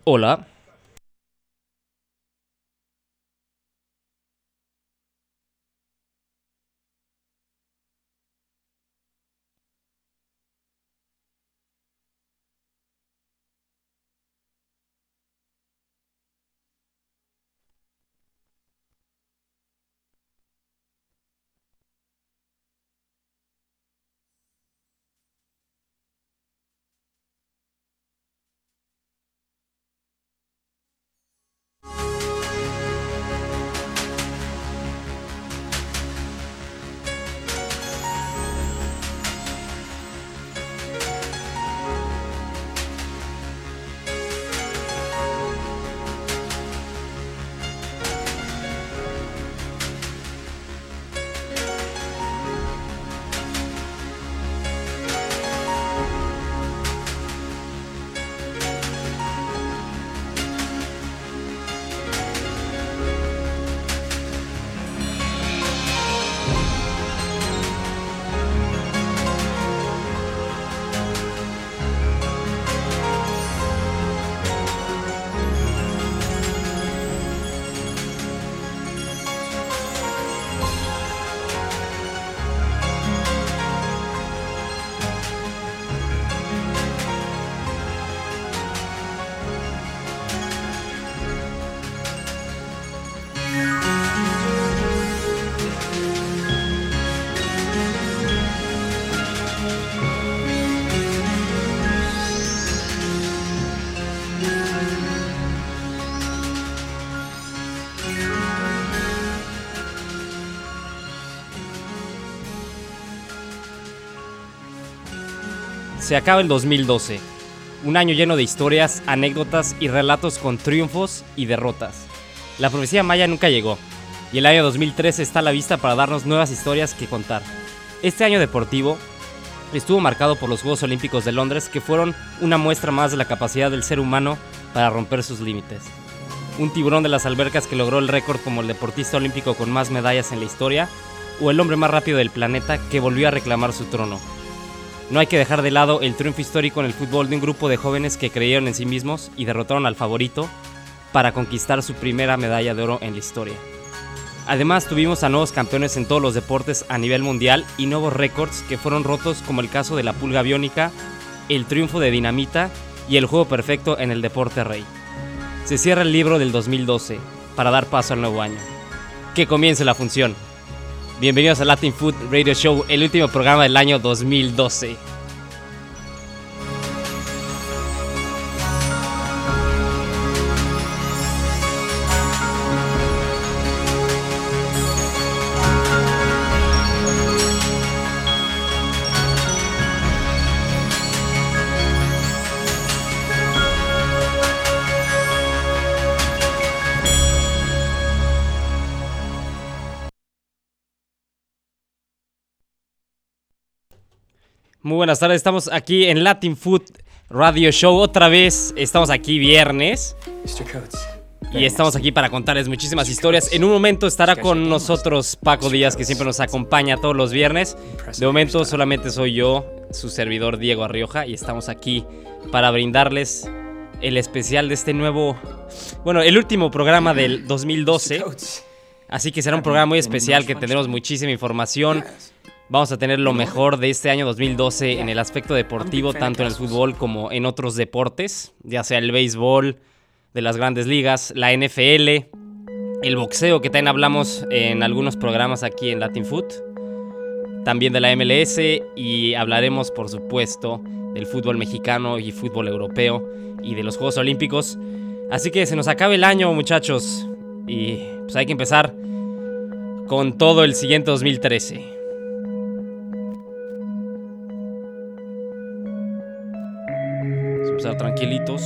Hola. Se acaba el 2012, un año lleno de historias, anécdotas y relatos con triunfos y derrotas. La profecía maya nunca llegó, y el año 2013 está a la vista para darnos nuevas historias que contar. Este año deportivo estuvo marcado por los Juegos Olímpicos de Londres, que fueron una muestra más de la capacidad del ser humano para romper sus límites. Un tiburón de las albercas que logró el récord como el deportista olímpico con más medallas en la historia, o el hombre más rápido del planeta que volvió a reclamar su trono. No hay que dejar de lado el triunfo histórico en el fútbol de un grupo de jóvenes que creyeron en sí mismos y derrotaron al favorito para conquistar su primera medalla de oro en la historia. Además, tuvimos a nuevos campeones en todos los deportes a nivel mundial y nuevos récords que fueron rotos, como el caso de la pulga biónica, el triunfo de Dinamita y el juego perfecto en el deporte rey. Se cierra el libro del 2012 para dar paso al nuevo año. Que comience la función. Bienvenidos a Latin Food Radio Show, el último programa del año 2012. Muy buenas tardes, estamos aquí en Latin Food Radio Show otra vez. Estamos aquí viernes y estamos aquí para contarles muchísimas historias. En un momento estará con nosotros Paco Díaz, que siempre nos acompaña todos los viernes. De momento solamente soy yo, su servidor Diego Arrioja, y estamos aquí para brindarles el especial de este nuevo, bueno, el último programa del 2012. Así que será un programa muy especial que tendremos muchísima información. Vamos a tener lo mejor de este año 2012 en el aspecto deportivo, tanto en el fútbol como en otros deportes, ya sea el béisbol de las grandes ligas, la NFL, el boxeo, que también hablamos en algunos programas aquí en Latin Food, también de la MLS, y hablaremos, por supuesto, del fútbol mexicano y fútbol europeo y de los Juegos Olímpicos. Así que se nos acaba el año, muchachos, y pues hay que empezar con todo el siguiente 2013. Empezar tranquilitos.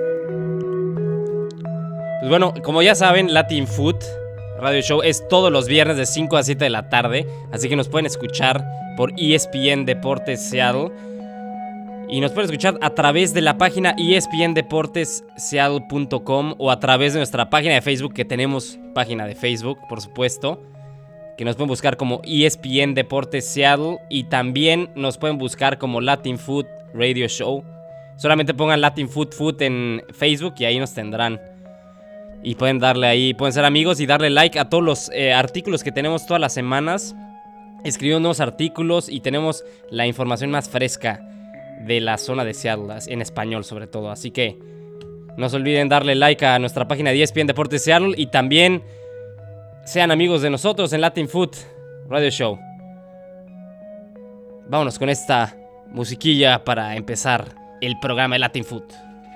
Pues bueno, como ya saben, Latin Food Radio Show es todos los viernes de 5 a 7 de la tarde, así que nos pueden escuchar por ESPN Deportes Seattle y nos pueden escuchar a través de la página espndeportesseattle.com o a través de nuestra página de Facebook, que tenemos página de Facebook, por supuesto, que nos pueden buscar como ESPN Deportes Seattle, y también nos pueden buscar como Latin Food Radio Show Solamente pongan Latin Food Food en Facebook y ahí nos tendrán. Y pueden darle ahí, pueden ser amigos y darle like a todos los artículos que tenemos todas las semanas. Escribimos nuevos artículos y tenemos la información más fresca de la zona de Seattle, en español sobre todo. Así que no se olviden darle like a nuestra página de ESPN Deportes Seattle y también sean amigos de nosotros en Latin Food Radio Show. Vámonos con esta musiquilla para empezar el programa de Latin Food.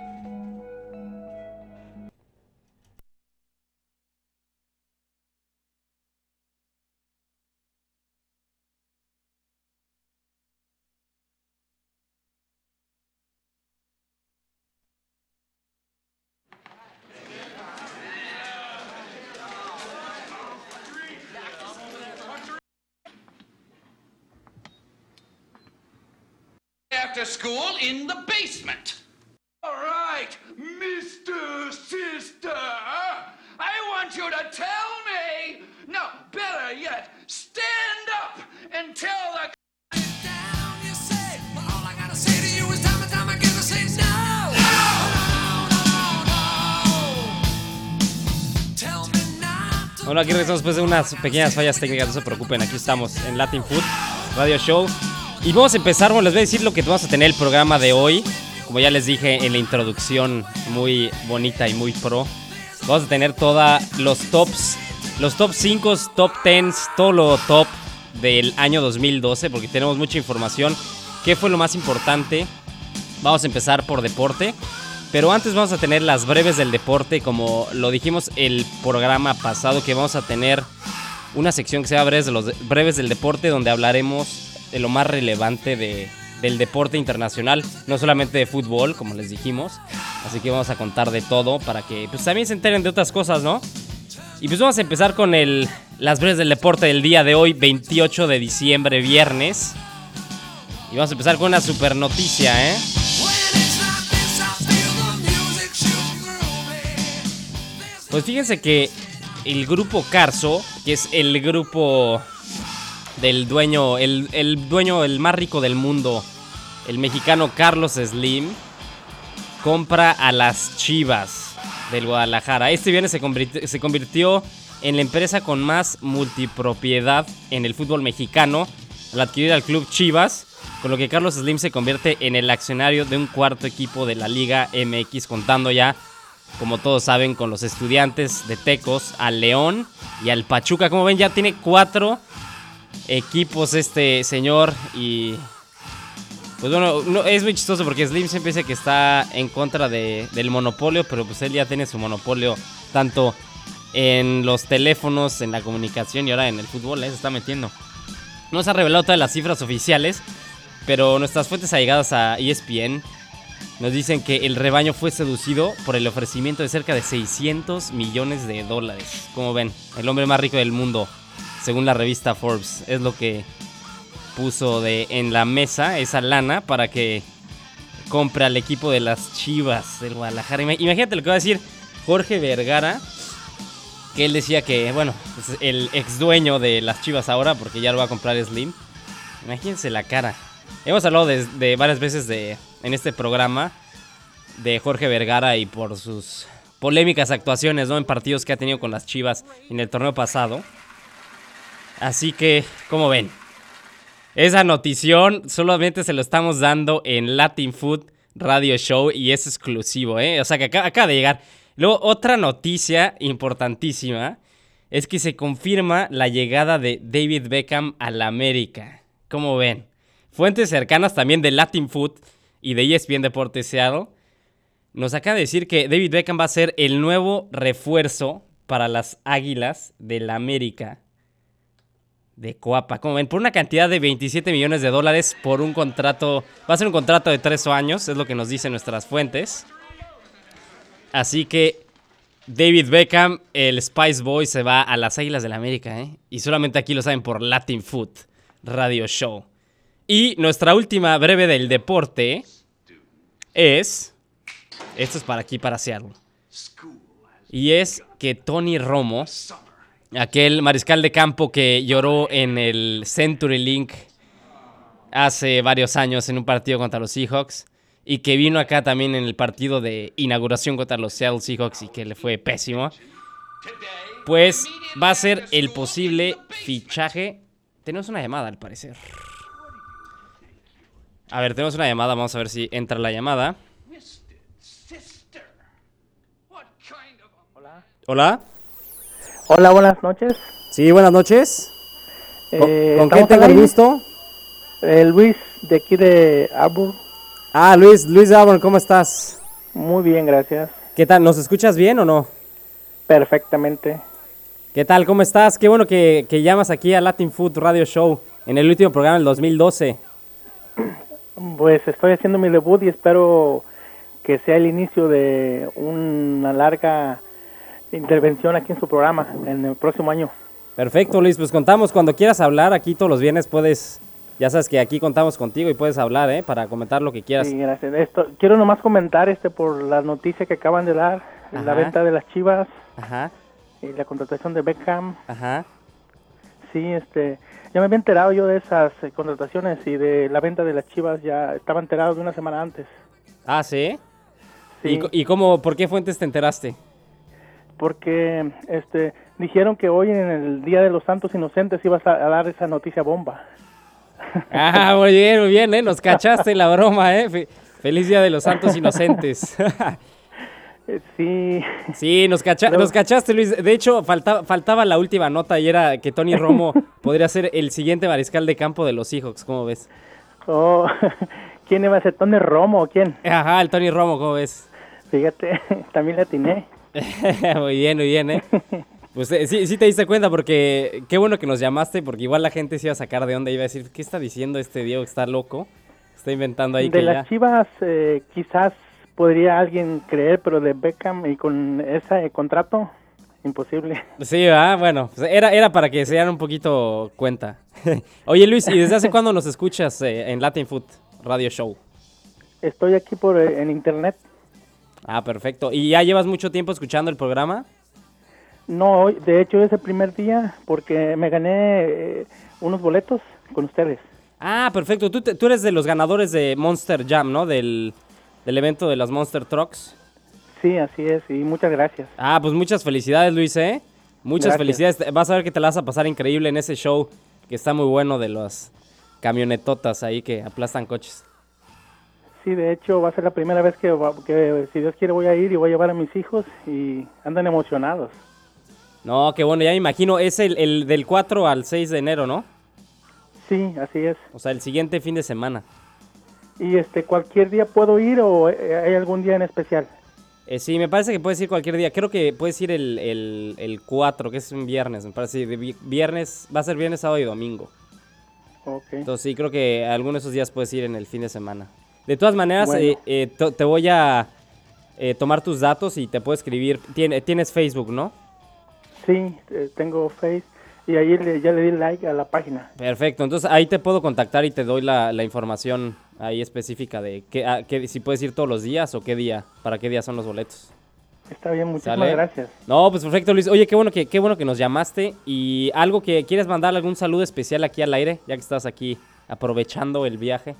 After school in the basement. All right, Mr. Sister, I want you to tell me, no, better yet, stand up and tell the Bueno, aquí regresamos después de unas pequeñas fallas técnicas, no se preocupen, aquí estamos en Latin Food Radio Show. Y vamos a empezar, bueno, les voy a decir lo que vamos a tener el programa de hoy. Como ya les dije en la introducción muy bonita y muy pro, vamos a tener todos los top 5, top 10, todo lo top del año 2012, porque tenemos mucha información. ¿Qué fue lo más importante? Vamos a empezar por deporte, pero antes vamos a tener las breves del deporte, como lo dijimos el programa pasado, que vamos a tener una sección que se llama breves del deporte, donde hablaremos de lo más relevante del deporte internacional, no solamente de fútbol, como les dijimos. Así que vamos a contar de todo para que pues también se enteren de otras cosas, ¿no? Y pues vamos a empezar con las breves del deporte del día de hoy, 28 de diciembre, viernes. Y vamos a empezar con una super noticia, ¿eh? Pues fíjense que el grupo Carso, que es el grupo del dueño, el dueño, el más rico del mundo, el mexicano Carlos Slim, compra a las Chivas del Guadalajara. Este viernes se convirtió en la empresa con más multipropiedad en el fútbol mexicano al adquirir al club Chivas, con lo que Carlos Slim se convierte en el accionario de un cuarto equipo de la Liga MX, contando ya, como todos saben, con los Estudiantes de Tecos, al León y al Pachuca. Como ven, ya tiene 4 equipos este señor. Y pues bueno, no, es muy chistoso porque Slim siempre dice que está en contra del monopolio, pero pues él ya tiene su monopolio tanto en los teléfonos, en la comunicación y ahora en el fútbol, se está metiendo. No se ha revelado todas las cifras oficiales, pero nuestras fuentes allegadas a ESPN nos dicen que el rebaño fue seducido por el ofrecimiento de cerca de $600 millones. Como ven, el hombre más rico del mundo, según la revista Forbes, es lo que puso en la mesa esa lana para que compre al equipo de las Chivas del Guadalajara. Imagínate lo que va a decir Jorge Vergara, que él decía que, bueno, es el ex dueño de las Chivas ahora, porque ya lo va a comprar Slim. Imagínense la cara. Hemos hablado de varias veces en este programa de Jorge Vergara y por sus polémicas actuaciones, ¿no?, en partidos que ha tenido con las Chivas en el torneo pasado. Así que, como ven, esa notición solamente se lo estamos dando en Latin Food Radio Show y es exclusivo, ¿eh? O sea que acaba de llegar. Luego, otra noticia importantísima es que se confirma la llegada de David Beckham a la América. ¿Cómo ven? Fuentes cercanas también de Latin Food y de ESPN Deportes Seattle nos acaba de decir que David Beckham va a ser el nuevo refuerzo para las Águilas del la América de Coapa. Como ven, por una cantidad de $27 millones por un contrato. Va a ser un contrato de 3 años, es lo que nos dicen nuestras fuentes. Así que David Beckham, el Spice Boy, se va a las Águilas del la América, ¿eh? Y solamente aquí lo saben por Latin Food Radio Show. Y nuestra última breve del deporte es... Esto es para aquí, para Seattle. Y es que Tony Romo, aquel mariscal de campo que lloró en el CenturyLink hace varios años en un partido contra los Seahawks y que vino acá también en el partido de inauguración contra los Seattle Seahawks y que le fue pésimo, pues va a ser el posible fichaje. Tenemos una llamada, al parecer. A ver, tenemos una llamada, vamos a ver si entra la llamada. Hola. Hola, buenas noches. Sí, buenas noches. ¿Con quién ¿estamos tengo al el aire? gusto? Luis, de aquí de Arbor. Ah, Luis Arbor, ¿cómo estás? Muy bien, gracias. ¿Qué tal? ¿Nos escuchas bien o no? Perfectamente. ¿Qué tal? ¿Cómo estás? Qué bueno que llamas aquí a Latin Food Radio Show en el último programa del 2012. Pues estoy haciendo mi debut y espero que sea el inicio de una larga intervención aquí en su programa en el próximo año. Perfecto, Luis, pues contamos cuando quieras hablar. Aquí todos los viernes puedes, ya sabes que aquí contamos contigo y puedes hablar, para comentar lo que quieras. Sí, gracias. Quiero nomás comentar por la noticia que acaban de dar, Ajá. la venta de las Chivas Ajá, y la contratación de Beckham. ajá. Sí, ya me había enterado yo de esas contrataciones y de la venta de las Chivas, ya estaba enterado de una semana antes. Ah, ¿sí? Sí. ¿Y cómo, por qué fuentes te enteraste? Porque dijeron que hoy en el Día de los Santos Inocentes ibas a dar esa noticia bomba. Ah, muy bien, nos cachaste la broma, Feliz Día de los Santos Inocentes. Sí. Sí, nos cachaste, Luis. De hecho, faltaba la última nota y era que Tony Romo podría ser el siguiente mariscal de campo de los Seahawks, ¿cómo ves? Oh, ¿quién iba a ser? ¿Tony Romo o quién? Ajá, el Tony Romo, ¿cómo ves? Fíjate, también le atiné. Muy bien, Pues sí te diste cuenta porque qué bueno que nos llamaste porque igual la gente se iba a sacar de onda y iba a decir, ¿qué está diciendo este Diego? ¿Está loco? Está inventando ahí De que las ya... Chivas quizás podría alguien creer, pero de Beckham y con ese contrato, imposible. Sí, bueno, pues era para que se dieran un poquito cuenta. Oye, Luis, ¿y desde hace cuándo nos escuchas en Latin Food Radio Show? Estoy aquí en internet. Ah, perfecto. ¿Y ya llevas mucho tiempo escuchando el programa? No, de hecho es el primer día porque me gané unos boletos con ustedes. Ah, perfecto. Tú eres de los ganadores de Monster Jam, ¿no? Del evento de las Monster Trucks. Sí, así es, y muchas gracias. Ah, pues muchas felicidades, Luis, Muchas Gracias. felicidades. Vas a ver que te la vas a pasar increíble en ese show que está muy bueno de las camionetotas ahí que aplastan coches. Sí, de hecho va a ser la primera vez que si Dios quiere voy a ir y voy a llevar a mis hijos y andan emocionados. No, qué bueno, ya me imagino. Es el del 4 al 6 de enero, ¿no? Sí, así es. O sea, el siguiente fin de semana. ¿Y cualquier día puedo ir o hay algún día en especial? Sí, me parece que puedes ir cualquier día. Creo que puedes ir el 4, que es un viernes. Me parece viernes, va a ser viernes, sábado y domingo. Ok. Entonces sí, creo que alguno de esos días puedes ir en el fin de semana. De todas maneras, Bueno. te voy a tomar tus datos y te puedo escribir. Tienes Facebook, ¿no? Sí, tengo Face y ahí ya le di like a la página. Perfecto, entonces ahí te puedo contactar y te doy la información ahí específica de si puedes ir todos los días o qué día, para qué día son los boletos. Está bien, muchísimas ¿Sale? gracias. No, pues perfecto, Luis. Oye, qué bueno que nos llamaste. Y algo que quieres mandar, algún saludo especial aquí al aire, ya que estás aquí aprovechando el viaje.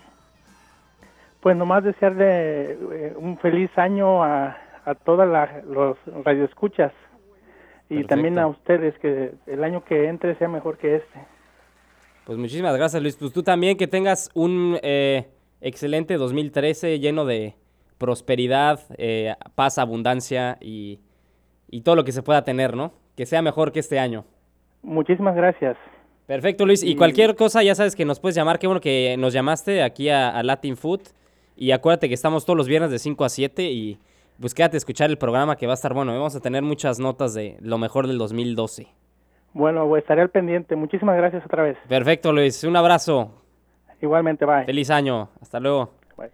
Pues nomás desearle un feliz año a todas los radioescuchas y Perfecto. también a ustedes, que el año que entre sea mejor que este. Pues muchísimas gracias, Luis. Pues tú también que tengas un excelente 2013 lleno de prosperidad, paz, abundancia y todo lo que se pueda tener, ¿no? Que sea mejor que este año. Muchísimas gracias. Perfecto, Luis. Y cualquier cosa, ya sabes que nos puedes llamar. Qué bueno que nos llamaste aquí a Latin Food. Y acuérdate que estamos todos los viernes de 5 a 7 y pues quédate a escuchar el programa que va a estar bueno. Vamos a tener muchas notas de lo mejor del 2012. Bueno, estaré al pendiente. Muchísimas gracias otra vez. Perfecto, Luis. Un abrazo. Igualmente, bye. Feliz año. Hasta luego. Bye.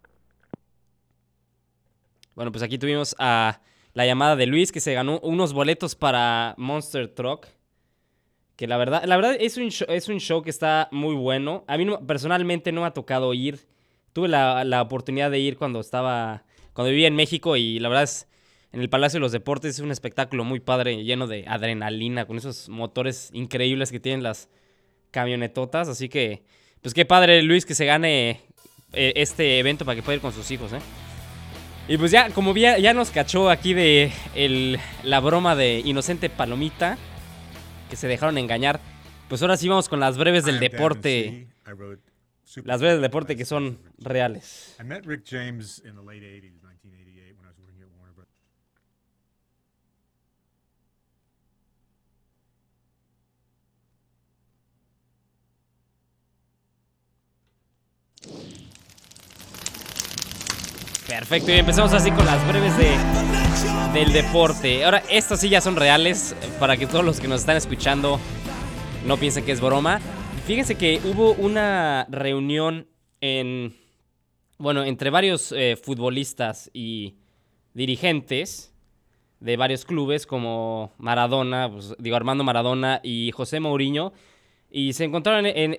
Bueno, pues aquí tuvimos a la llamada de Luis que se ganó unos boletos para Monster Truck. Que la verdad es un show que está muy bueno. A mí personalmente no me ha tocado ir. Tuve la oportunidad de ir cuando vivía en México y la verdad es en el Palacio de los Deportes es un espectáculo muy padre, lleno de adrenalina, con esos motores increíbles que tienen las camionetotas. Así que, pues qué padre, Luis, que se gane este evento para que pueda ir con sus hijos, Y pues ya, como ya nos cachó aquí de la broma de Inocente Palomita, que se dejaron engañar, pues ahora sí vamos con las breves del deporte. Las breves del deporte que son reales. I met Rick James in the late 80s, 1988, when I was working at Warner Bros. Perfecto, y empezamos así con las breves del deporte. Ahora, estas sí ya son reales, para que todos los que nos están escuchando no piensen que es broma. Fíjense que hubo una reunión entre varios futbolistas y dirigentes de varios clubes como Maradona, Armando Maradona y José Mourinho, y se encontraron en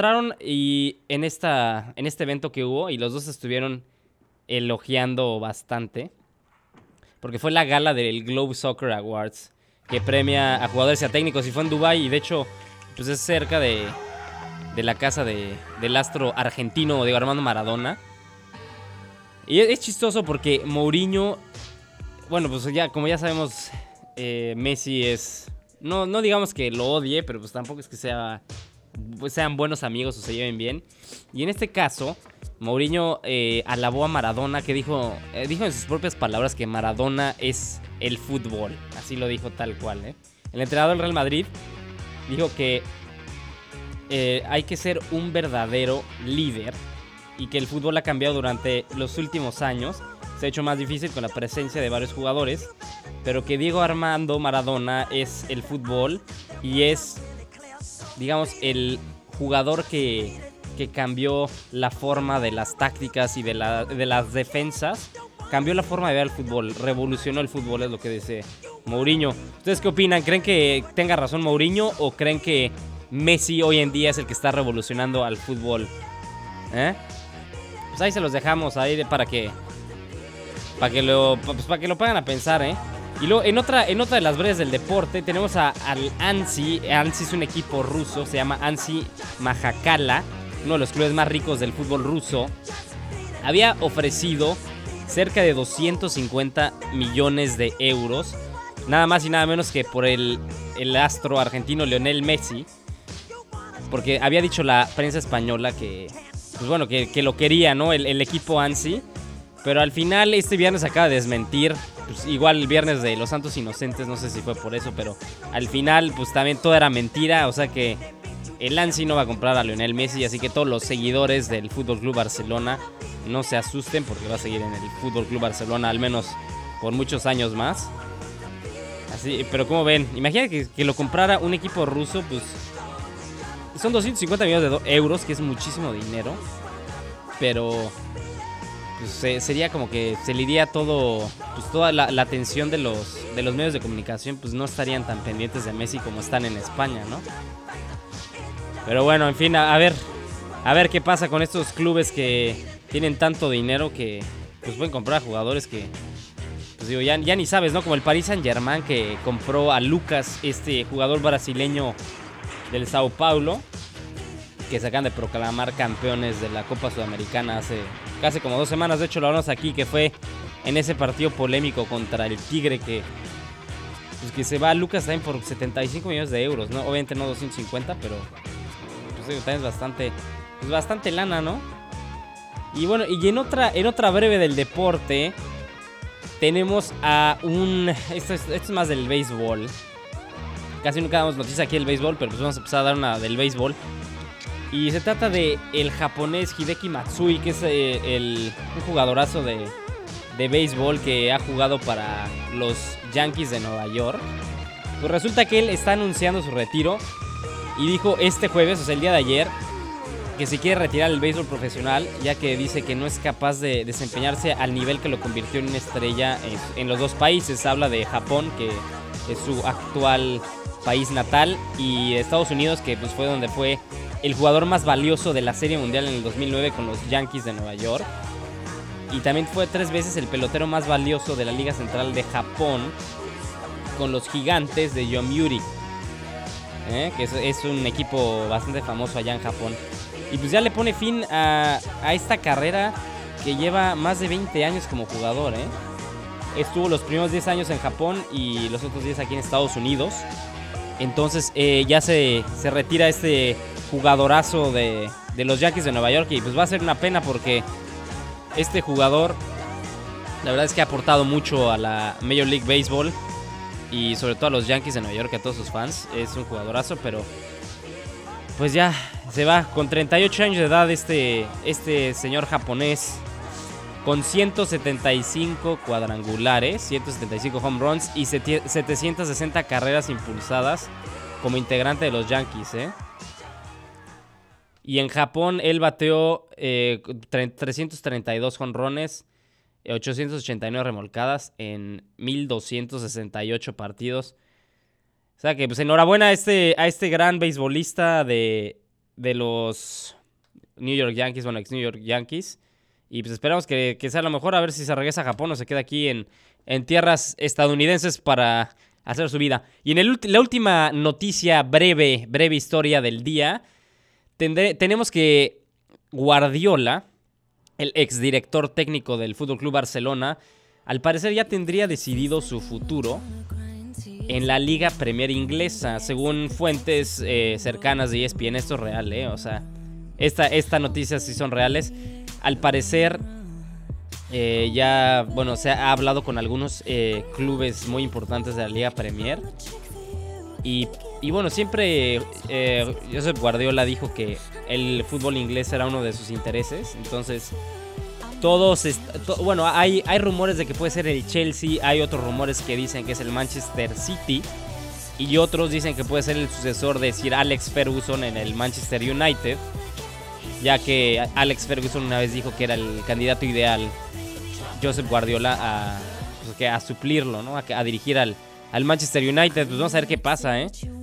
este evento que hubo, y los dos estuvieron elogiando bastante, porque fue la gala del Globe Soccer Awards, que premia a jugadores y a técnicos, y fue en Dubái, y de hecho pues es cerca de la casa del astro argentino, Armando Maradona. Y es chistoso porque Mourinho, pues como ya sabemos, Messi es, no digamos que lo odie, pero pues tampoco es que sean buenos amigos o se lleven bien. Y en este caso, Mourinho alabó a Maradona, que dijo en sus propias palabras que Maradona es el fútbol. Así lo dijo tal cual, El entrenador del Real Madrid dijo que hay que ser un verdadero líder y que el fútbol ha cambiado durante los últimos años. Se ha hecho más difícil con la presencia de varios jugadores, pero que Diego Armando Maradona es el fútbol y es, digamos, el jugador que cambió la forma de las tácticas y de las defensas. Cambió la forma de ver el fútbol, revolucionó el fútbol, es lo que dice Mourinho. ¿Ustedes qué opinan? ¿Creen que tenga razón Mourinho o creen que Messi hoy en día es el que está revolucionando al fútbol? Pues ahí se los dejamos ahí para que lo pongan a pensar, Y luego en otra de las breves del deporte tenemos al Ansi. Ansi es un equipo ruso, se llama Ansi Majakala, uno de los clubes más ricos del fútbol ruso. Había ofrecido cerca de 250 millones de euros, nada más y nada menos que por el astro argentino Lionel Messi, porque había dicho la prensa española que lo quería, ¿no? El equipo Ansi, pero al final este viernes acaba de desmentir, pues igual el viernes de los Santos Inocentes, no sé si fue por eso, pero al final pues también todo era mentira, o sea que el Ansi no va a comprar a Lionel Messi, así que todos los seguidores del FC Barcelona no se asusten porque va a seguir en el FC Barcelona al menos por muchos años más. Así, pero como ven, imagínate que lo comprara un equipo ruso, pues son 250 millones de euros, que es muchísimo dinero, pero pues, sería como que se le iría todo, pues toda la atención de los medios de comunicación, pues no estarían tan pendientes de Messi como están en España, ¿no? Pero bueno, en fin, a ver qué pasa con estos clubes que tienen tanto dinero que pues pueden comprar a jugadores que, pues digo, ya ni sabes, ¿no? Como el Paris Saint-Germain, que compró a Lucas, este jugador brasileño del Sao Paulo, que se acaban de proclamar campeones de la Copa Sudamericana hace casi como 2 semanas. De hecho, lo hablamos aquí, que fue en ese partido polémico contra el Tigre, que se va a Lucas también por 75 millones de euros, ¿no? Obviamente no 250, pero pues digo, también es bastante lana, ¿no? Y bueno, y en otra breve del deporte tenemos a esto es más del béisbol. Casi nunca damos noticias aquí del béisbol, pero pues vamos a empezar a dar una del béisbol. Y se trata de el japonés Hideki Matsui, que es un jugadorazo de béisbol que ha jugado para los Yankees de Nueva York. Pues resulta que él está anunciando su retiro y dijo este jueves, o sea el día de ayer, que se quiere retirar del béisbol profesional, ya que dice que no es capaz de desempeñarse al nivel que lo convirtió en una estrella en los dos países. Habla de Japón, que es su actual país natal, y Estados Unidos, que pues fue donde fue el jugador más valioso de la Serie Mundial en el 2009 con los Yankees de Nueva York. Y también fue 3 veces el pelotero más valioso de la Liga Central de Japón con los Gigantes de Yomiuri, que es un equipo bastante famoso allá en Japón. Y pues ya le pone fin a esta carrera que lleva más de 20 años como jugador, Estuvo los primeros 10 años en Japón y los otros 10 aquí en Estados Unidos. Entonces ya se retira este jugadorazo de los Yankees de Nueva York. Y pues va a ser una pena porque este jugador, la verdad es que ha aportado mucho a la Major League Baseball y sobre todo a los Yankees de Nueva York, a todos sus fans. Es un jugadorazo, pero pues ya se va con 38 años de edad este señor japonés, con 175 cuadrangulares, 175 home runs y 760 carreras impulsadas como integrante de los Yankees, Y en Japón él bateó 332 jonrones, 889 remolcadas en 1268 partidos. O sea que pues enhorabuena a este gran beisbolista de los New York Yankees, bueno, ex New York Yankees. Y pues esperamos que sea lo mejor, a ver si se regresa a Japón o se queda aquí en tierras estadounidenses para hacer su vida. Y en la última noticia, breve historia del día, tenemos que Guardiola, el exdirector técnico del Fútbol Club Barcelona, al parecer ya tendría decidido su futuro en la Liga Premier inglesa, según fuentes cercanas de ESPN. Esto es real, o sea, esta noticia sí son reales. Al parecer, ya, bueno, se ha hablado con algunos clubes muy importantes de la Liga Premier. Y bueno, siempre Josep Guardiola dijo que el fútbol inglés era uno de sus intereses. Entonces, bueno, hay rumores de que puede ser el Chelsea. Hay otros rumores que dicen que es el Manchester City. Y otros dicen que puede ser el sucesor de Sir Alex Ferguson en el Manchester United, ya que Alex Ferguson una vez dijo que era el candidato ideal, Josep Guardiola, a suplirlo, ¿no? A dirigir al Manchester United. Pues vamos a ver qué pasa,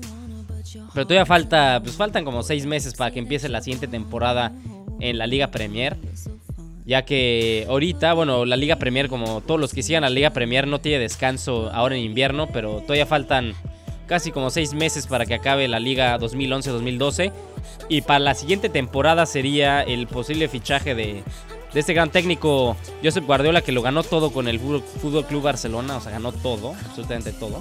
Pero todavía faltan como 6 meses para que empiece la siguiente temporada en la Liga Premier, ya que ahorita, bueno, la Liga Premier, como todos los que sigan la Liga Premier, no tiene descanso ahora en invierno, pero todavía faltan casi como 6 meses para que acabe la Liga 2011-2012. Y para la siguiente temporada sería el posible fichaje de este gran técnico Josep Guardiola, que lo ganó todo con el Fútbol Club Barcelona. O sea, ganó todo, absolutamente todo.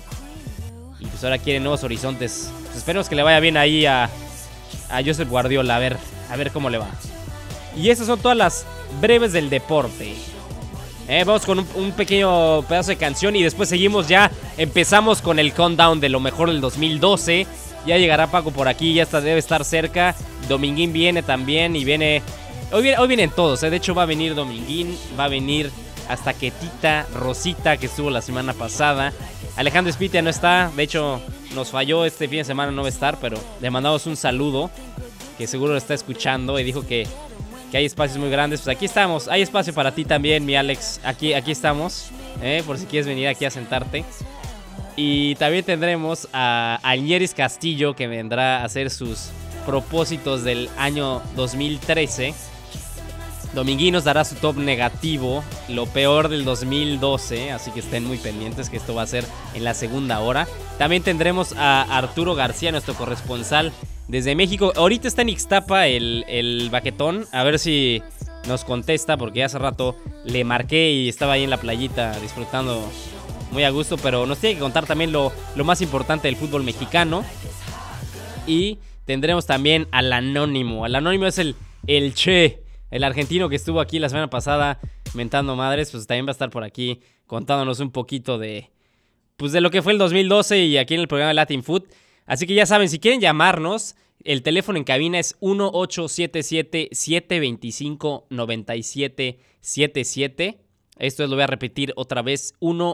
Y pues ahora quiere nuevos horizontes. Pues esperemos que le vaya bien ahí a Josep Guardiola, a ver cómo le va. Y esas son todas las breves del deporte. Vamos con un pequeño pedazo de canción y después seguimos. Ya empezamos con el countdown de lo mejor del 2012. Ya llegará Paco por aquí, ya debe estar cerca. Dominguín viene también y viene... Hoy vienen todos, de hecho va a venir Dominguín, va a venir hasta Ketita, Rosita, que estuvo la semana pasada. Alejandro Espitia no está, de hecho nos falló este fin de semana, no va a estar, pero le mandamos un saludo, que seguro lo está escuchando y dijo que hay espacios muy grandes. Pues aquí estamos, hay espacio para ti también, mi Alex, aquí estamos, por si quieres venir aquí a sentarte. Y también tendremos a Alnieris Castillo, que vendrá a hacer sus propósitos del año 2013. Dominguín nos dará su top negativo, lo peor del 2012, así que estén muy pendientes que esto va a ser en la segunda hora. También tendremos a Arturo García, nuestro corresponsal desde México. Ahorita está en Ixtapa el baquetón, a ver si nos contesta, porque hace rato le marqué y estaba ahí en la playita disfrutando muy a gusto, pero nos tiene que contar también lo más importante del fútbol mexicano. Y tendremos también al Anónimo. El Anónimo es el Che, el argentino que estuvo aquí la semana pasada mentando madres. Pues también va a estar por aquí contándonos un poquito de lo que fue el 2012 y aquí en el programa Latin Food. Así que ya saben, si quieren llamarnos, el teléfono en cabina es 1877-725-9777. Esto lo voy a repetir otra vez,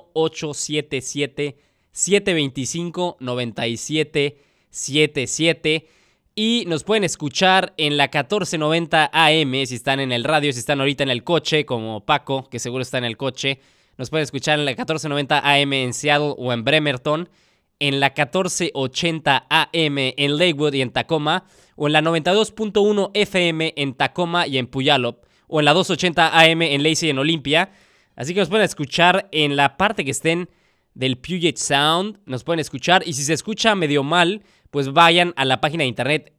1877-725-9777. Y nos pueden escuchar en la 1490 AM si están en el radio, si están ahorita en el coche, como Paco, que seguro está en el coche. Nos pueden escuchar en la 1490 AM en Seattle o en Bremerton, en la 1480 AM en Lakewood y en Tacoma, o en la 92.1 FM en Tacoma y en Puyallup, o en la 280 AM en Lacey y en Olympia. Así que nos pueden escuchar en la parte que estén del Puget Sound, nos pueden escuchar, y si se escucha medio mal, pues vayan a la página de internet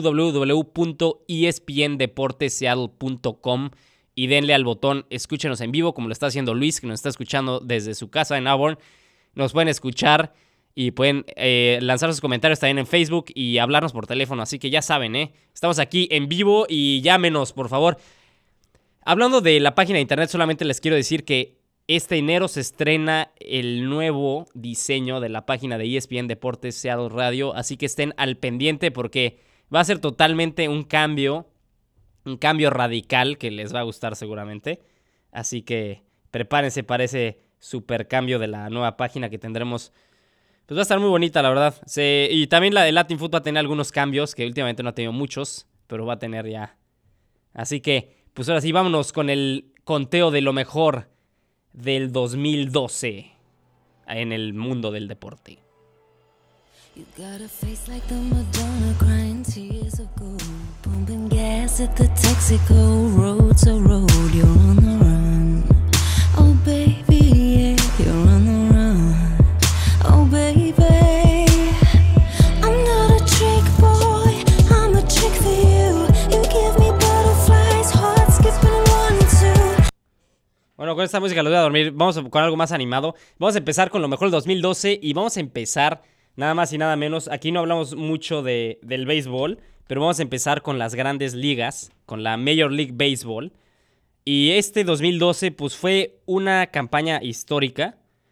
www.espndeporteseattle.com y denle al botón escúchenos en vivo, como lo está haciendo Luis, que nos está escuchando desde su casa en Auburn. Nos pueden escuchar y pueden lanzar sus comentarios también en Facebook y hablarnos por teléfono. Así que ya saben, estamos aquí en vivo y llámenos, por favor. Hablando de la página de internet, solamente les quiero decir que este enero se estrena el nuevo diseño de la página de ESPN Deportes Seattle Radio, así que estén al pendiente porque va a ser totalmente un cambio radical que les va a gustar seguramente. Así que prepárense para ese super cambio de la nueva página que tendremos. Pues va a estar muy bonita, la verdad. Y también la de Latin Foot va a tener algunos cambios, que últimamente no ha tenido muchos, pero va a tener ya. Así que, pues ahora sí, vámonos con el conteo de lo mejor del 2012 en el mundo del deporte. You got a face like the Madonna crying tears of gold, pumping gas at the Texaco road to road. You're on the run, oh baby, yeah, you're on the run, oh baby. I'm not a trick boy, I'm a trick for you. You give me butterflies, heart skipping 1 and 2. Bueno, con esta música los voy a dormir. Vamos con algo más animado. Vamos a empezar con lo mejor del 2012 y vamos a empezar nada más y nada menos. Aquí no hablamos mucho del béisbol, pero vamos a empezar con las grandes ligas, con la Major League Baseball. Y este 2012 pues fue una campaña histórica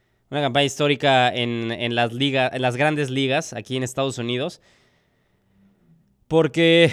en las grandes ligas aquí en Estados Unidos. Porque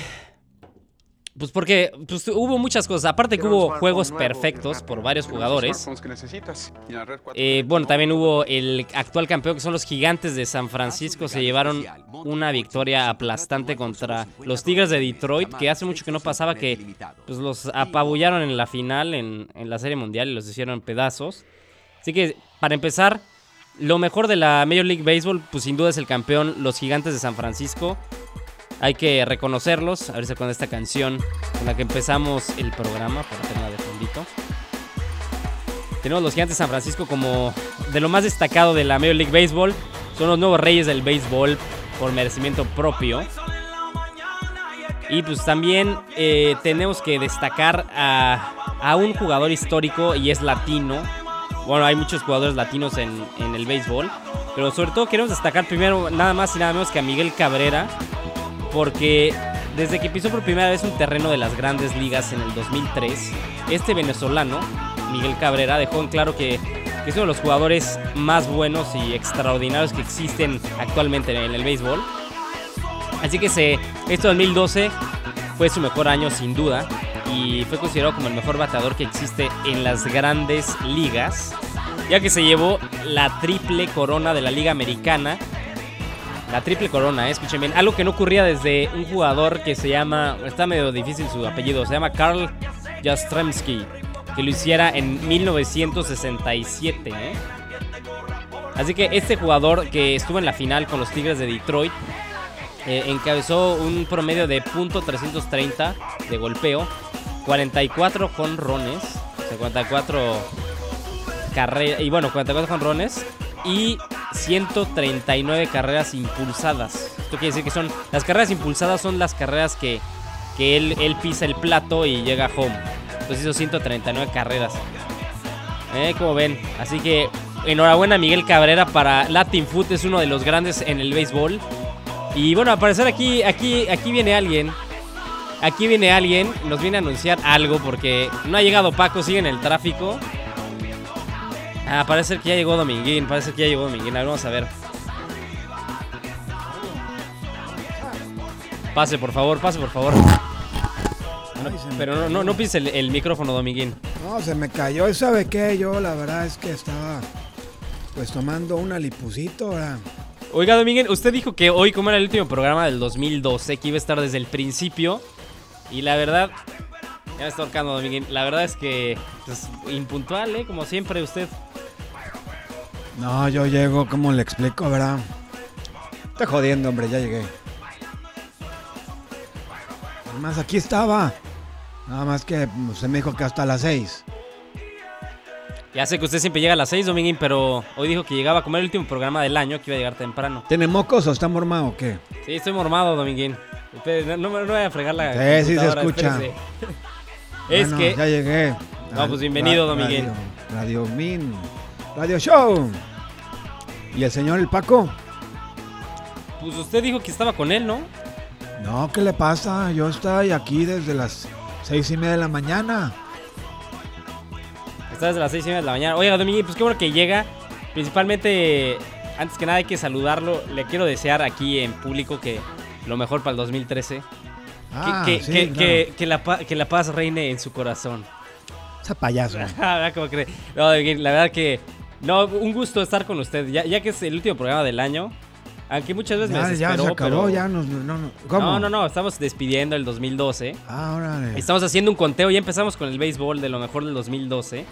hubo muchas cosas. Aparte que hubo juegos perfectos por varios jugadores. También hubo el actual campeón, que son los Gigantes de San Francisco. Se llevaron una victoria aplastante contra los Tigres de Detroit, que hace mucho que no pasaba, que pues los apabullaron en la final, en la Serie Mundial, y los hicieron pedazos. Así que, para empezar, lo mejor de la Major League Baseball, pues sin duda es el campeón, los Gigantes de San Francisco. Hay que reconocerlos. A ver si con esta canción con la que empezamos el programa, para tenerla de fondito. Tenemos los Gigantes de San Francisco como de lo más destacado de la Major League Baseball. Son los nuevos reyes del béisbol por merecimiento propio. Y pues también tenemos que destacar a un jugador histórico y es latino. Bueno, hay muchos jugadores latinos en el béisbol, pero sobre todo queremos destacar primero nada más y nada menos que a Miguel Cabrera, porque desde que pisó por primera vez un terreno de las grandes ligas en el 2003, este venezolano, Miguel Cabrera, dejó en claro que es uno de los jugadores más buenos y extraordinarios que existen actualmente en el béisbol. Así que este 2012 fue su mejor año sin duda y fue considerado como el mejor bateador que existe en las grandes ligas, ya que se llevó la triple corona de la Liga Americana. La triple corona, escuchen bien. Algo que no ocurría desde un jugador que se llama... Está medio difícil su apellido. Se llama Carl Jastrzemski, que lo hiciera en 1967. Así que este jugador que estuvo en la final con los Tigres de Detroit encabezó un promedio de .330 de golpeo, 44 jonrones, 44 jonrones y 139 carreras impulsadas. Esto quiere decir que son las carreras impulsadas, son las carreras que él pisa el plato y llega a home. Entonces hizo 139 carreras. Como ven, así que enhorabuena a Miguel Cabrera. Para Latin Foot es uno de los grandes en el béisbol. Y bueno, al parecer aquí viene alguien. Aquí viene alguien, nos viene a anunciar algo porque no ha llegado Paco, sigue en el tráfico. Parece que ya llegó Dominguín. A ver, vamos a ver. Pase, por favor. Pero no pise el micrófono, Dominguín. No, se me cayó. ¿Y sabe qué? Yo la verdad es que estaba pues tomando un alipucito, ¿verdad? Oiga, Dominguín, usted dijo que hoy, como era el último programa del 2012, que iba a estar desde el principio. Y la verdad... Ya me está ahorcando, Dominguín. La verdad es que... Pues, impuntual, como siempre usted. No, yo llego, ¿cómo le explico, verdad? Estoy jodiendo, hombre, ya llegué. Además, aquí estaba. Nada más que se me dijo que hasta las 6. Ya sé que usted siempre llega a las 6, Dominguín, pero hoy dijo que llegaba a comer el último programa del año, que iba a llegar temprano. ¿Tiene mocos o está mormado o qué? Sí, estoy mormado, Dominguín. Espere, no voy a fregar la Sí, se escucha. espérese. Es Bueno, que... ya llegué. No, pues bienvenido, Dominguín. Radio Min. Radio Show. ¿Y el señor el Paco? Pues usted dijo que estaba con él, ¿no? No, ¿qué le pasa? Yo estoy aquí desde las 6:30 de la mañana. Está desde las 6:30 de la mañana. Oiga, Dominguín, pues qué bueno que llega. Principalmente, antes que nada hay que saludarlo. Le quiero desear aquí en público que lo mejor para el 2013. Que la paz reine en su corazón. Esa payaso. ¿Cómo cree? No, Dominguín, la verdad que... No, un gusto estar con usted. Ya que es el último programa del año. Aunque muchas veces me desesperó, ya se acabó, pero... ya no. ¿Cómo? No, estamos despidiendo el 2012. Ah, órale. Estamos haciendo un conteo, ya empezamos con el béisbol de lo mejor del 2012.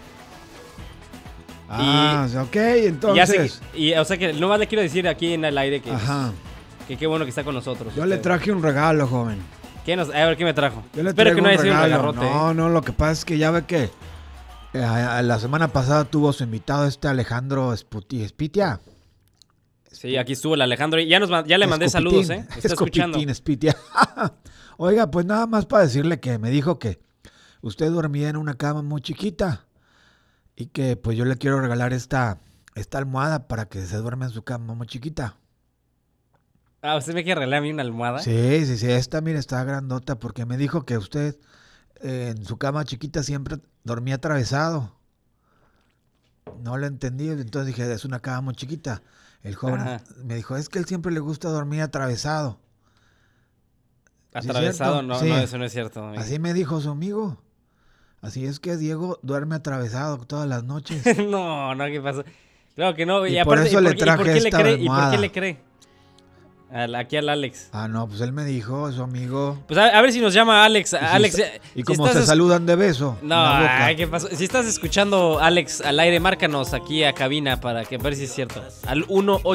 Ok, entonces. O sea que nomás le quiero decir aquí en el aire que, Ajá. que qué bueno que está con nosotros. Yo le traje un regalo, joven. A ver, ¿qué me trajo? Yo le Espero que traigo no haya sido un regalo. agarrote. No, lo que pasa es que ya ve que la semana pasada tuvo su invitado Alejandro Espitia. Sí, aquí estuvo el Alejandro. Ya le mandé saludos, ¿eh? Está escuchando. Espitia. Oiga, pues nada más para decirle que me dijo que usted dormía en una cama muy chiquita y que pues yo le quiero regalar esta almohada para que se duerma en su cama muy chiquita. Ah, ¿usted me quiere regalar a mí una almohada? Sí, esta mira está grandota porque me dijo que usted en su cama chiquita siempre dormía atravesado. No lo entendí, entonces dije, es una cama muy chiquita. El joven me dijo, es que él siempre le gusta dormir atravesado. ¿Atravesado? ¿Sí, no, sí. No, eso no es cierto. Amigo. Así me dijo su amigo. Así es que Diego duerme atravesado todas las noches. No, ¿qué pasó? Claro que no. Y aparte, por eso le traje esta almohada. ¿Y por qué le cree? Aquí al Alex. Ah, no, pues él me dijo, su amigo. Pues a ver si nos llama Alex. Y como se saludan de beso. No, ¿qué pasó? Si estás escuchando, Alex, al aire, márcanos aquí a cabina para que ver si es cierto. Al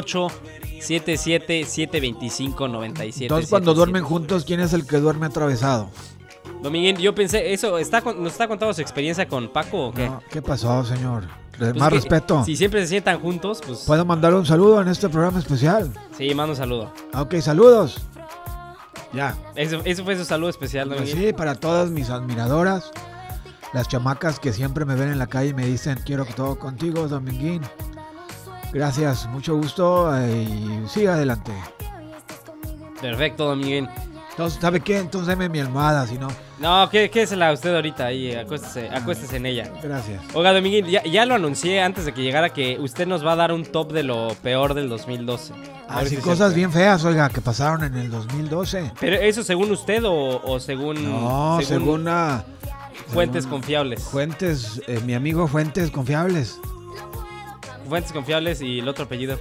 1877-725-97. Entonces, cuando duermen juntos, ¿quién es el que duerme atravesado? Dominguín, yo pensé, ¿nos está contando su experiencia con Paco o qué? No, ¿qué pasó, señor? Pues más respeto. Si siempre se sientan juntos, pues... ¿Puedo mandar un saludo en este programa especial? Sí, mando un saludo. Ok, saludos. Ya. Eso fue su saludo especial, Pues Dominguín. sí, para todas mis admiradoras, las chamacas que siempre me ven en la calle y me dicen, quiero todo contigo, Dominguín. Gracias, mucho gusto y siga adelante. Perfecto, Dominguín. Entonces, ¿sabe qué? Entonces deme mi almohada, si no. No, quédesela usted ahorita ahí, acuéstese en ella. Gracias. Oiga, Dominguín, ya lo anuncié antes de que llegara que usted nos va a dar un top de lo peor del 2012. Así cosas bien feas, oiga, que pasaron en el 2012. ¿Pero eso según usted o según... No, según fuentes confiables? Fuentes, mi amigo Fuentes Confiables. Fuentes confiables y el otro apellido...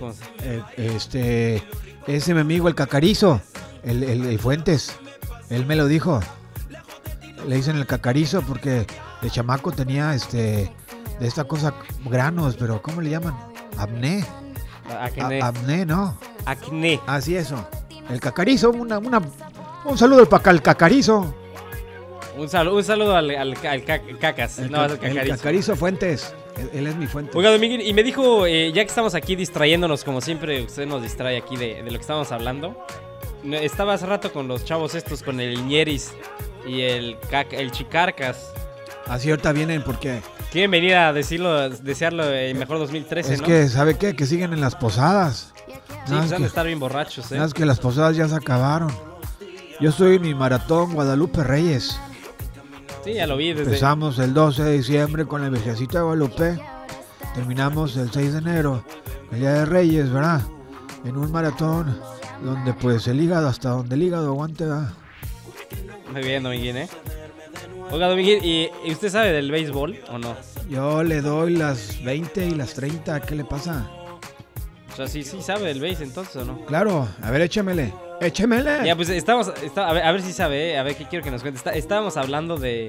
Ese mi amigo, el Cacarizo, el Fuentes, él me lo dijo. Le dicen el Cacarizo porque de chamaco tenía de esta cosa granos, pero ¿cómo le llaman? Acné. Acné, ¿no? Acné. Así eso. El Cacarizo, un saludo al Cacarizo. Un saludo al Cacas. El Cacarizo Fuentes. Él es mi fuente. Oiga, Dominguín, y me dijo, ya que estamos aquí distrayéndonos, como siempre usted nos distrae aquí de lo que estamos hablando. Estaba hace rato con los chavos estos, con el Ñeris y el Chicarcas. Así ahorita vienen porque... Quieren venir a desearlo el mejor 2013, es ¿no? que, ¿sabe qué? Que siguen en las posadas. Sí, pues han de estar bien borrachos, Es que las posadas ya se acabaron. Yo estoy en mi maratón Guadalupe Reyes. Sí, ya lo vi desde... Empezamos el 12 de diciembre con la Virgencita de Guadalupe. Terminamos el 6 de enero, el Día de Reyes, ¿verdad? En un maratón donde pues el hígado, hasta donde el hígado aguante, ¿verdad? Muy bien, Dominguín, ¿eh? Oiga, Dominguín, ¿y usted sabe del béisbol o no? Yo le doy las 20 y las 30, ¿qué le pasa? O sea, sí sabe del béis entonces, ¿o no? Claro, a ver, échemele. Ya, pues a ver si sabe, a ver qué quiero que nos cuente. Estábamos hablando de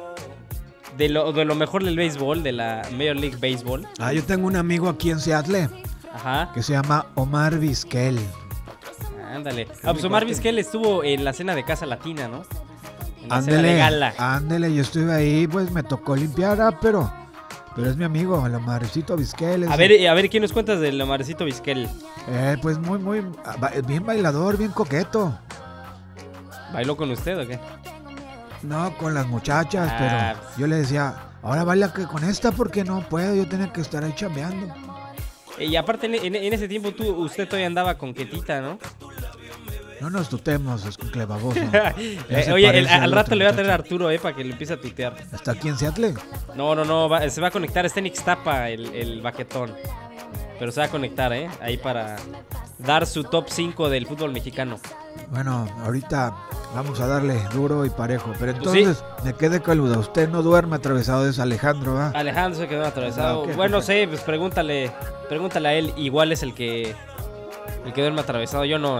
lo mejor del béisbol, de la Major League Baseball. Yo tengo un amigo aquí en Seattle. Ajá. Que se llama Omar Vizquel. Ándale. Pues Omar Vizquel estuvo en la cena de Casa Latina, ¿no? En la cena de gala. Ándele, yo estuve ahí, pues me tocó limpiar, pero Pero es mi amigo, el Omarcito Vizquel. A ver, ¿quién nos cuentas del Omarcito Vizquel? Pues muy, bien bailador, bien coqueto. ¿Bailó con usted o qué? No, con las muchachas, pero yo le decía, ahora baila que con esta porque no puedo, yo tenía que estar ahí chambeando. Y aparte, en ese tiempo usted todavía andaba con Ketita, ¿no? No nos tutemos, es un clebaboso. Oye, al rato le voy a traer a Arturo, para que le empiece a tutear. ¿Está aquí en Seattle? No, se va a conectar, está en Ixtapa el baquetón. Pero se va a conectar, ahí para dar su top 5 del fútbol mexicano. Bueno, ahorita vamos a darle duro y parejo. Pero entonces, me quedé con duda. Usted no duerme atravesado, es Alejandro, ¿va? Alejandro se quedó atravesado. Okay, bueno, sí, pues pregúntale a él. Igual es el que duerme atravesado. Yo no,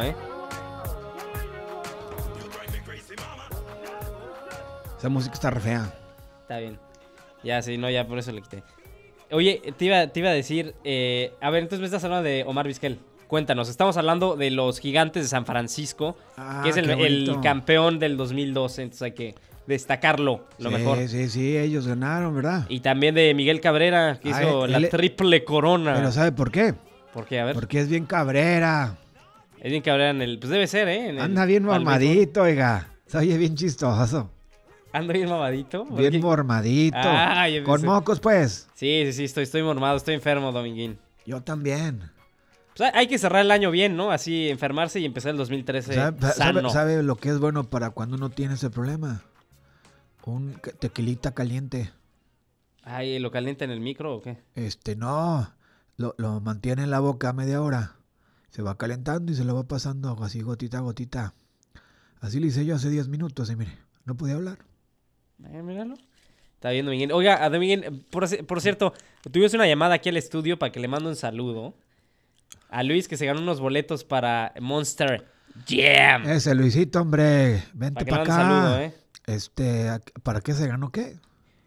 Esa música está re fea. Está bien. Ya, sí, no, ya por eso le quité. Oye, te iba a decir... a ver, entonces me estás hablando de Omar Vizquel. Cuéntanos, estamos hablando de los Gigantes de San Francisco, que es el campeón del 2012, entonces hay que destacarlo, lo mejor. Sí, ellos ganaron, ¿verdad? Y también de Miguel Cabrera, que hizo la triple corona. Pero ¿sabe por qué? ¿Por qué? A ver. Porque es bien Cabrera. Es bien Cabrera pues debe ser, Anda bien mormadito, oiga. Se oye bien chistoso. ¿Ando bien mamadito? Bien mormadito. Con mocos, pues. Sí, estoy mormado, estoy enfermo, Dominguín. Yo también. Pues hay que cerrar el año bien, ¿no? Así enfermarse y empezar el 2013 sano. ¿Sabe lo que es bueno para cuando uno tiene ese problema? Un tequilita caliente. Ay, ¿lo calienta en el micro o qué? No. Lo mantiene en la boca media hora. Se va calentando y se lo va pasando así gotita a gotita. Así lo hice yo hace 10 minutos y mire, no podía hablar. Míralo. Está bien, Domínguez. Oiga, Domínguez, por cierto, tuvimos una llamada aquí al estudio para que le mando un saludo a Luis, que se ganó unos boletos para Monster Jam. Ese Luisito, hombre, vente para acá. Saludo, ¿Para qué se ganó qué?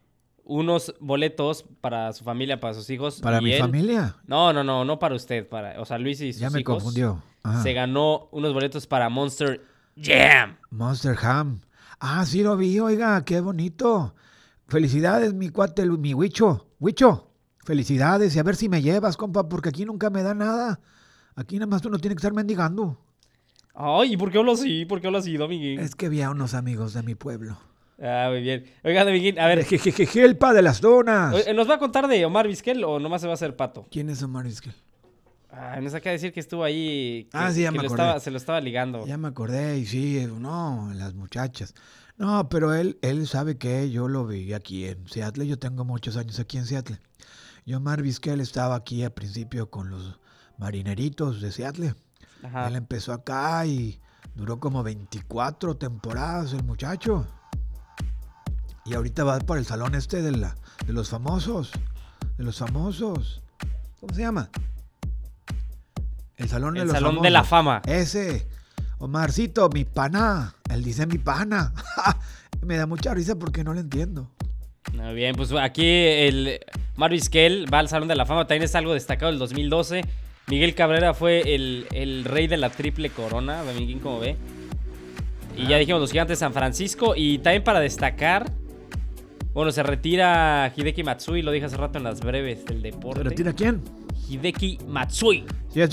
Unos boletos para su familia, para sus hijos. ¿Para mi familia? No para usted. O sea, Luis y sus hijos. Ya me confundió. Ajá. Se ganó unos boletos para Monster Jam. Monster Jam. Ah, sí lo vi, oiga, qué bonito. Felicidades, mi cuate, mi Huicho. Huicho, felicidades. Y a ver si me llevas, compa, porque aquí nunca me da nada. Aquí nada más uno tiene que estar mendigando. Ay, ¿por qué hablo así? Domínguez? Es que vi a unos amigos de mi pueblo. Ah, muy bien. Oiga, Domínguez, a ver. Gelpa de las donas. ¿Nos va a contar de Omar Vizquel o nomás se va a hacer pato? ¿Quién es Omar Vizquel? Nos acaba de decir que estuvo ahí. Sí, ya me acordé. Se lo estaba ligando. Ya me acordé, y sí, no, las muchachas. No, pero él sabe que yo lo vi aquí en Seattle. Yo tengo muchos años aquí en Seattle. Y Omar Vizquel estaba aquí al principio con los Marineritos de Seattle. Ajá. Él empezó acá y duró como 24 temporadas el muchacho. Y ahorita va por el salón de los famosos. De los famosos. ¿Cómo se llama? El salón de los famosos. El salón de la fama. Ese. Omarcito, mi pana. Él dice mi pana. Me da mucha risa porque no lo entiendo. Muy bien, pues aquí el Omar Vizquel va al salón de la fama. También es algo destacado del 2012. Miguel Cabrera fue el rey de la triple corona. Domínguez, como ve. Y ya dijimos los Gigantes de San Francisco. Y también para destacar, bueno, se retira Hideki Matsui. Lo dije hace rato en las breves del deporte. ¿Se retira quién? Hideki Matsui.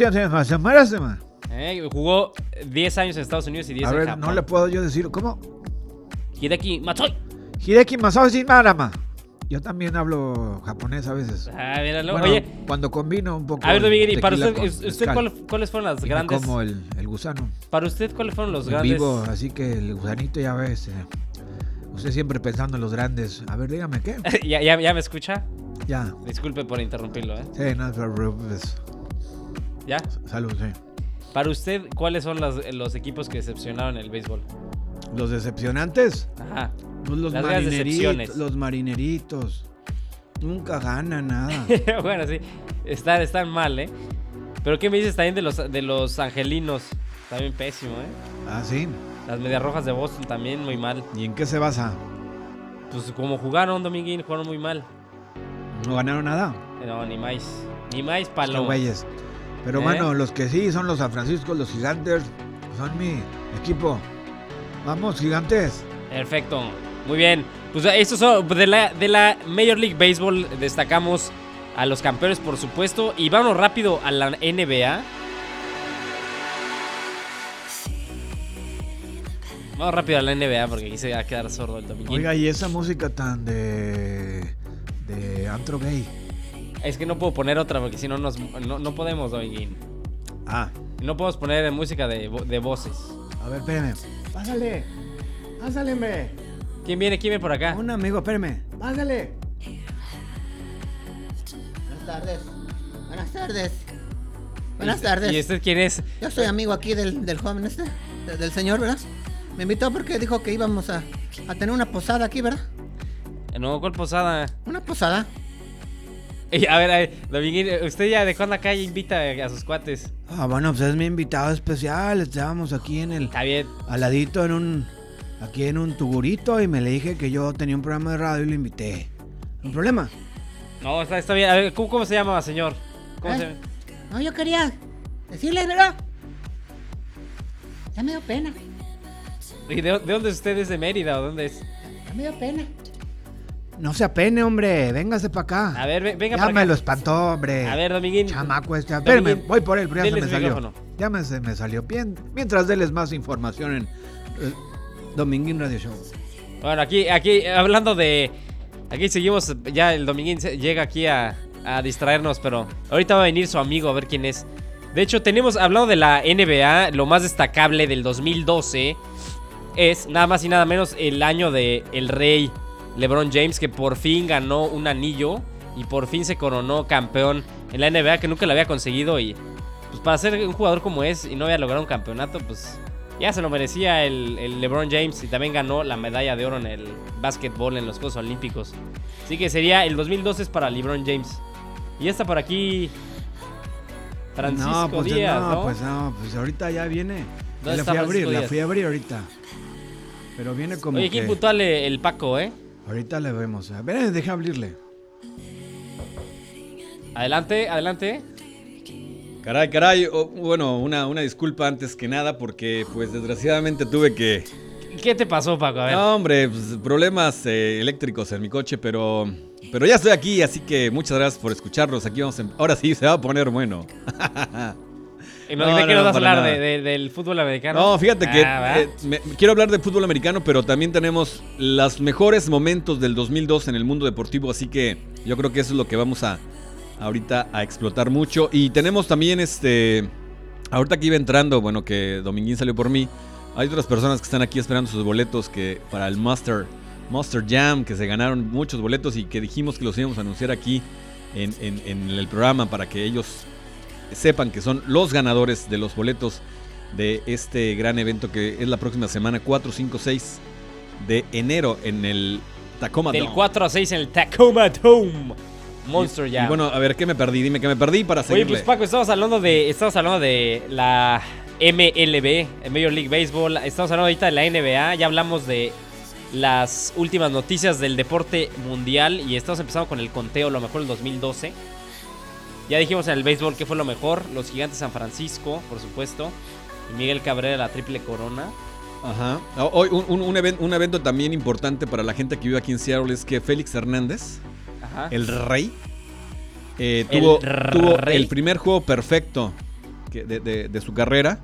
Jugó 10 años en Estados Unidos y 10 en Japón. No le puedo yo decir, ¿cómo? Hideki Matsui. Hideki Matsui Marama. Yo también hablo japonés a veces. Míralo. Bueno, oye, cuando combino un poco. A ver, Domínguez, y para usted ¿cuáles fueron las grandes? Como el gusano. Para usted, ¿cuáles fueron los grandes? Vivo, así que el gusanito ya ves. Usted siempre pensando en los grandes. A ver, dígame, ¿qué? ¿Ya me escucha? Ya. Disculpe por interrumpirlo, Sí, no, pues. ¿Ya? Salud, sí. Para usted, ¿cuáles son los equipos que decepcionaron en el béisbol? ¿Los decepcionantes? Ajá. Pues los marineritos. Nunca ganan nada. Bueno, sí. Están mal, ¿eh? Pero ¿qué me dices también de los angelinos? Está bien pésimo, ¿eh? Ah, sí. Las Medias Rojas de Boston también muy mal. ¿Y en qué se basa? Pues como jugaron, Domínguez, jugaron muy mal. ¿No ganaron nada? No, ni más. Ni más palo. Güeyes. Pero bueno, los que sí son los San Francisco, los Gigantes, son mi equipo. Vamos, Gigantes. Perfecto. Muy bien. Pues estos son de la Major League Baseball. Destacamos a los campeones, por supuesto. Y vamos rápido a la NBA. Vamos rápido a la NBA porque aquí se va a quedar sordo el domingo. Oiga, y esa música tan de antro gay. Es que no puedo poner otra porque si no no podemos, Dominguín. Ah. No podemos poner música de voces. A ver, espérame. Pásale. Pásale, hombre. ¿Quién viene por acá? Un amigo, espérame. Pásale. Buenas tardes. Buenas tardes. Buenas tardes. ¿Y usted quién es? Yo soy amigo aquí del joven del señor, ¿verdad? Me invitó porque dijo que íbamos a tener una posada aquí, ¿verdad? No, ¿cuál posada? Una posada. A ver, Dominguín, ¿usted ya de cuándo acá invita a sus cuates? Ah, bueno, pues es mi invitado especial. Estábamos aquí en el... Está bien. Al ladito aquí en un tugurito y me le dije que yo tenía un programa de radio y lo invité. ¿Un problema? No, está bien. A ver, ¿cómo se llama, señor? ¿Cómo se llama? No, yo quería decirle, ¿verdad? Ya me dio pena. ¿Y de dónde es usted? ¿Es de Mérida o dónde es? Ya me dio pena. No se apene, hombre. Véngase para acá. A ver, venga ya para acá. me lo espantó, hombre. A ver, Dominguín. Chamaco este. Dominguín, Espérame, voy por él, pero ya se dele me su salió. micrófono. Ya se me salió. Bien, mientras déles más información en Dominguín Radio Show. Bueno, aquí hablando de... Aquí seguimos, ya el Dominguín llega aquí a distraernos, pero ahorita va a venir su amigo a ver quién es. De hecho, hablado de la NBA, lo más destacable del 2012 es nada más y nada menos el año de el rey LeBron James, que por fin ganó un anillo y por fin se coronó campeón en la NBA, que nunca lo había conseguido. Y pues para ser un jugador como es y no había logrado un campeonato, pues ya se lo merecía el LeBron James. Y también ganó la medalla de oro en el básquetbol en los Juegos Olímpicos. Así que sería el 2012 es para LeBron James. Y está por aquí Francisco Díaz, ¿no? Pues ahorita ya viene. ¿Dónde La está Francisco Díaz? fui a abrir ahorita. Pero viene como Oye, que... qué puntual el Paco, ¿eh? Ahorita le vemos. A ver, deja abrirle. Adelante. Caray. Bueno, una disculpa antes que nada porque pues desgraciadamente tuve que... ¿Qué te pasó, Paco? A ver. No, hombre, pues, problemas eléctricos en mi coche, pero ya estoy aquí, así que muchas gracias por escucharnos. Aquí ahora sí se va a poner bueno. ¿De qué nos vas a para hablar? nada. ¿Del fútbol americano? No, fíjate que ¿va? quiero hablar de fútbol americano, pero también tenemos los mejores momentos del 2002 en el mundo deportivo, así que yo creo que eso es lo que vamos ahorita a explotar mucho. Y tenemos también ahorita que iba entrando, bueno, que Dominguín salió por mí, hay otras personas que están aquí esperando sus boletos que para el Monster Jam, que se ganaron muchos boletos y que dijimos que los íbamos a anunciar aquí en el programa para que ellos sepan que son los ganadores de los boletos de este gran evento que es la próxima semana, 4, 5, 6 de enero en el Tacoma Dome. Del 4 a 6 en el Tacoma Dome. Monster Jam. Y bueno, a ver, ¿qué me perdí? Dime que me perdí para Oye, seguirle. pues Paco, estamos hablando de la MLB, Major League Baseball. Estamos hablando ahorita de la NBA. Ya hablamos de las últimas noticias del deporte mundial y estamos empezando con el conteo, lo mejor del 2012. Ya dijimos en el béisbol que fue lo mejor. Los Gigantes San Francisco, por supuesto. Y Miguel Cabrera, la triple corona. Ajá. Hoy un evento también importante para la gente que vive aquí en Seattle es que Félix Hernández, Ajá. el rey, Tuvo tuvo el primer juego perfecto de su carrera.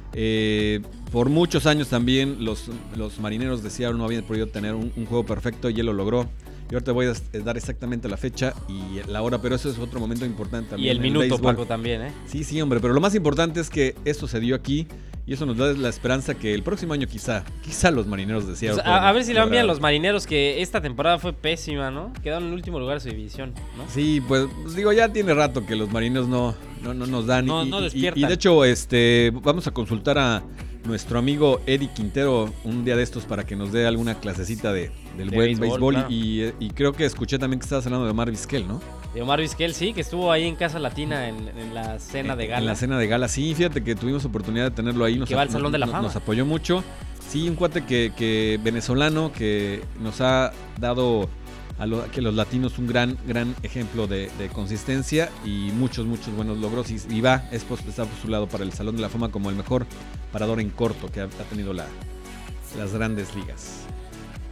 Por muchos años también los marineros de Seattle no habían podido tener un juego perfecto y él lo logró. Y ahorita voy a dar exactamente la fecha y la hora, pero eso es otro momento importante también. Y el minuto, béisbol. Paco, también, ¿eh? Sí, hombre, pero lo más importante es que esto se dio aquí y eso nos da la esperanza que el próximo año quizá los marineros de Seattle. Pues a ver si le van bien a los marineros, que esta temporada fue pésima, ¿no? Quedaron en el último lugar de su división, ¿no? Sí, pues digo, ya tiene rato que los marineros no nos dan. No despiertan. Y de hecho, vamos a consultar a nuestro amigo Eddie Quintero un día de estos para que nos dé alguna clasecita del buen béisbol. Claro. Y creo que escuché también que estabas hablando de Omar Vizquel, ¿no? De Omar Vizquel, sí, que estuvo ahí en Casa Latina en la cena de gala. En la cena de gala, sí, fíjate que tuvimos oportunidad de tenerlo ahí. Que va al Salón de la Fama. Nos apoyó mucho. Sí, un cuate que venezolano que nos ha dado que los latinos un gran ejemplo de consistencia y muchos buenos logros. Y está postulado para el Salón de la Fama como el mejor parador en corto que ha tenido las grandes ligas.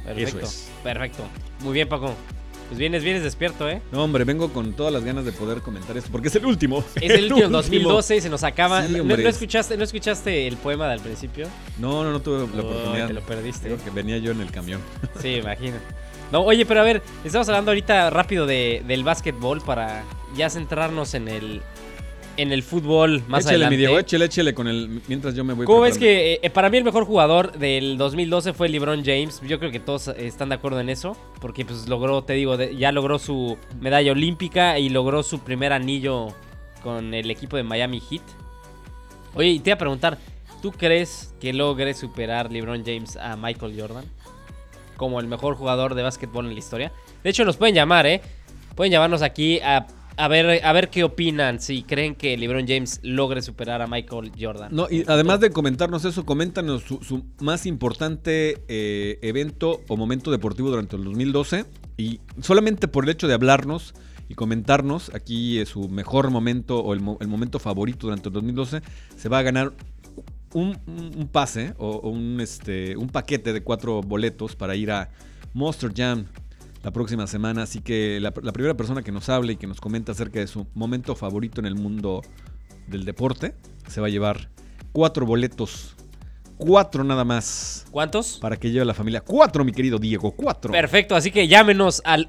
Perfecto, Eso es. perfecto. Muy bien, Paco. Pues vienes despierto, ¿eh? No, hombre, vengo con todas las ganas de poder comentar esto, porque es el último. Es el último, 2012 y se nos acaba. Sí, ¿No hombre. escuchaste el poema del principio? No tuve la Oh, oportunidad. te lo perdiste. Creo que venía yo en el camión. Sí, imagino. No, oye, pero a ver, estamos hablando ahorita rápido del básquetbol para ya centrarnos en el fútbol más Échale, adelante. mi Diego, échale con el mientras yo me voy ¿Cómo ves preparando. que para mí el mejor jugador del 2012 fue LeBron James? Yo creo que todos están de acuerdo en eso, porque pues logró, te digo, ya logró su medalla olímpica y logró su primer anillo con el equipo de Miami Heat. Oye, y te iba a preguntar, ¿tú crees que logre superar LeBron James a Michael Jordan como el mejor jugador de básquetbol en la historia? De hecho, nos pueden llamar, ¿eh? Pueden llamarnos aquí a ver qué opinan, si creen que LeBron James logre superar a Michael Jordan. No, y además de comentarnos eso, coméntanos su más importante evento o momento deportivo durante el 2012. Y solamente por el hecho de hablarnos y comentarnos aquí su mejor momento o el momento favorito durante el 2012, se va a ganar un pase o un paquete de 4 boletos para ir a Monster Jam la próxima semana. Así que la primera persona que nos hable y que nos comente acerca de su momento favorito en el mundo del deporte se va a llevar 4 boletos. 4 nada más. ¿Cuántos? Para que lleve a la familia. 4, mi querido Diego, 4. Perfecto, así que llámenos al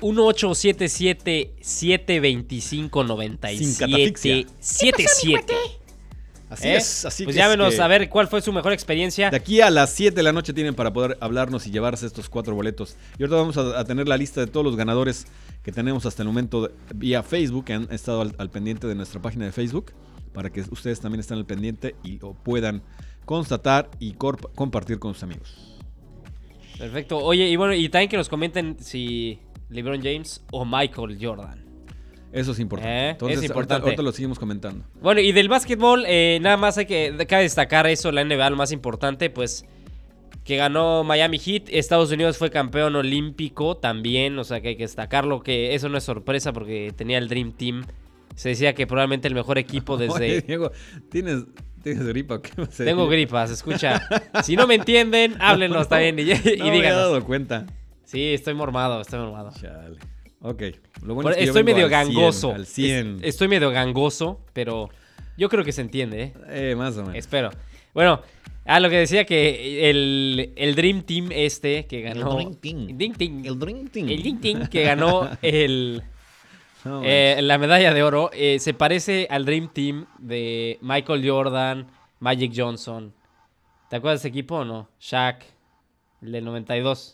1877-725-9777. Así es, así pues que llámenos es que a ver cuál fue su mejor experiencia. de aquí a las 7 de la noche tienen para poder hablarnos y llevarse estos 4 boletos. Y ahorita vamos a tener la lista de todos los ganadores que tenemos hasta el momento vía Facebook, que han estado al pendiente de nuestra página de Facebook, para que ustedes también estén al pendiente y lo puedan constatar y compartir con sus amigos. Perfecto. Oye, y bueno, y también que nos comenten si LeBron James o Michael Jordan. Eso es importante. Entonces, es importante. Ahorita lo seguimos comentando. Bueno, y del básquetbol, nada más cabe destacar eso, la NBA, lo más importante, pues que ganó Miami Heat. Estados Unidos fue campeón olímpico también, o sea que hay que destacarlo, que eso no es sorpresa porque tenía el Dream Team. Se decía que probablemente el mejor equipo desde... Oye, Diego, ¿tienes gripa o qué? Tengo gripas, escucha. Si no me entienden, háblenos también y No me había díganos. dado cuenta. Sí, estoy mormado. Chale. Ok. Lo bueno es que yo Estoy vengo medio al 100, gangoso. al 100. Estoy medio gangoso, pero yo creo que se entiende, ¿eh? Más o menos. Espero. Bueno, lo que decía que el Dream Team que ganó... El Dream Team. El Dream Team. El Dream Team. El Dream Team que ganó No, la medalla de oro se parece al Dream Team de Michael Jordan, Magic Johnson. ¿Te acuerdas de ese equipo o no? Shaq, el del 92.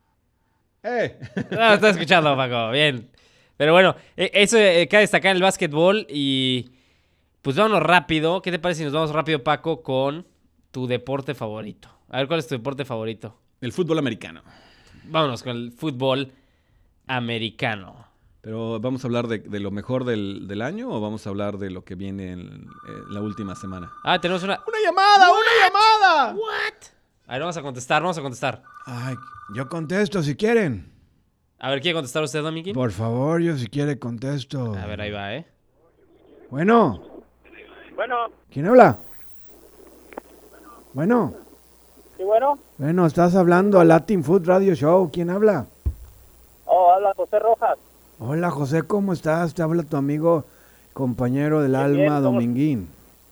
No, está escuchando, Paco. Bien. Pero bueno, eso cabe destacar en el básquetbol. Y pues vámonos rápido. ¿Qué te parece si nos vamos rápido, Paco, con tu deporte favorito? A ver, ¿cuál es tu deporte favorito? El fútbol americano. Vámonos con el fútbol americano. Pero ¿vamos a hablar de lo mejor del año o vamos a hablar de lo que viene en la última semana? Tenemos una... ¡Una llamada! ¡Una llamada! A ver, vamos a contestar. Ay, yo contesto si quieren. A ver, ¿quiere contestar usted, Dominique? Por favor, yo si quiere contesto. A ver, ahí va, ¿eh? Bueno. Bueno, ¿Quién habla? Bueno. sí, bueno. Bueno, estás hablando a Latin Food Radio Show. ¿Quién habla? Oh, habla José Rojas. Hola, José, ¿cómo estás? Te habla tu amigo, compañero del Bien, alma, bien, ¿cómo- Dominguín.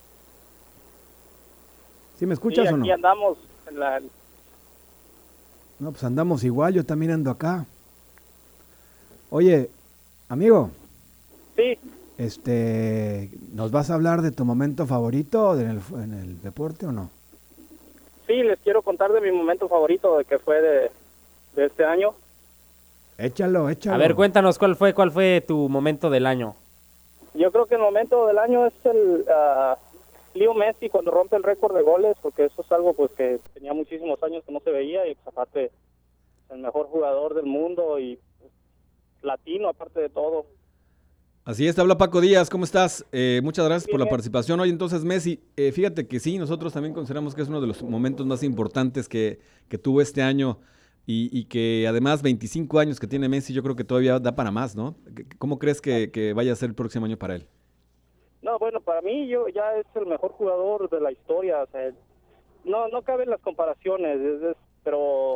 ¿Sí me escuchas o no? Aquí andamos en la... No, pues andamos igual, yo también ando acá. Oye, amigo, Sí, ¿nos vas a hablar de tu momento favorito en el deporte o no? sí, les quiero contar de mi momento favorito, de que fue de este año. Échalo. A ver, cuéntanos cuál fue tu momento del año. Yo creo que el momento del año es el Leo Messi cuando rompe el récord de goles, porque eso es algo pues que tenía muchísimos años que no se veía, y pues, aparte el mejor jugador del mundo y pues, latino aparte de todo. Así es, te habla Paco Díaz, ¿cómo estás? Muchas gracias por la Bien. participación. Oye, entonces Messi, fíjate que sí, nosotros también consideramos que es uno de los momentos más importantes que tuvo este año y que además 25 años que tiene Messi, yo creo que todavía da para más, ¿no? ¿Cómo crees que vaya a ser el próximo año para él? No, bueno, para mí ya es el mejor jugador de la historia, o sea, no caben las comparaciones, pero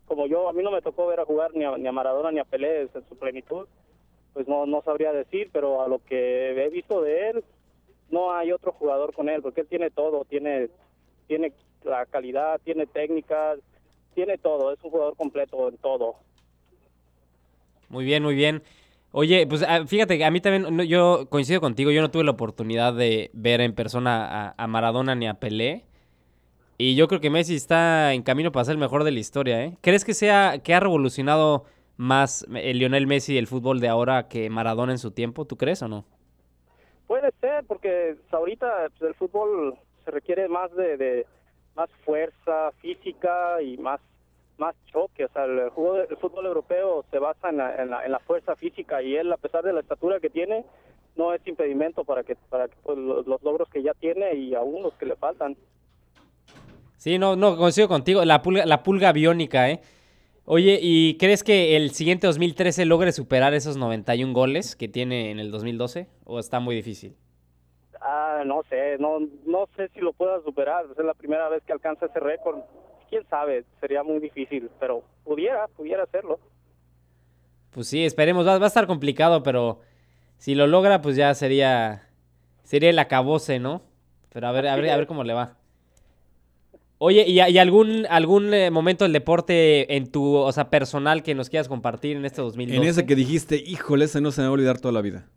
como a mí no me tocó ver a jugar ni a Maradona ni a Pelé en su plenitud, pues no sabría decir, pero a lo que he visto de él, no hay otro jugador con él, porque él tiene todo, tiene la calidad, tiene técnica, tiene todo, es un jugador completo en todo. Muy bien, muy bien. Oye, pues fíjate que a mí también, yo coincido contigo, yo no tuve la oportunidad de ver en persona a Maradona ni a Pelé. Y yo creo que Messi está en camino para ser el mejor de la historia, ¿eh? ¿Crees que ha revolucionado más el Lionel Messi el fútbol de ahora que Maradona en su tiempo? ¿Tú crees o no? Puede ser, porque ahorita pues, el fútbol se requiere más de más fuerza física y más choque. O sea, el fútbol europeo se basa en la fuerza física, y él, a pesar de la estatura que tiene, no es impedimento para que pues, los logros que ya tiene y aún los que le faltan. Sí, no, coincido contigo. La pulga biónica, ¿eh? Oye, ¿y crees que el siguiente 2013 logre superar esos 91 goles que tiene en el 2012? ¿O está muy difícil? No sé, no sé si lo pueda superar. Es la primera vez que alcanza ese récord. Quién sabe, sería muy difícil, pero pudiera hacerlo. Pues sí, esperemos. Va a estar complicado, pero si lo logra, pues ya sería el acabose, ¿no? Pero a ver cómo le va. Oye, ¿y algún momento del deporte en tu, personal que nos quieras compartir en este 2012? En ese que dijiste, híjole, ese no se me va a olvidar toda la vida.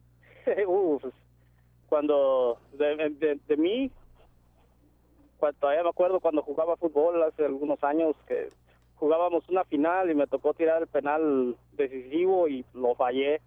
Cuando de mí, todavía me acuerdo cuando jugaba fútbol hace algunos años, que jugábamos una final y me tocó tirar el penal decisivo y lo fallé.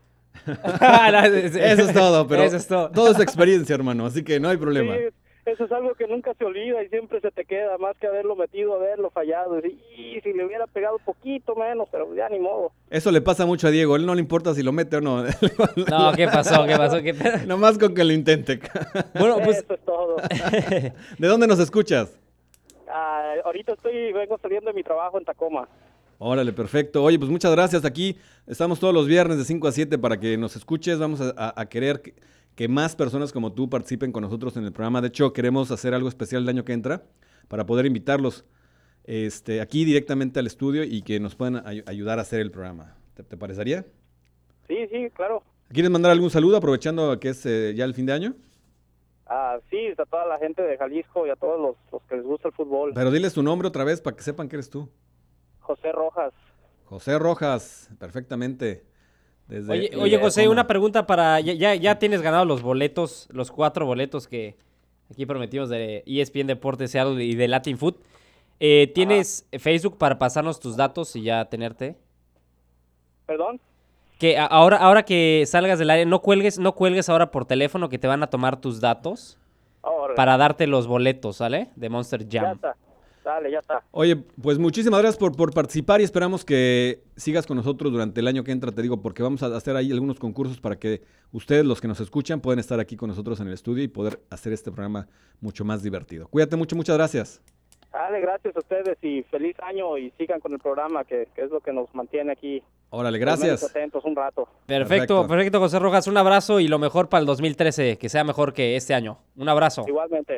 Eso es todo, pero eso es todo. Todo es experiencia, hermano, así que no hay problema. Sí, eso es algo que nunca se olvida y siempre se te queda, más que haberlo metido, haberlo fallado. Y si le hubiera pegado poquito menos, pero ya ni modo. Eso le pasa mucho a Diego, a él no le importa si lo mete o no. No, ¿qué pasó? Nomás con que lo intente. Bueno, pues... Eso es todo. ¿De dónde nos escuchas? Ahorita vengo saliendo de mi trabajo en Tacoma. Órale, perfecto. Oye, pues muchas gracias. Aquí estamos todos los viernes de 5 a 7 para que nos escuches. Vamos a querer que más personas como tú participen con nosotros en el programa. De hecho, queremos hacer algo especial el año que entra para poder invitarlos aquí directamente al estudio y que nos puedan ayudar a hacer el programa. ¿Te parecería? Sí, claro. ¿Quieres mandar algún saludo aprovechando que es ya el fin de año? Sí, a toda la gente de Jalisco y a todos los que les gusta el fútbol. Pero diles tu nombre otra vez para que sepan que eres tú. José Rojas. José Rojas, perfectamente. Oye, José, una pregunta para... Ya tienes ganado los boletos, los 4 boletos que aquí prometimos de ESPN Deportes Seattle y de Latin Food. ¿Tienes Facebook para pasarnos tus datos y ya tenerte? ¿Perdón? Que ahora que salgas del área, no cuelgues ahora por teléfono, que te van a tomar tus datos para darte los boletos, ¿sale? De Monster Jam. Ya está. Dale, ya está. Oye, pues muchísimas gracias por participar y esperamos que sigas con nosotros durante el año que entra, te digo, porque vamos a hacer ahí algunos concursos para que ustedes, los que nos escuchan, puedan estar aquí con nosotros en el estudio y poder hacer este programa mucho más divertido. Cuídate mucho, muchas gracias. Dale, gracias a ustedes y feliz año y sigan con el programa, que es lo que nos mantiene aquí. Órale, gracias. Atentos un rato. Perfecto, José Rojas, un abrazo y lo mejor para el 2013, que sea mejor que este año. Un abrazo. Igualmente.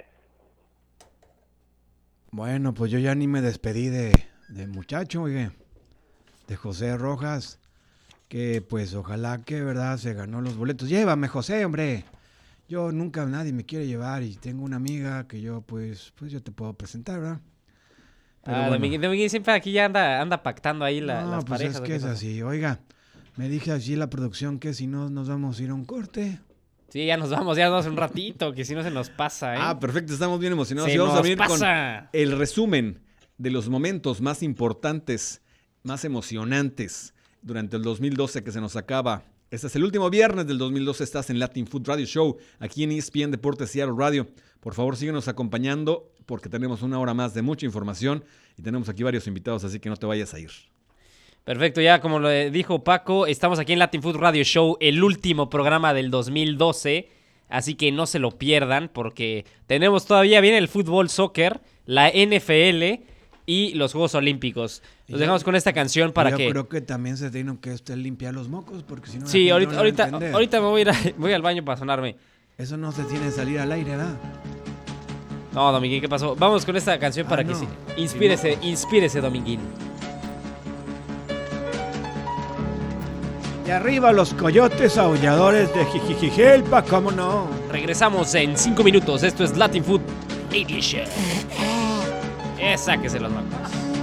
Bueno, pues yo ya ni me despedí de muchacho, oye, de José Rojas, que pues ojalá que, verdad, se ganó los boletos. Llévame, José, hombre. Yo nunca, nadie me quiere llevar y tengo una amiga que yo, pues yo te puedo presentar, ¿verdad? Pero Domínguez siempre aquí ya anda pactando ahí las pues parejas. Es que es así. Oiga, me dije así la producción que si no nos vamos a ir a un corte. Sí, ya nos vamos un ratito, que si no se nos pasa, ¿eh? Perfecto, estamos bien emocionados. Se y vamos nos a venir pasa. con el resumen de los momentos más importantes, más emocionantes durante el 2012 que se nos acaba. Este es el último viernes del 2012, estás en Latin Food Radio Show, aquí en ESPN Deportes Seattle Radio. Por favor, síguenos acompañando porque tenemos una hora más de mucha información y tenemos aquí varios invitados, así que no te vayas a ir. Perfecto, ya como lo dijo Paco, estamos aquí en Latin Food Radio Show, el último programa del 2012, así que no se lo pierdan porque tenemos todavía bien el fútbol, soccer, la NFL y los Juegos Olímpicos. Los dejamos con esta canción para que... Yo creo que también se tienen que limpiar los mocos porque si no... Sí, ahorita me voy al baño para sonarme. Eso no se tiene que salir al aire, ¿verdad? No, Dominguín, ¿qué pasó? Vamos con esta canción para que no. Inspírese, Dominguín. Y arriba los coyotes aulladores de Jijijijelpa, ¿cómo no? Regresamos en 5 minutos. Esto es Latin Food Edition. Sáquese los mocos.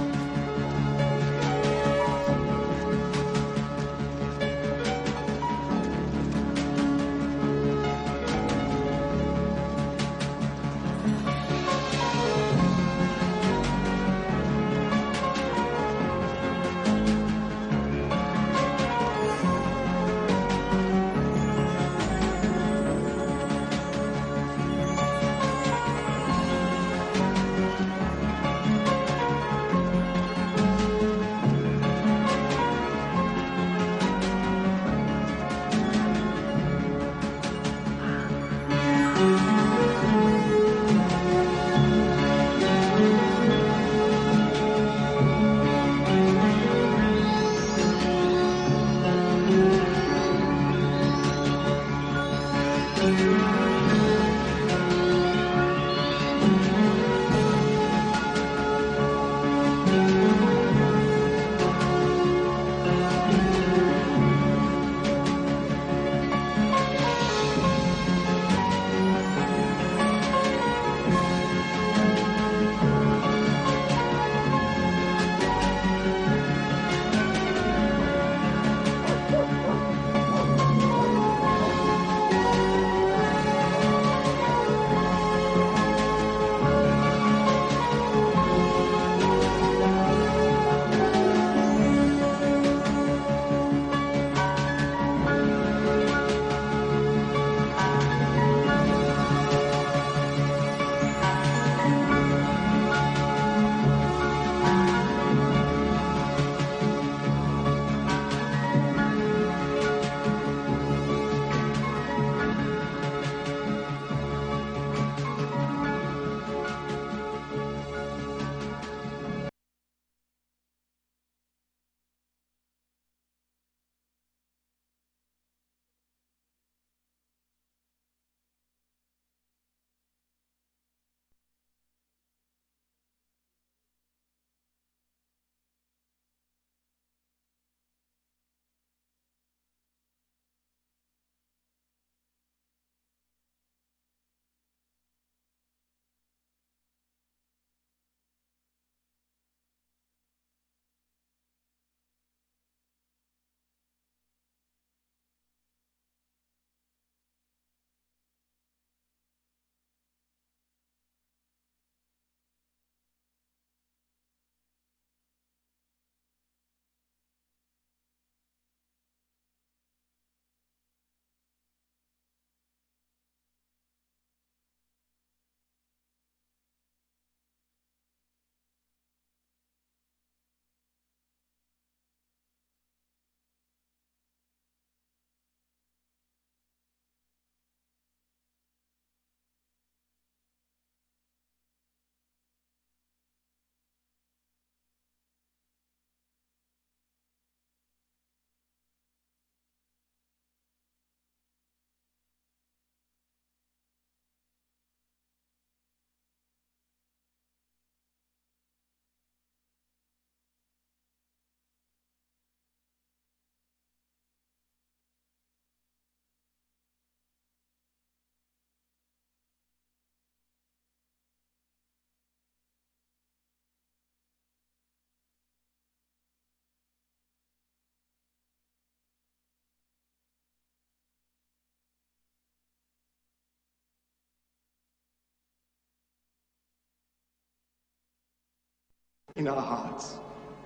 in our hearts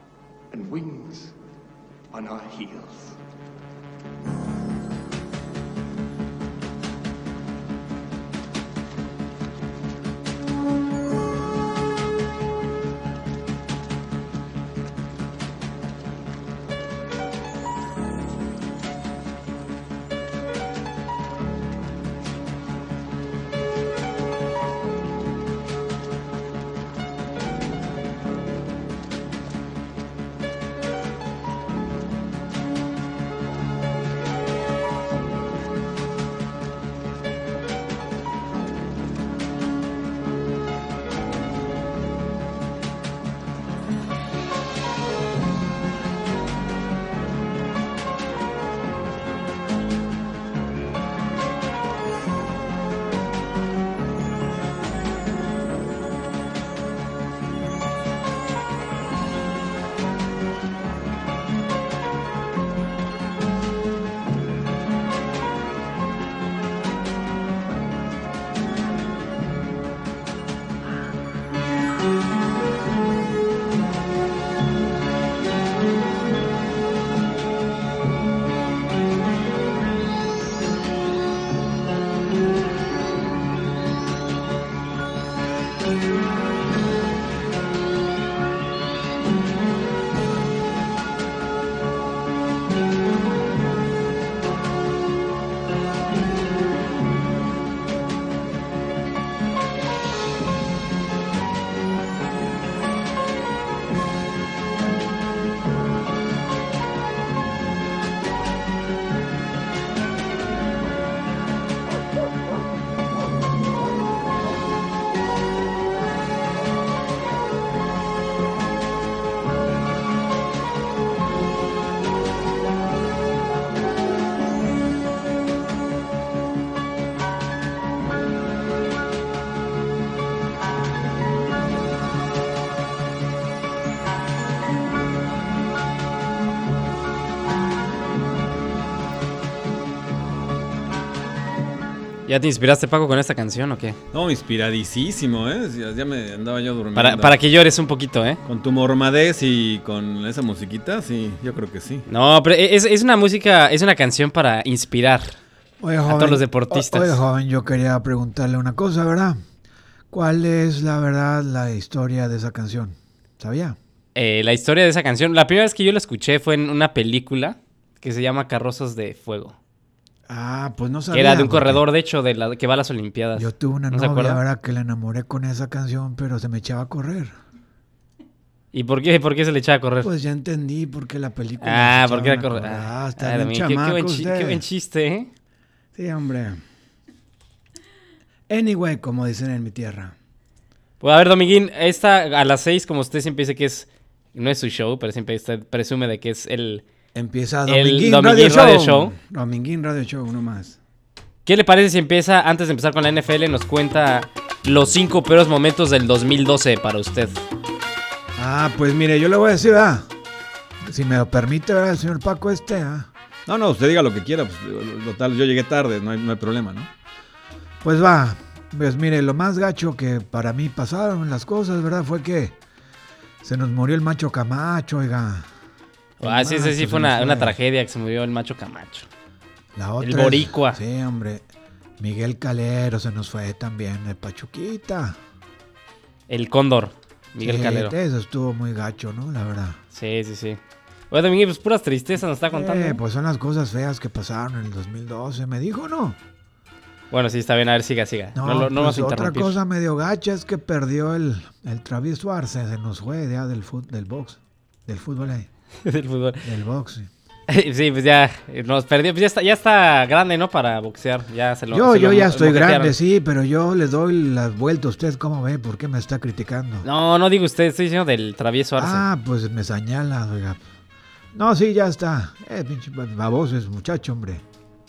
and wings on our heels. ¿Ya te inspiraste, Paco, con esta canción o qué? No, inspiradísimo, ¿eh? Ya me andaba yo durmiendo. Para que llores un poquito, ¿eh? Con tu mormadez y con esa musiquita, sí, yo creo que sí. No, pero es una música, es una canción para inspirar Oye, a todos los deportistas. Oye, joven, yo quería preguntarle una cosa, ¿verdad? ¿Cuál es la verdad la historia de esa canción? ¿Sabía? La historia de esa canción, la primera vez que yo la escuché fue en una película que se llama Carrozas de Fuego. Ah, pues no sabía. Que era de un porque corredor, de hecho, que va a las Olimpiadas. Yo tuve una ¿No se novia, acuerda? ¿verdad? Que la enamoré con esa canción, pero se me echaba a correr. ¿Y por qué se le echaba a correr? Pues ya entendí por qué la película. Ah, se porque era echaban a correr. Ah, está Ay, bien Domingo, chamaco qué usted. buen chiste, ¿eh? Sí, hombre. Anyway, como dicen en mi tierra. Pues a ver, Dominguín, esta a las 6, como usted siempre dice que no es su show, pero siempre usted presume de que es el... Empieza El Dominguín Dominguín Radio Radio Show. Show. Dominguín Radio Show, no más. ¿Qué le parece si empieza, antes de empezar con la NFL, nos cuenta los 5 peores momentos del 2012 para usted? Ah, pues mire, yo le voy a decir, si me lo permite, ¿verdad? El señor Paco No, usted diga lo que quiera, pues, total, yo llegué tarde, no hay problema, ¿no? Pues va, pues mire, lo más gacho que para mí pasaron las cosas, ¿verdad? Fue que se nos murió el macho Camacho, oiga. Ah, sí, macho fue se una nos tragedia que se murió el macho Camacho. La otra El boricua. Sí, hombre. Miguel Calero se nos fue también, de Pachuquita. El Cóndor, Miguel Sí, Calero. Eso estuvo muy gacho, ¿no? La verdad. Sí. Oye, Dominguín, pues puras tristezas nos está contando. Pues son las cosas feas que pasaron en el 2012, me dijo, ¿no? Bueno, sí, está bien, a ver, siga. No pues vamos a otra interrumpir. cosa medio gacha es que perdió el travieso Arce, se nos fue ya del box, del fútbol ahí, Del fútbol. del box. Sí. Sí, pues ya nos perdió. Pues ya está grande, ¿no? Para boxear. Ya se lo Yo ya estoy moquetearon. grande, sí, pero yo le doy las vueltas. ¿Usted cómo ve? ¿Por qué me está criticando? No digo usted, estoy diciendo del travieso Arce. Ah, pues me señala, oiga. No, sí, ya está. Pinche baboso es muchacho, hombre.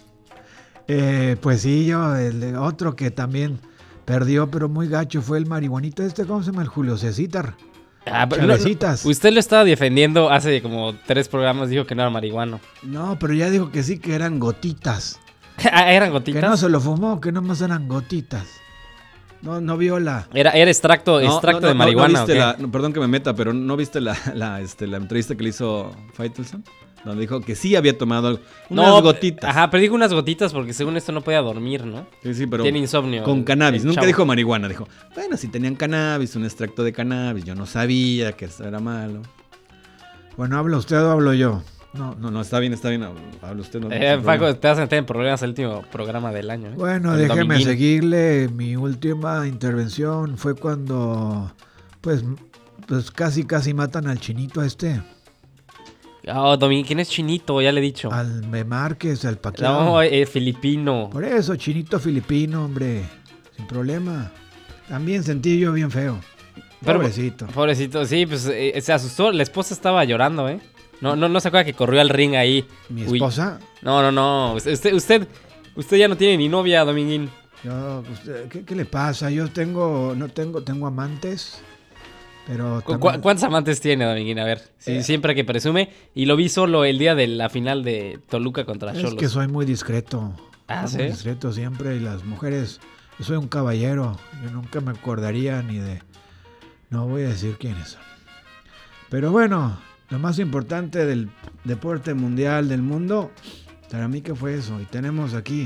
Pues sí, el otro que también perdió, pero muy gacho, fue el marihuanito ¿cómo se llama? El Julio Cecitar. Pero Chavecitas. usted lo estaba defendiendo hace como 3 programas, dijo que no era marihuano. No, pero ya dijo que sí, que eran gotitas. ¿Eran gotitas? Que no se lo fumó, que nomás eran gotitas. No vio la... Era extracto de marihuana. No viste ¿o qué? perdón que me meta, pero ¿no viste la entrevista que le hizo Faitelson? Donde dijo que sí había tomado unas gotitas. Ajá, pero dijo unas gotitas porque según esto no podía dormir, ¿no? Sí, pero tiene insomnio. Con cannabis. Nunca chavo. dijo marihuana. Dijo, bueno, si tenían cannabis, un extracto de cannabis. Yo no sabía que eso era malo. Bueno, ¿habla usted o hablo yo? No, está bien. Habla usted. No, Paco, te vas a meter en problemas el último programa del año. Bueno, El déjeme Dominguín. seguirle. Mi última intervención fue cuando, pues casi matan al chinito Dominguín, ¿quién es Chinito? Ya le he dicho. al Márquez, al Paquiao. No, filipino. Por eso, chinito filipino, hombre, sin problema. También sentí yo bien feo. Pobrecito. Pobrecito, sí, pues se asustó. La esposa estaba llorando, ¿eh? No se acuerda que corrió al ring ahí. Mi Uy. esposa, No. Usted ya no tiene ni novia, Dominguín. ¿qué le pasa? Yo tengo amantes, pero ¿Cuántos amantes tiene, Dominguín? A ver, siempre que presume. Y lo vi solo el día de la final de Toluca contra es Xolos. que soy muy discreto. Ah, Soy muy ¿sí? discreto siempre y las mujeres, yo soy un caballero. Yo nunca me acordaría ni de, no voy a decir quiénes son. Pero bueno, lo más importante del deporte mundial del mundo, para mí que fue eso. Y tenemos aquí.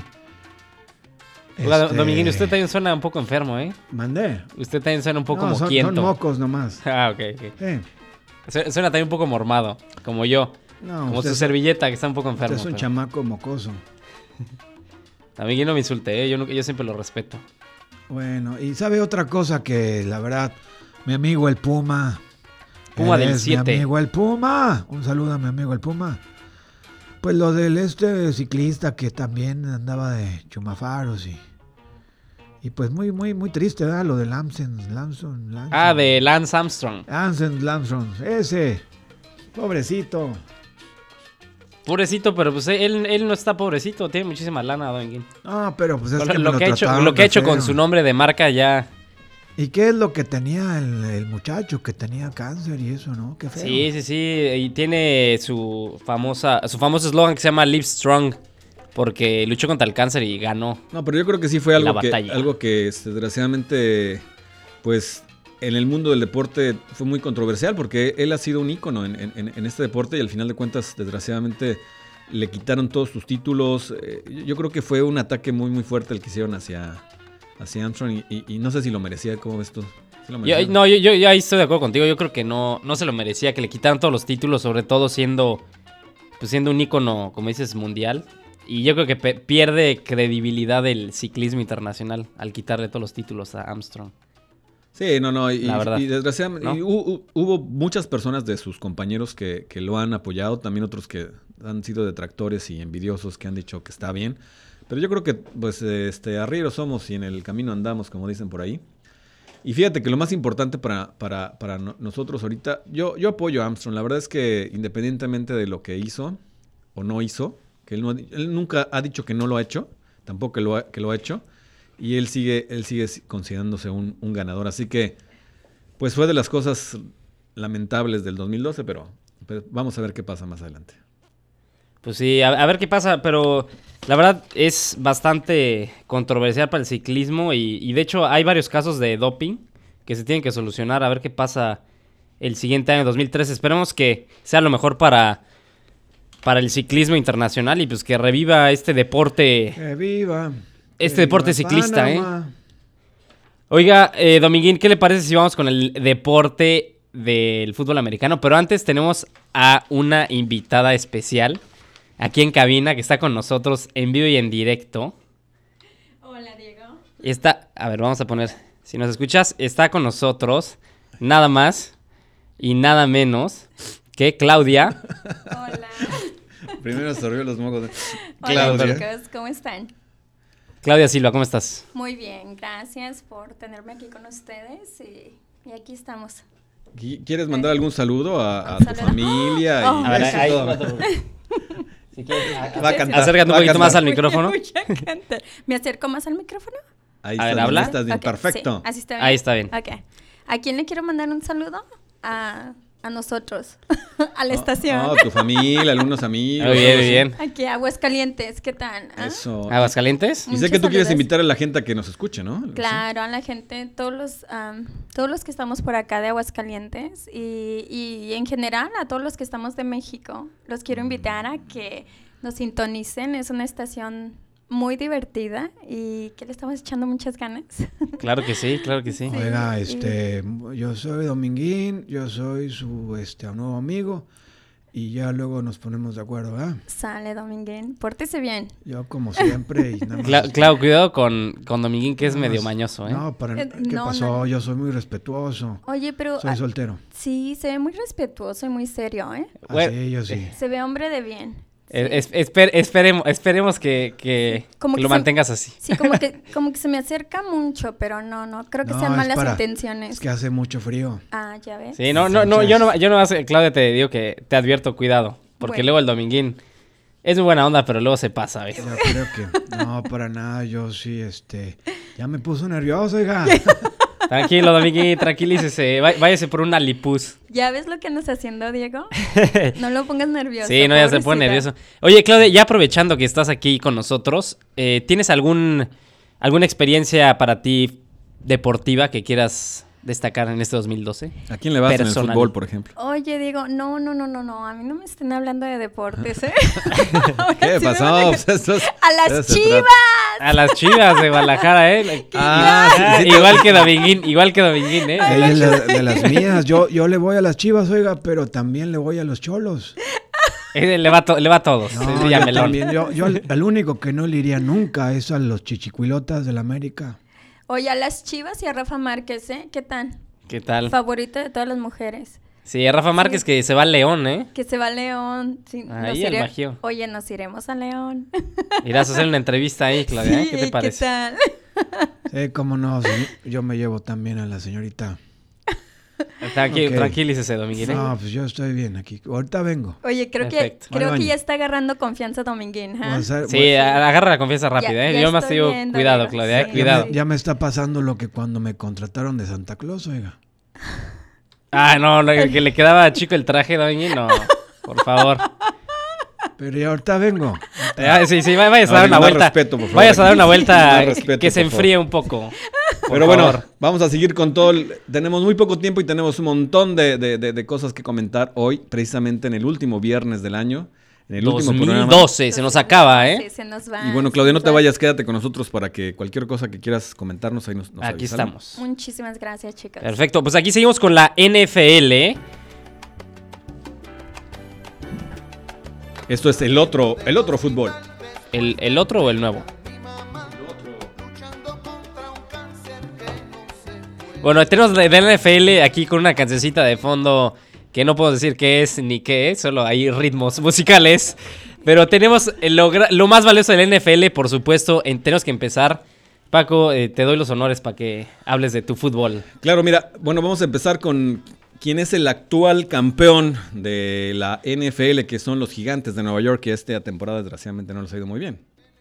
Hola, Dominguín, usted también suena un poco enfermo, ¿eh? Mandé. Usted también suena un poco No, moquiento. son mocos nomás. Ah, ok. Suena también un poco mormado, como yo. No, Como usted su servilleta, que está un poco enfermo. es un pero- chamaco mocoso. Dominguín, no me insulte, ¿eh? Yo siempre lo respeto. Bueno, y sabe otra cosa que la verdad, mi amigo el Puma. Puma del es 7. Mi amigo el Puma. Un saludo a mi amigo el Puma. Pues lo del ciclista que también andaba de chumafaros y pues muy triste, ¿verdad? Lo de Lamson. Ah, de Lance Armstrong. Lamson, ese. Pobrecito. Pobrecito, pero pues él no está pobrecito, tiene muchísima lana, Dominguín. No, pero pues es Lo, que me lo que ha hecho, trataron lo que ha de hecho con feo. su nombre de marca ya. ¿Y qué es lo que tenía el muchacho que tenía cáncer y eso, no? Qué feo. Sí. Y tiene su famoso eslogan que se llama Live Strong. porque luchó contra el cáncer y ganó. No, pero yo creo que sí fue La algo batalla. que desgraciadamente, pues en el mundo del deporte fue muy controversial porque él ha sido un ícono en este deporte y al final de cuentas, desgraciadamente, le quitaron todos sus títulos. Yo creo que fue un ataque muy, muy fuerte el que hicieron hacia Armstrong y no sé si lo merecía. ¿Cómo ves tú? ¿Sí lo merecía? Yo ahí estoy de acuerdo contigo. Yo creo que no se lo merecía que le quitaran todos los títulos, sobre todo siendo un ícono, como dices, mundial. Y yo creo que pierde credibilidad del ciclismo internacional al quitarle todos los títulos a Armstrong. Sí, no, La verdad. y desgraciadamente ¿No? hubo muchas personas de sus compañeros que lo han apoyado, también otros que han sido detractores y envidiosos que han dicho que está bien. Pero yo creo que pues arrieros somos y en el camino andamos, como dicen por ahí. Y fíjate que lo más importante para nosotros ahorita, yo apoyo a Armstrong. La verdad es que independientemente de lo que hizo o no hizo, que él nunca ha dicho que no lo ha hecho, tampoco que lo ha hecho. Y él sigue considerándose un ganador. Así que, pues fue de las cosas lamentables del 2012, pero vamos a ver qué pasa más adelante. Pues sí, a ver qué pasa, pero la verdad es bastante controversial para el ciclismo y de hecho hay varios casos de doping que se tienen que solucionar. A ver qué pasa el siguiente año, 2013. Esperemos que sea lo mejor para el ciclismo internacional y pues que reviva este deporte. ¡Que viva! Este deporte ¡Viva ciclista, Panamá! Oiga, Dominguín, ¿qué le parece si vamos con el deporte del fútbol americano? Pero antes tenemos a una invitada especial aquí en cabina que está con nosotros en vivo y en directo. Hola, Diego. A ver, vamos a poner, si nos escuchas, está con nosotros nada más y nada menos que Claudia. Hola. Primero sorbió los mocos. Hola, Claudia. chicos, ¿cómo están? Claudia Silva, ¿cómo estás? Muy bien, gracias por tenerme aquí con ustedes y aquí estamos. ¿Quieres mandar algún saludo a ¿Un tu saludo? familia? Oh, Y A ver, eso ahí, todo? si quieres, Va a cantar, acércate va un a poquito más cantar. al micrófono. Voy a cantar. ¿Me acerco más al micrófono? Ahí A ver, estás, habla. estás bien, Ok, perfecto. sí, así está bien. Ahí está bien. Ok. ¿A quién le quiero mandar un saludo? A nosotros, a la estación. No, tu familia, algunos amigos. Muy bien, todo muy eso. bien. Aquí, Aguascalientes, ¿qué tal? ¿Ah? Eso. ¿Aguascalientes? Y sé Muchos que tú quieres saludos. invitar a la gente a que nos escuche, ¿no? Claro, a la gente, todos los que estamos por acá de Aguascalientes y en general a todos los que estamos de México, los quiero invitar a que nos sintonicen. Es una estación muy divertida y que le estamos echando muchas ganas. Claro que sí, claro que sí. Sí. Oiga, yo soy Dominguín, yo soy su nuevo amigo y ya luego nos ponemos de acuerdo, ¿verdad? Sale, Dominguín, pórtese bien. Yo como siempre y nada más. Claro, cuidado con Dominguín, que es nada medio más. mañoso, ¿eh? No, ¿qué no, pasó? no. Yo soy muy respetuoso. Oye, pero Soy soltero. sí, se ve muy respetuoso y muy serio, ¿eh? Bueno, Así, yo sí. Se ve hombre de bien. Esperemos que Como que lo se- mantengas así. Sí, como que se me acerca mucho, pero no creo que No, sean es malas para- intenciones. Es que hace mucho frío. Ah, ya ves. Sí, no, yo no más, Claudia, te digo que te advierto, cuidado. Porque Bueno. luego el Dominguín es muy buena onda, pero luego se pasa, ¿ves? Yo creo que no, para nada, yo sí, ya me puso nervioso, oiga. Tranquilo, Dominguín, tranquilícese. Váyase por una lipus. ¿Ya ves lo que andas haciendo, Diego? No lo pongas nervioso. Sí, no, ya se pone pobrecita. nervioso. Oye, Claudia, ya aprovechando que estás aquí con nosotros, ¿tienes alguna experiencia para ti deportiva que quieras destacar en este 2012? ¿A quién le vas en el Personal. fútbol, por ejemplo? Oye, Diego, no. A mí no me estén hablando de deportes, ¿eh? ¿Qué Sí me pasó? van a- Pues esto es- ¡A las eso se Chivas! A las Chivas de Guadalajara, ¿eh? Ah, sí, igual que Dominguín, ¿eh? Ella es de las mías, yo le voy a las Chivas, oiga, pero también le voy a los Cholos. Le va a todos. No, es yo Villamelón. también, yo al único que no le iría nunca es a los chichicuilotas del América. Oye, a las Chivas y a Rafa Márquez, ¿eh? ¿Qué tal? ¿Qué tal? Favorito de todas las mujeres. Sí, Rafa Márquez Sí. que se va al León, ¿eh? Que se va a León. Sí, Ahí nos el Bajío. Oye, nos iremos a León. Irás a hacer una entrevista ahí, Claudia, ¿eh? Sí, ¿Qué te parece? ¿Qué tal? Sí, cómo no, yo me llevo también a la señorita. Ok. Tranquilícese, Dominguín, ¿eh? No, pues yo estoy bien aquí. Ahorita vengo. Oye, Perfecto. creo Al que baño. ya está agarrando confianza Dominguín, ¿ah? Voy a hacer- Sí, voy- agarra la confianza rápida, ¿eh? ya Yo más te estoy digo, viendo, cuidado, Diego. Claudia, Sí. cuidado. Ya me está pasando lo que cuando me contrataron de Santa Claus, oiga. Ah, no, que le quedaba chico el traje, Dominguín, no, por favor. Pero ya ahorita vengo. Sí, vayas a dar una Más vuelta. respeto, por favor. Vayas a dar una vuelta Más respeto, que se por favor. enfríe un poco. Pero bueno, favor. vamos a seguir con todo. Tenemos muy poco tiempo y tenemos un montón de cosas que comentar hoy, precisamente en el último viernes del año. En el último programa. 2012, se nos acaba, Sí, se nos va. Y bueno, Claudia, no se te nos va. vayas, quédate con nosotros para que cualquier cosa que quieras comentarnos ahí nos Aquí avisas, ¿sale? estamos. Muchísimas gracias, chicos. Perfecto, pues aquí seguimos con la NFL. Esto es el otro fútbol. ¿El otro o el nuevo? Bueno, tenemos de la NFL aquí con una cancioncita de fondo que no puedo decir qué es ni qué es, solo hay ritmos musicales. Pero tenemos lo más valioso de la NFL, por supuesto, tenemos que empezar. Paco, te doy los honores para que hables de tu fútbol. Claro, mira, bueno, vamos a empezar con quién es el actual campeón de la NFL, que son los Gigantes de Nueva York, que esta temporada desgraciadamente no les ha ido muy bien.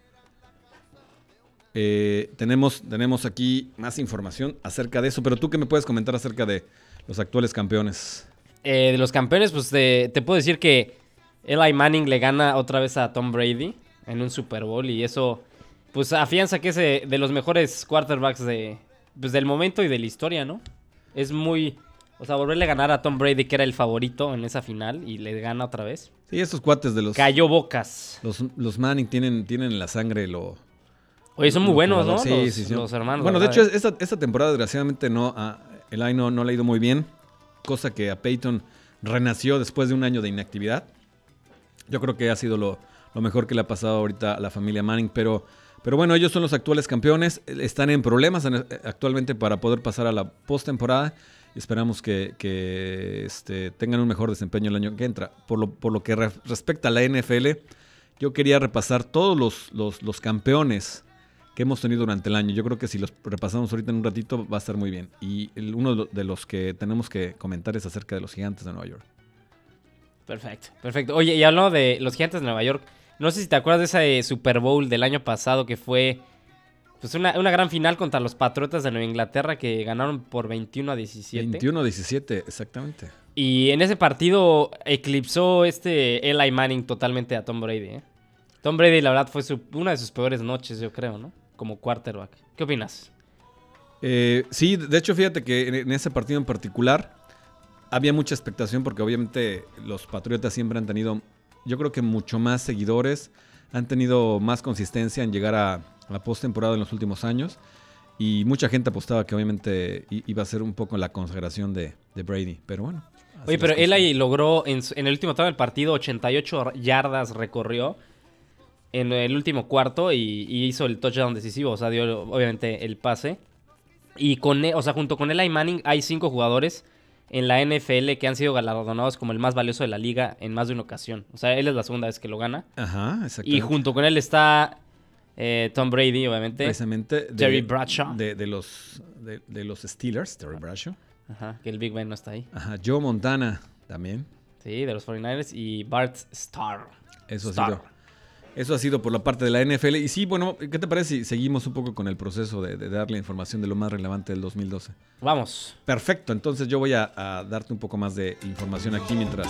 Tenemos aquí más información acerca de eso, pero tú qué me puedes comentar acerca de los actuales campeones. De los campeones, pues te puedo decir que Eli Manning le gana otra vez a Tom Brady en un Super Bowl y eso pues afianza que es de los mejores quarterbacks del momento y de la historia, ¿no? Es muy... O sea, volverle a ganar a Tom Brady, que era el favorito en esa final, y le gana otra vez. Sí, estos cuates de los... Cayó bocas. Los Manning tienen en la sangre lo... Oye, son muy buenos, ¿no? Sí, sí. Los hermanos. Bueno, de ¿verdad? hecho, esta temporada desgraciadamente Eli no le ha ido muy bien, cosa que a Peyton renació después de un año de inactividad. Yo creo que ha sido lo mejor que le ha pasado ahorita a la familia Manning, pero bueno, ellos son los actuales campeones, están en problemas actualmente para poder pasar a la postemporada y esperamos que tengan un mejor desempeño el año que entra. Por lo que respecta a la NFL, yo quería repasar todos los campeones que hemos tenido durante el año. Yo creo que si los repasamos ahorita en un ratito va a estar muy bien. Y uno de los que tenemos que comentar es acerca de los Gigantes de Nueva York. Perfecto. Oye, y hablando de los Gigantes de Nueva York, no sé si te acuerdas de ese Super Bowl del año pasado que fue pues una gran final contra los Patriotas de Nueva Inglaterra que ganaron por 21-17. 21-17, exactamente. Y en ese partido eclipsó Eli Manning totalmente a Tom Brady, ¿eh? Tom Brady, la verdad, fue una de sus peores noches, yo creo, ¿no? Como quarterback. ¿Qué opinas? Sí, de hecho, fíjate que en ese partido en particular había mucha expectación porque obviamente los Patriotas siempre han tenido, yo creo que mucho más seguidores, han tenido más consistencia en llegar a la postemporada en los últimos años y mucha gente apostaba que obviamente iba a ser un poco la consagración de Brady, pero bueno. Oye, pero Eli logró en el último tramo del partido 88 yardas recorrió en el último cuarto y hizo el touchdown decisivo, o sea, dio obviamente el pase. Y junto con Eli Manning hay 5 jugadores en la NFL que han sido galardonados como el más valioso de la liga en más de una ocasión. O sea, él es la segunda vez que lo gana. Ajá, exactamente. Y junto con él está Tom Brady, obviamente. Precisamente. Terry Bradshaw. De los Steelers, Terry Bradshaw. Ajá, que el Big Ben no está ahí. Ajá, Joe Montana también. Sí, de los 49ers. Y Bart Starr. Eso ha sido por la parte de la NFL. Y sí, bueno, ¿qué te parece si seguimos un poco con el proceso de darle información de lo más relevante del 2012? Vamos. Perfecto, entonces yo voy a darte un poco más de información aquí mientras...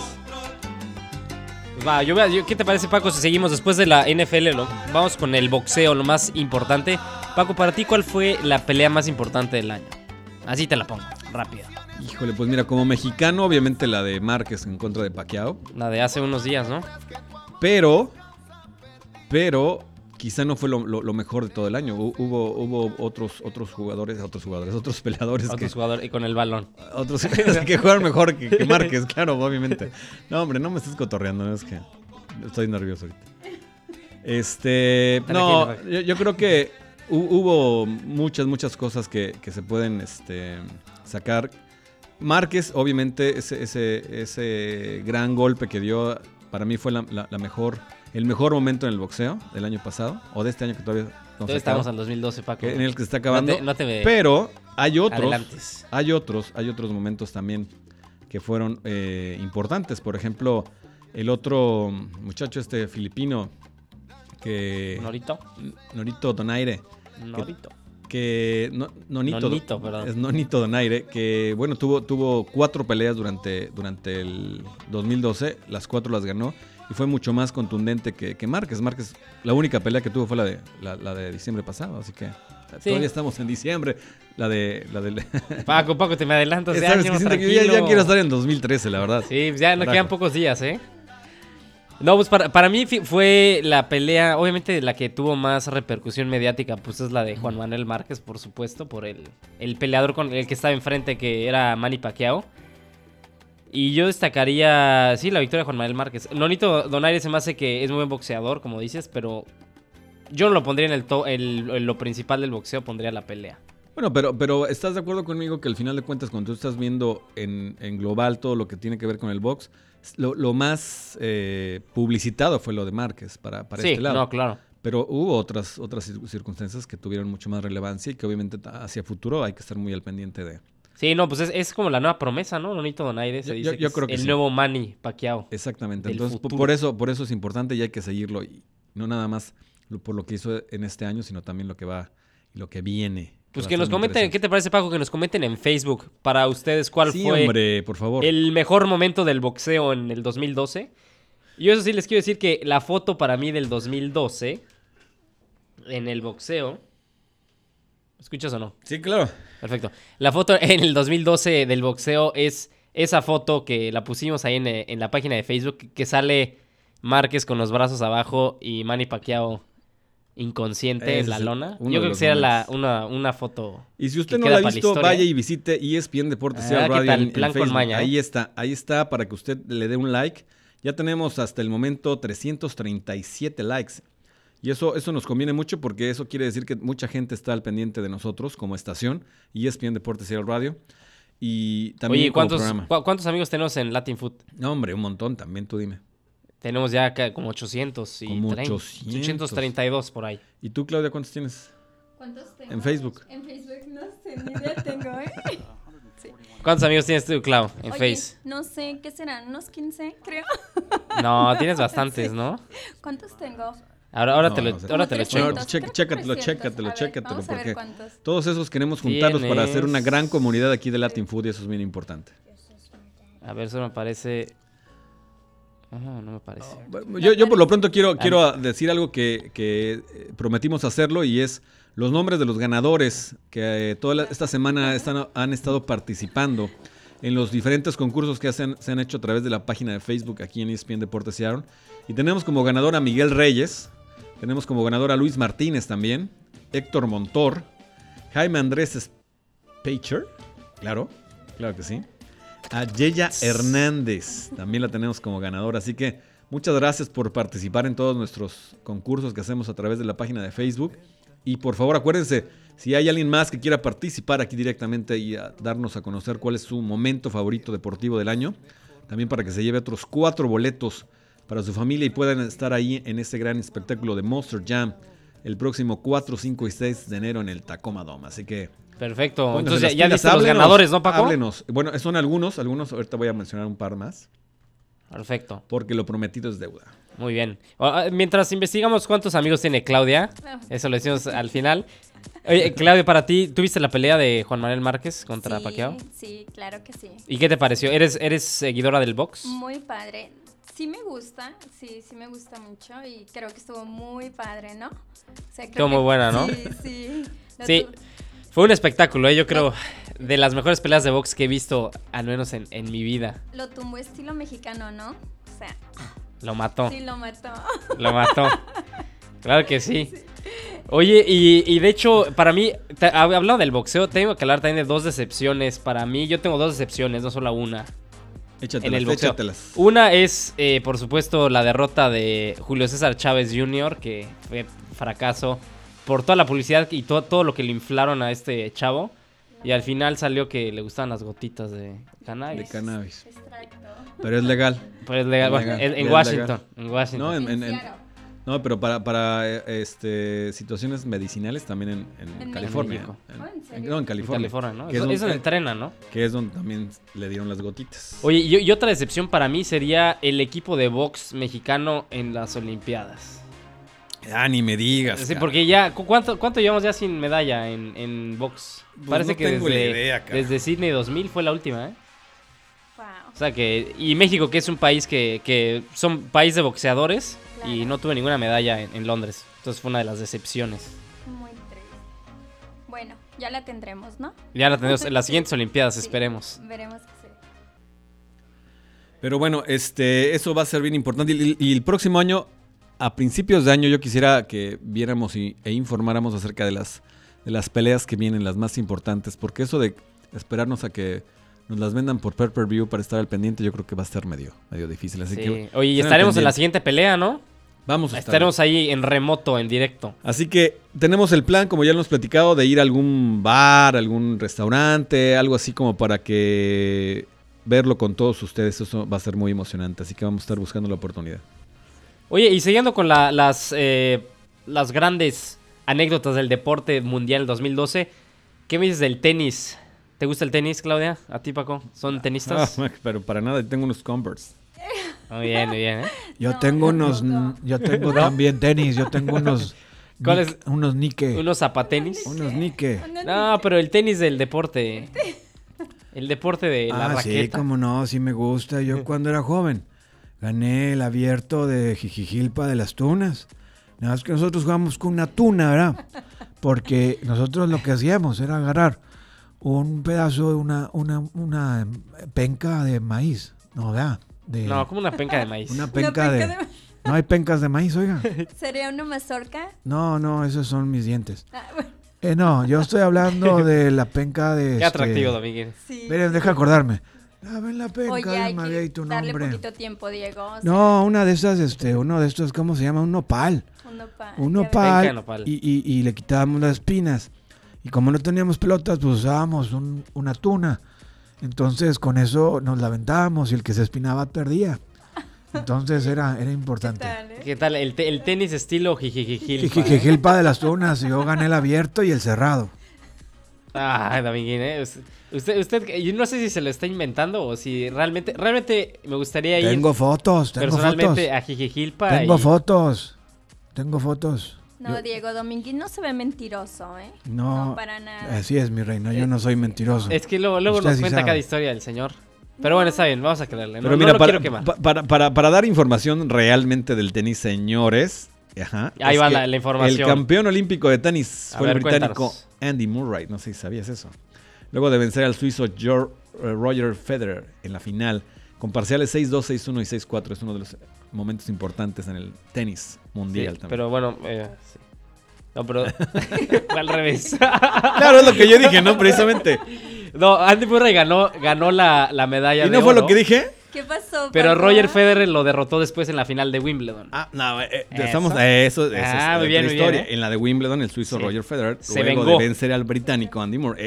Pues va, ¿qué te parece, Paco, si seguimos después de la NFL? Vamos con el boxeo, lo más importante. Paco, para ti, ¿cuál fue la pelea más importante del año? Así te la pongo, rápido. Híjole, pues mira, como mexicano, obviamente la de Márquez en contra de Pacquiao. La de hace unos días, ¿no? Pero quizá no fue lo mejor de todo el año. Hubo otros peleadores y con el balón. Otros que jugaron mejor que Márquez, claro, obviamente. No, hombre, no me estés cotorreando, es que estoy nervioso ahorita. No, yo creo que hubo muchas cosas que se pueden sacar. Márquez, obviamente, ese gran golpe que dio, para mí fue el mejor momento en el boxeo del año pasado, o de este año que todavía no se estamos en 2012, Paco. En el que se está acabando. Pero hay otros momentos también que fueron importantes. Por ejemplo, el otro muchacho filipino que... Norito Donaire. Nonito, perdón. Es Nonito Donaire, que bueno, tuvo 4 peleas durante el 2012, las 4 las ganó, y fue mucho más contundente que Márquez. Márquez, la única pelea que tuvo fue la de diciembre pasado, así que todavía estamos en diciembre. La de Paco, te me adelantas de ¿sabes años, que siento que tranquilo. ya quiero estar en 2013, la verdad. Sí, ya nos Carajo. quedan pocos días, ¿eh? No, pues para mí fue la pelea, obviamente la que tuvo más repercusión mediática, pues es la de Juan Manuel Márquez, por supuesto, por el peleador con el que estaba enfrente, que era Manny Pacquiao. Y yo destacaría, sí, la victoria de Juan Manuel Márquez. Nonito Donaire se me hace que es muy buen boxeador, como dices, pero yo no lo pondría en lo principal del boxeo, pondría la pelea. Bueno, pero ¿estás de acuerdo conmigo que al final de cuentas, cuando tú estás viendo en global todo lo que tiene que ver con el box, lo más publicitado fue lo de Márquez para Sí, este lado? no, claro. Pero hubo otras circunstancias que tuvieron mucho más relevancia y que obviamente hacia futuro hay que estar muy al pendiente de. Sí, no, pues es como la nueva promesa, ¿no? Nonito Donaire se dice Yo creo que el sí. nuevo Manny Pacquiao. Exactamente. Del Entonces, futuro. por eso es importante y hay que seguirlo. Y no nada más por lo que hizo en este año, sino también lo que va y lo que viene. Pues va que a nos ser muy comenten, ¿qué interesante. te parece, Paco? Que nos comenten en Facebook para ustedes cuál Sí, fue hombre, por favor. el mejor momento del boxeo en el 2012. Y yo eso sí les quiero decir que la foto para mí del 2012 en el boxeo... ¿Escuchas o no? Sí, claro. Perfecto. La foto en el 2012 del boxeo es esa foto que la pusimos ahí en la página de Facebook, que sale Márquez con los brazos abajo y Manny Pacquiao inconsciente en la lona. uno Yo de creo que los será momentos. una foto. Y si usted que no queda la ha para visto, historia. vaya y visite ESPN Deportes ¿qué Radio tal? en Plan con Facebook. maña, ¿eh? Ahí está para que usted le dé un like. Ya tenemos hasta el momento 337 likes. Y eso nos conviene mucho porque eso quiere decir que mucha gente está al pendiente de nosotros como estación, ESPN Deportes Radio. Y también Oye, como programa. ¿cuántos amigos tenemos en Latin Food? No, hombre, un montón también, tú dime. Tenemos ya como 800 y Como 30, 800. 832 por ahí. ¿Y tú, Claudia, cuántos tienes? ¿Cuántos tengo? En Facebook. En Facebook no sé, ni idea tengo, ¿eh? Sí. ¿Cuántos amigos tienes tú, Clau, en Oye, Face? no sé, ¿qué serán? ¿Unos 15, creo? No, tienes bastantes, Sí. ¿no? ¿Cuántos tengo? Ahora No, te lo no sé. ahora te lo checo. Bueno, chécatelo, Vamos a ver porque cuántos. todos esos queremos juntarlos para Tienes- hacer una gran comunidad aquí de Latin Food y eso es bien importante. A ver, eso me parece... no me parece. Yo por lo pronto quiero decir algo que prometimos hacerlo y es los nombres de los ganadores que toda esta semana han estado participando en los diferentes concursos que se han hecho a través de la página de Facebook aquí en ESPN Deportes Seattle. Y tenemos como ganador a Miguel Reyes, tenemos como ganador a Luis Martínez también, Héctor Montor, Jaime Andrés Spacher, claro que sí. A Yeya Hernández, también la tenemos como ganadora. Así que muchas gracias por participar en todos nuestros concursos que hacemos a través de la página de Facebook. Y por favor acuérdense, si hay alguien más que quiera participar aquí directamente y darnos a conocer cuál es su momento favorito deportivo del año, también para que se lleve otros 4 boletos para su familia y puedan estar ahí en este gran espectáculo de Monster Jam el próximo 4, 5 y 6 de enero en el Tacoma Dome. Así que Perfecto. pónganse Entonces las ya pilas, diste los háblenos, ganadores, ¿no, Paco? Háblenos. Bueno, son algunos, ahorita voy a mencionar un par más, Perfecto. porque lo prometido es deuda. Muy bien. Mientras investigamos cuántos amigos tiene Claudia, eso lo decimos al final. Oye, Claudia, para ti, ¿tuviste la pelea de Juan Manuel Márquez contra Pacquiao? Sí, claro que sí. ¿Y qué te pareció? ¿Eres seguidora del box? Muy padre. Sí me gusta, sí me gusta mucho y creo que estuvo muy padre, ¿no? O sea, creo Estuvo muy que- buena, ¿no? Sí. Lo Sí, fue un espectáculo, yo creo, de las mejores peleas de box que he visto, al menos en mi vida. Lo tumbó estilo mexicano, ¿no? O sea, Lo mató. sí lo mató. Lo mató. Claro que sí. Oye, y de hecho, para mí, hablando del boxeo, tengo que hablar también de 2 decepciones. Para mí, yo tengo 2 decepciones, no solo una. En el boxeo. échatelas. Una es, por supuesto, la derrota de Julio César Chávez Jr., que fue fracaso por toda la publicidad y todo lo que le inflaron a este chavo. Y al final salió que le gustaban las gotitas de cannabis. De cannabis. Extracto. Pero es legal. Pero es legal. Bueno, Legal, en es Washington. legal. En Washington. No, Seattle. no, pero para situaciones medicinales también en En California. México. Oh, ¿en serio? No, en En California. California, ¿no? Que es Eso donde- entrena, ¿no? Que es donde también le dieron las gotitas. Oye, y otra decepción para mí sería el equipo de box mexicano en las Olimpiadas. Ah, ni me digas. Sí, cara. porque ya, ¿cuánto llevamos ya sin medalla en box? Pues Parece no que tengo la idea, cara. desde Sydney 2000 fue la última, ¿eh? Wow. O sea que... Y México, que es un país que son país de boxeadores, y Claro. no tuve ninguna medalla en Londres. Entonces fue una de las decepciones. Muy triste. Bueno, ya la tendremos, ¿no? Ya la tenemos en las siguientes Olimpiadas, Sí, esperemos. Veremos qué se... Pero bueno, eso va a ser bien importante. Y el próximo año, a principios de año, yo quisiera que viéramos e informáramos acerca de las peleas que vienen, las más importantes. Porque eso de esperarnos a que nos las vendan por pay-per-view para estar al pendiente, yo creo que va a estar medio difícil. Así Sí. que Oye, y estén al estaremos en la pendiente. siguiente pelea, ¿no? Vamos a estar. Estaremos ahí en remoto, en directo. Así que tenemos el plan, como ya lo hemos platicado, de ir a algún bar, algún restaurante, algo así como para que verlo con todos ustedes. Eso va a ser muy emocionante, así que vamos a estar buscando la oportunidad. Oye, y siguiendo con las grandes anécdotas del deporte mundial 2012, ¿qué me dices del tenis? ¿Te gusta el tenis, Claudia? ¿A ti, Paco? ¿Son tenistas? Pero para nada, tengo unos Converse. Muy bien, muy bien, ¿eh? Yo No, tengo tampoco. yo tengo también tenis, yo tengo unos ¿Cuál es? unos Nike, ¿Unos zapatenis? unos Nike. No, pero el tenis del deporte. El deporte de la Sí, raqueta. cómo no, sí me gusta. Yo cuando era joven gané el abierto de Jijijilpa de las Tunas. Nada más que nosotros jugamos con una tuna, ¿verdad? Porque nosotros lo que hacíamos era agarrar un pedazo de una penca de maíz, ¿no, verdad? No, como una penca de maíz. Una penca penca de de... No hay pencas de maíz, oiga. ¿Sería una mazorca? No, esos son mis dientes. Ah, bueno, No, yo estoy hablando de la penca de... Qué atractivo, Domínguez. sí. Miren, deja acordarme. Dame la penca, Oye, de hay María y que tu darle nombre. poquito tiempo, Diego. o sea, No, una de esas, uno de estos, ¿cómo se llama? Un nopal. un nopal, Un ya ves. Penca de nopal. nopal. Y le quitábamos las espinas. Y como no teníamos pelotas, pues usábamos una tuna. Entonces con eso nos la aventábamos y el que se espinaba perdía. Entonces era importante. Tal, ¿eh? ¿Qué tal? El tenis estilo jijijijil. Jijijilpa de las tunas. Yo gané el abierto y el cerrado. Ay, Domínguez, ¿eh? Usted, yo no sé si se lo está inventando o si realmente me gustaría ir Tengo fotos, personalmente a Jijijilpa. Tengo y- fotos. Tengo fotos. No, Diego Domínguez no se ve mentiroso, ¿eh? No, para nada. así es, mi reina. Yo no soy mentiroso. Es que luego Usted nos sí cuenta sabe. cada historia del señor. Pero bueno, está bien, vamos a creerle. Pero no mira, lo para, quiero quemar. para dar información realmente del tenis, señores. Ajá, Ahí es va que la información. El campeón olímpico de tenis A fue ver, el británico cuéntanos. Andy Murray. No sé si sabías eso. Luego de vencer al suizo Roger Federer en la final, con parciales 6-2, 6-1 y 6-4. Es uno de los momentos importantes en el tenis mundial Sí, también. pero bueno, sí. No, pero fue al revés. Claro, es lo que yo dije, ¿no? Precisamente. No, Andy Murray ganó la medalla ¿Y de no fue oro, lo que dije? ¿Qué pasó, pero Paco? Roger Federer lo derrotó después en la final de Wimbledon. Ah, no, ¿Eso? estamos... Eso Ah, es muy bien, otra muy historia. bien, ¿eh? En la de Wimbledon, el suizo Sí. Roger Federer, Se luego vengó. de vencer al británico Andy Murray.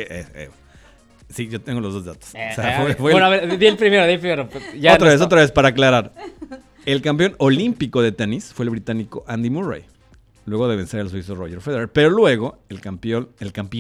Sí, yo tengo los dos datos. O sea, fue bueno, a ver, di el primero. Ya otra no vez para aclarar. El campeón olímpico de tenis fue el británico Andy Murray, luego de vencer al suizo Roger Federer. Pero luego, el campeón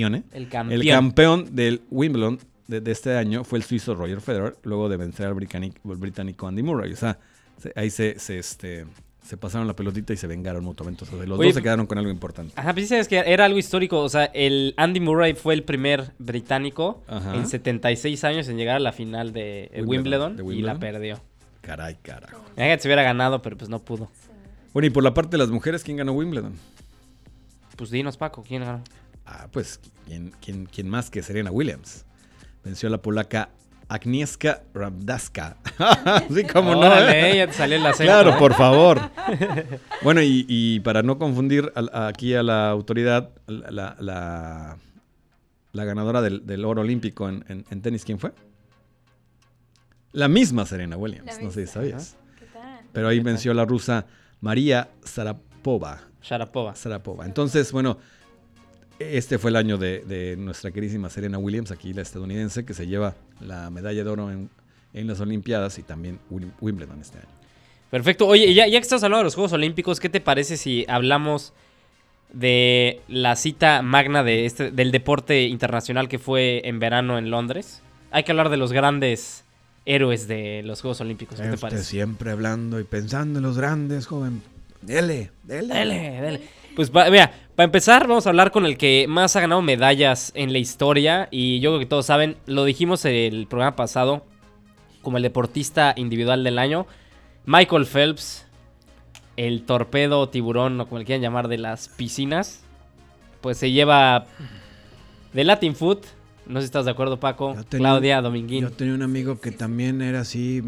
del Wimbledon de este año fue el suizo Roger Federer, luego de vencer al británico Andy Murray. O sea, ahí se pasaron la pelotita y se vengaron mutuamente. O sea, los Oye, dos se quedaron con algo importante. Ajá, pues sí sabes que era algo histórico. O sea, el Andy Murray fue el primer británico Ajá. en 76 años en llegar a la final de Wimbledon, ¿De y Wimbledon? la perdió. Caray, carajo. Imagínate si hubiera ganado, pero pues no pudo. Bueno, y por la parte de las mujeres, ¿quién ganó Wimbledon? Pues dinos, Paco, ¿quién ganó? Ah, pues, ¿quién más que Serena Williams? Venció a la polaca Agnieszka Radwanska. Sí, como no. Órale, ya te salió el acento. Claro, por favor. Bueno, y para no confundir aquí a la autoridad, la ganadora del oro olímpico en tenis, ¿quién fue? La misma Serena Williams, no sé si sabías. ¿Qué tal? Pero ahí venció a la rusa María Sharapova. Sharapova. Entonces, bueno, este fue el año de nuestra queridísima Serena Williams, aquí la estadounidense, que se lleva la medalla de oro en las Olimpiadas y también Wimbledon este año. Perfecto. Oye, ya que estás hablando de los Juegos Olímpicos, ¿qué te parece si hablamos de la cita magna del deporte internacional que fue en verano en Londres? Hay que hablar de los grandes héroes de los Juegos Olímpicos. ¿Qué te parece? Siempre hablando y pensando en los grandes, joven. Dele. Dele. Pues mira, para empezar vamos a hablar con el que más ha ganado medallas en la historia. Y yo creo que todos saben, lo dijimos en el programa pasado, como el deportista individual del año. Michael Phelps, el torpedo tiburón, o como le quieran llamar, de las piscinas, pues se lleva de Latin Food. No sé si estás de acuerdo, Paco. Claudia Dominguín. Yo tenía un amigo que también era así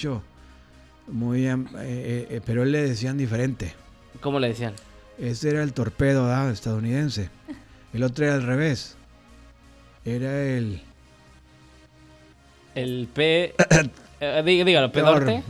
pero él le decían diferente. ¿Cómo le decían? Ese era el torpedo estadounidense. El otro era al revés. Era el dígalo, pedorte.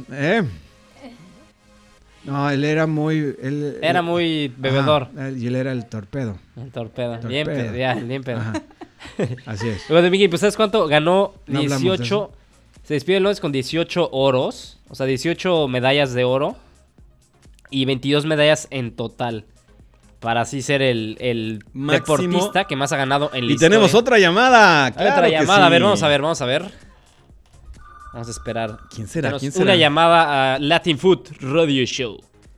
No, él era muy... Era muy bebedor. Ajá, y él era el torpedo. El torpedo. Bien pedo. Así es. Luego de Miguel, pues ¿sabes cuánto? Ganó No 18... Se despidió el Londres con 18 oros. O sea, 18 medallas de oro. Y 22 medallas en total. Para así ser el deportista que más ha ganado en la historia. Y tenemos otra llamada. Claro otra que llamada. sí. A ver, vamos a ver. Vamos a esperar. ¿Quién será? Tenemos una llamada a Latin Food Radio Show.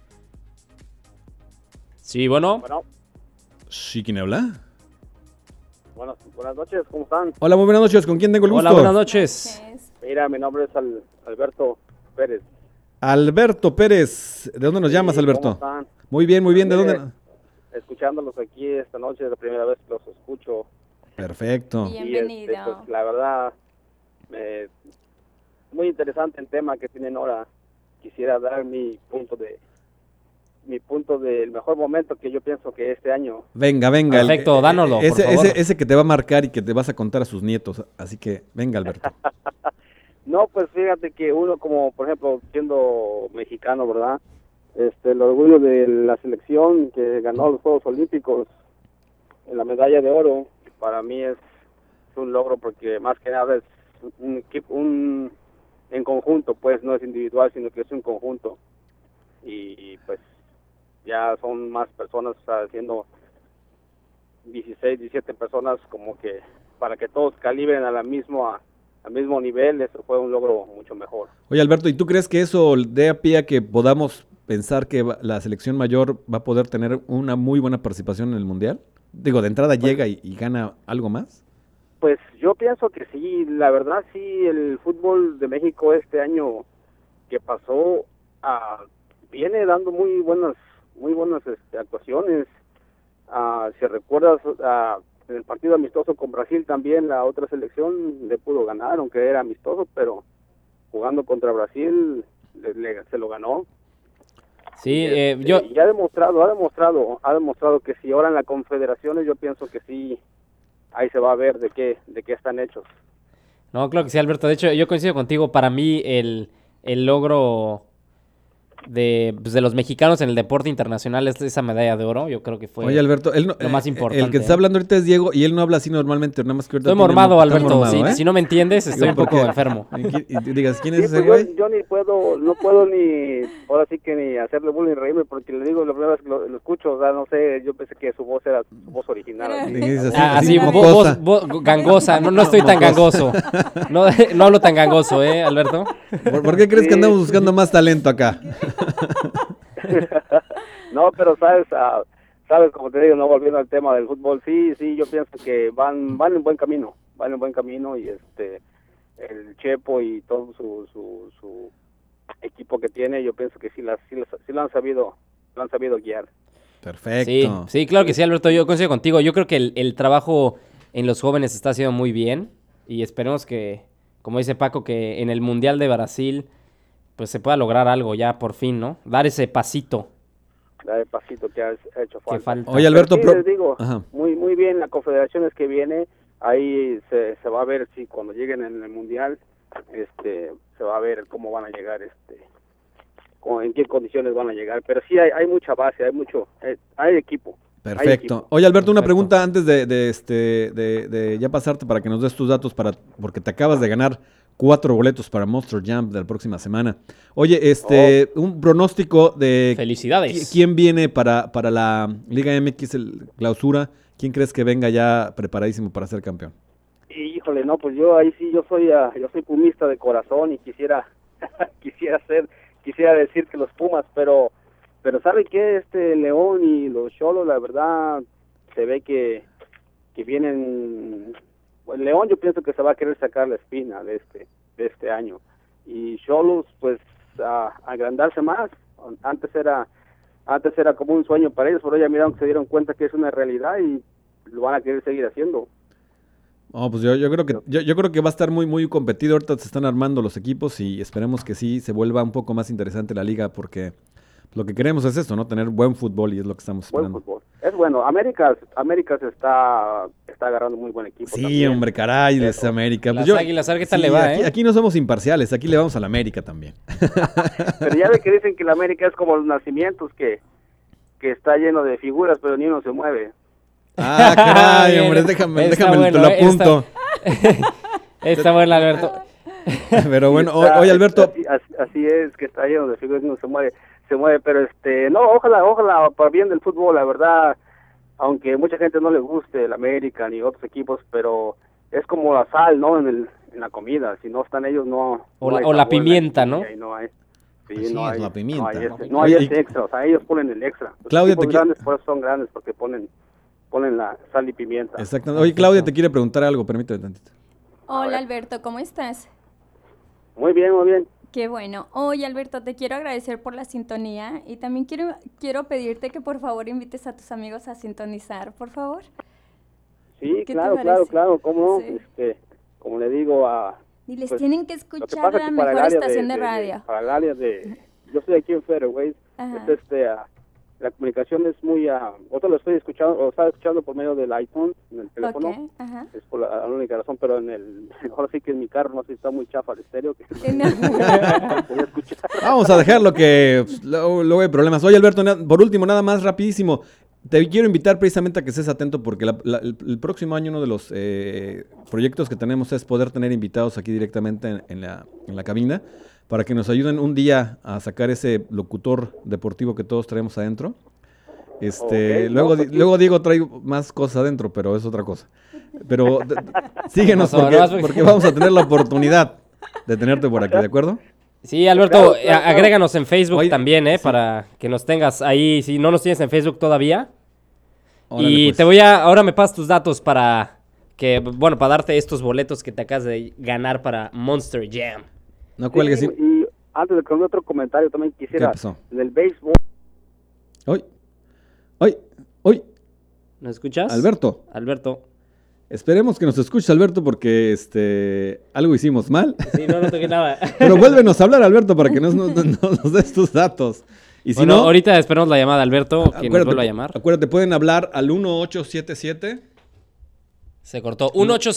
Sí, bueno. Sí, ¿quién habla? Buenas noches, ¿cómo están? Hola, muy buenas noches. ¿Con quién tengo el gusto? Hola, buenas noches. Mira, mi nombre es Alberto Pérez. Alberto Pérez. ¿De dónde nos llamas, Alberto? ¿Cómo están? Muy bien. ¿De dónde? Escuchándolos aquí esta noche, es la primera vez que los escucho. Perfecto. Bienvenido. Y pues, la verdad, muy interesante el tema que tienen ahora. Quisiera dar mi punto del mejor momento que yo pienso que este año. Venga. Perfecto, dánoslo, por favor. Ese que te va a marcar y que te vas a contar a sus nietos. Así que, venga, Alberto. No, pues fíjate que uno como, por ejemplo, siendo mexicano, ¿verdad? El orgullo de la selección que ganó los Juegos Olímpicos en la medalla de oro, para mí es un logro porque más que nada es un equipo, en conjunto, pues no es individual, sino que es un conjunto. Y pues ya son más personas, o sea, siendo 16, 17 personas, como que para que todos calibren al mismo nivel, eso fue un logro mucho mejor. Oye, Alberto, ¿y tú crees que eso dé a pie a que podamos pensar que la selección mayor va a poder tener una muy buena participación en el Mundial? Digo, de entrada llega y gana algo más. Pues yo pienso que sí, la verdad sí, el fútbol de México este año que pasó viene dando muy buenas actuaciones. Si recuerdas, en el partido amistoso con Brasil también la otra selección le pudo ganar, aunque era amistoso, pero jugando contra Brasil se lo ganó. Sí, Y ha demostrado que si ahora en las confederaciones, yo pienso que sí, ahí se va a ver de qué están hechos. No, claro que sí, Alberto. De hecho, yo coincido contigo. Para mí, el logro de los mexicanos en el deporte internacional es esa medalla de oro. Yo creo que fue Oye, Alberto, lo más importante. El que te está hablando ahorita es Diego y él no habla así normalmente, nada más que ahorita estoy mormado, Alberto. mormado, Si no me entiendes, estoy un poco enfermo. Y digas, ¿quién es Sí, ese pues güey? yo no puedo ni, ahora sí que ni hacerle bullying, reírme, porque le digo, la primera vez que lo escucho, o sea, no sé, yo pensé que su voz era su voz original. Y dices Así, mocosa. voz gangosa. No estoy tan gangoso. No hablo tan gangoso, Alberto. ¿Por qué crees que andamos buscando más talento acá? No, pero sabes, como te digo, no volviendo al tema del fútbol, sí, yo pienso que van en buen camino, y el Chepo y todo su equipo que tiene, yo pienso que sí lo han sabido guiar. Perfecto. Sí, claro que sí, Alberto, yo coincido contigo. Yo creo que el trabajo en los jóvenes está haciendo muy bien y esperemos que, como dice Paco, que en el Mundial de Brasil pues se pueda lograr algo ya por fin, ¿no? Dar ese pasito. Dar el pasito que ha hecho falta. Que falta. Oye, Alberto, sí, les digo, ajá. muy bien, la confederaciones que viene, ahí se va a ver si cuando lleguen en el Mundial, se va a ver cómo van a llegar, en qué condiciones van a llegar, pero sí hay mucha base, hay equipo. Perfecto. Oye, Alberto, una pregunta antes de ya pasarte para que nos des tus datos porque te acabas de ganar 4 boletos para Monster Jam de la próxima semana. Oye, un pronóstico de felicidades. ¿Quién viene para la Liga MX clausura? ¿Quién crees que venga ya preparadísimo para ser campeón? Híjole, no, pues yo soy pumista de corazón y quisiera decir que los Pumas, pero ¿sabe qué? León y los Xolos, la verdad, se ve que vienen. Bueno, León yo pienso que se va a querer sacar la espina de este año. y Xolos pues a agrandarse más. Antes era como un sueño para ellos, pero ya miraron que se dieron cuenta que es una realidad y lo van a querer seguir haciendo. No, pues yo creo que yo creo que va a estar muy muy competido. Ahorita se están armando los equipos y esperemos que sí se vuelva un poco más interesante la liga, porque lo que queremos es esto, ¿no? Tener buen fútbol, y es lo que estamos Buen esperando. fútbol. Es bueno, América se está agarrando muy buen equipo. Sí, también. hombre, caray, es América. Las Pues Águilas, a ver qué tal le va, aquí no somos imparciales, aquí le vamos a la América también. Pero ya ve que dicen que la América es como los nacimientos, que está lleno de figuras, pero ni uno se mueve. Ah, caray, Bien. hombre, déjame, Está te bueno, lo apunto. Está bueno, Alberto. Pero bueno, oye, Alberto. Así es, que está lleno de figuras, no se mueve, pero no, ojalá para bien del fútbol, la verdad, aunque mucha gente no le guste el América ni otros equipos, pero es como la sal, ¿no? En la comida, si no están ellos no. O no hay la sabor, pimienta, ¿no? y no hay. Sí, Así no es, hay, la pimienta. no hay Oye, ese extra, o sea, ellos ponen el extra. Los Claudia, equipos te quiero- grandes pues son grandes porque ponen la sal y pimienta. Exactamente. Oye, Claudia te quiere preguntar algo, permíteme tantito. Hola Alberto, ¿cómo estás? Muy bien, muy bien. Qué bueno. Oye Alberto, te quiero agradecer por la sintonía y también quiero pedirte que por favor invites a tus amigos a sintonizar, por favor. Sí, ¿Qué te claro, parece? cómo no. Sí. Como le digo Y les pues, tienen que lo que escuchar pasa la es que para el mejor área estación de radio. para el área de, yo estoy aquí en Fairways, Ajá. la comunicación es muy, otro lo estoy escuchando, o estaba escuchando por medio del iTunes, en el teléfono, Ok, ajá. es por la única razón, pero ahora sí que en mi carro, no sé si está muy chafa el estéreo, que No. podía escuchar. Vamos a dejarlo que pues, luego hay problemas. Oye, Alberto, por último, nada más rapidísimo. Te quiero invitar precisamente a que estés atento, porque el próximo año uno de los proyectos que tenemos es poder tener invitados aquí directamente en la cabina, para que nos ayuden un día a sacar ese locutor deportivo que todos traemos adentro. Ok, Luego Diego trae más cosas adentro, pero es otra cosa. Pero síguenos No, no, porque vamos a tener la oportunidad de tenerte por aquí, ¿de acuerdo? Sí, Alberto, Claro. agréganos en Facebook Oye, también, sí. para que nos tengas ahí, si no nos tienes en Facebook todavía. Órale, Y pues. ahora me pasas tus datos para darte estos boletos que te acabas de ganar para Monster Jam. No cuelgues. Sí, y antes de con otro comentario también quisiera, ¿Qué pasó? en el béisbol, Hoy, ¿Nos escuchas? Alberto. Esperemos que nos escuches, Alberto, porque algo hicimos mal. Sí, no toqué nada. Pero vuélvenos a hablar, Alberto, para que nos des tus datos. Y si Bueno, no, ahorita esperamos la llamada, Alberto, que nos vuelva a llamar. Acuérdate, pueden hablar al 1877. Se cortó.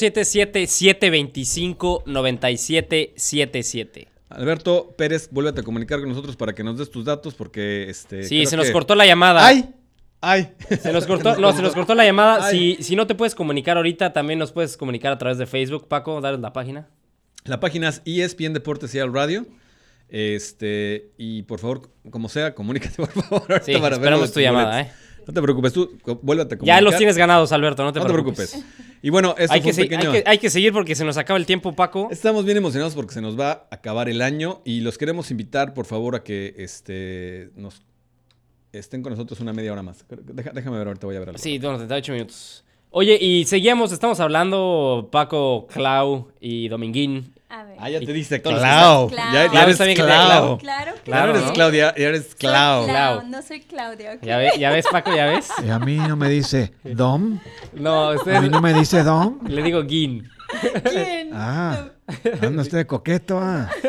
1877-725-9777. Alberto Pérez, vuélvete a comunicar con nosotros para que nos des tus datos, porque Sí, se nos cortó la llamada. ¡Ay! Se nos cortó la llamada. Ay. Si no te puedes comunicar ahorita, también nos puedes comunicar a través de Facebook. Paco, dale la página. La página es ESPN Deportes y al Radio. Y por favor, como sea, comunícate, por favor. ahorita Sí, para ver esperamos los tu llamada, boletos. No te preocupes, tú vuélvete a comunicar. Ya los tienes ganados, Alberto, no te No te preocupes. preocupes. Y bueno, esto Hay fue que, un pequeño... hay que seguir porque se nos acaba el tiempo, Paco. Estamos bien emocionados porque se nos va a acabar el año y los queremos invitar, por favor, a que nos estén con nosotros una media hora más. Déjame ver, ahorita voy a ver algo. Sí, 38 minutos. Oye, y estamos hablando, Paco, Clau y Dominguín. A ver. Ah, ya te dice Todos los Clau. Clau. Ya Claro, eres está bien que Clau. Claro que Claro, Ya no sí. eres Claudia, ya eres Soy Clau. Clau. No soy Claudia, ¿ok? ¿Ya ves, Paco? ¿Ya ves? Y a mí no me dice Dom. No, A usted mí no me dice Dom. le digo Guin. ¿Quién? Ah, anda usted coqueto.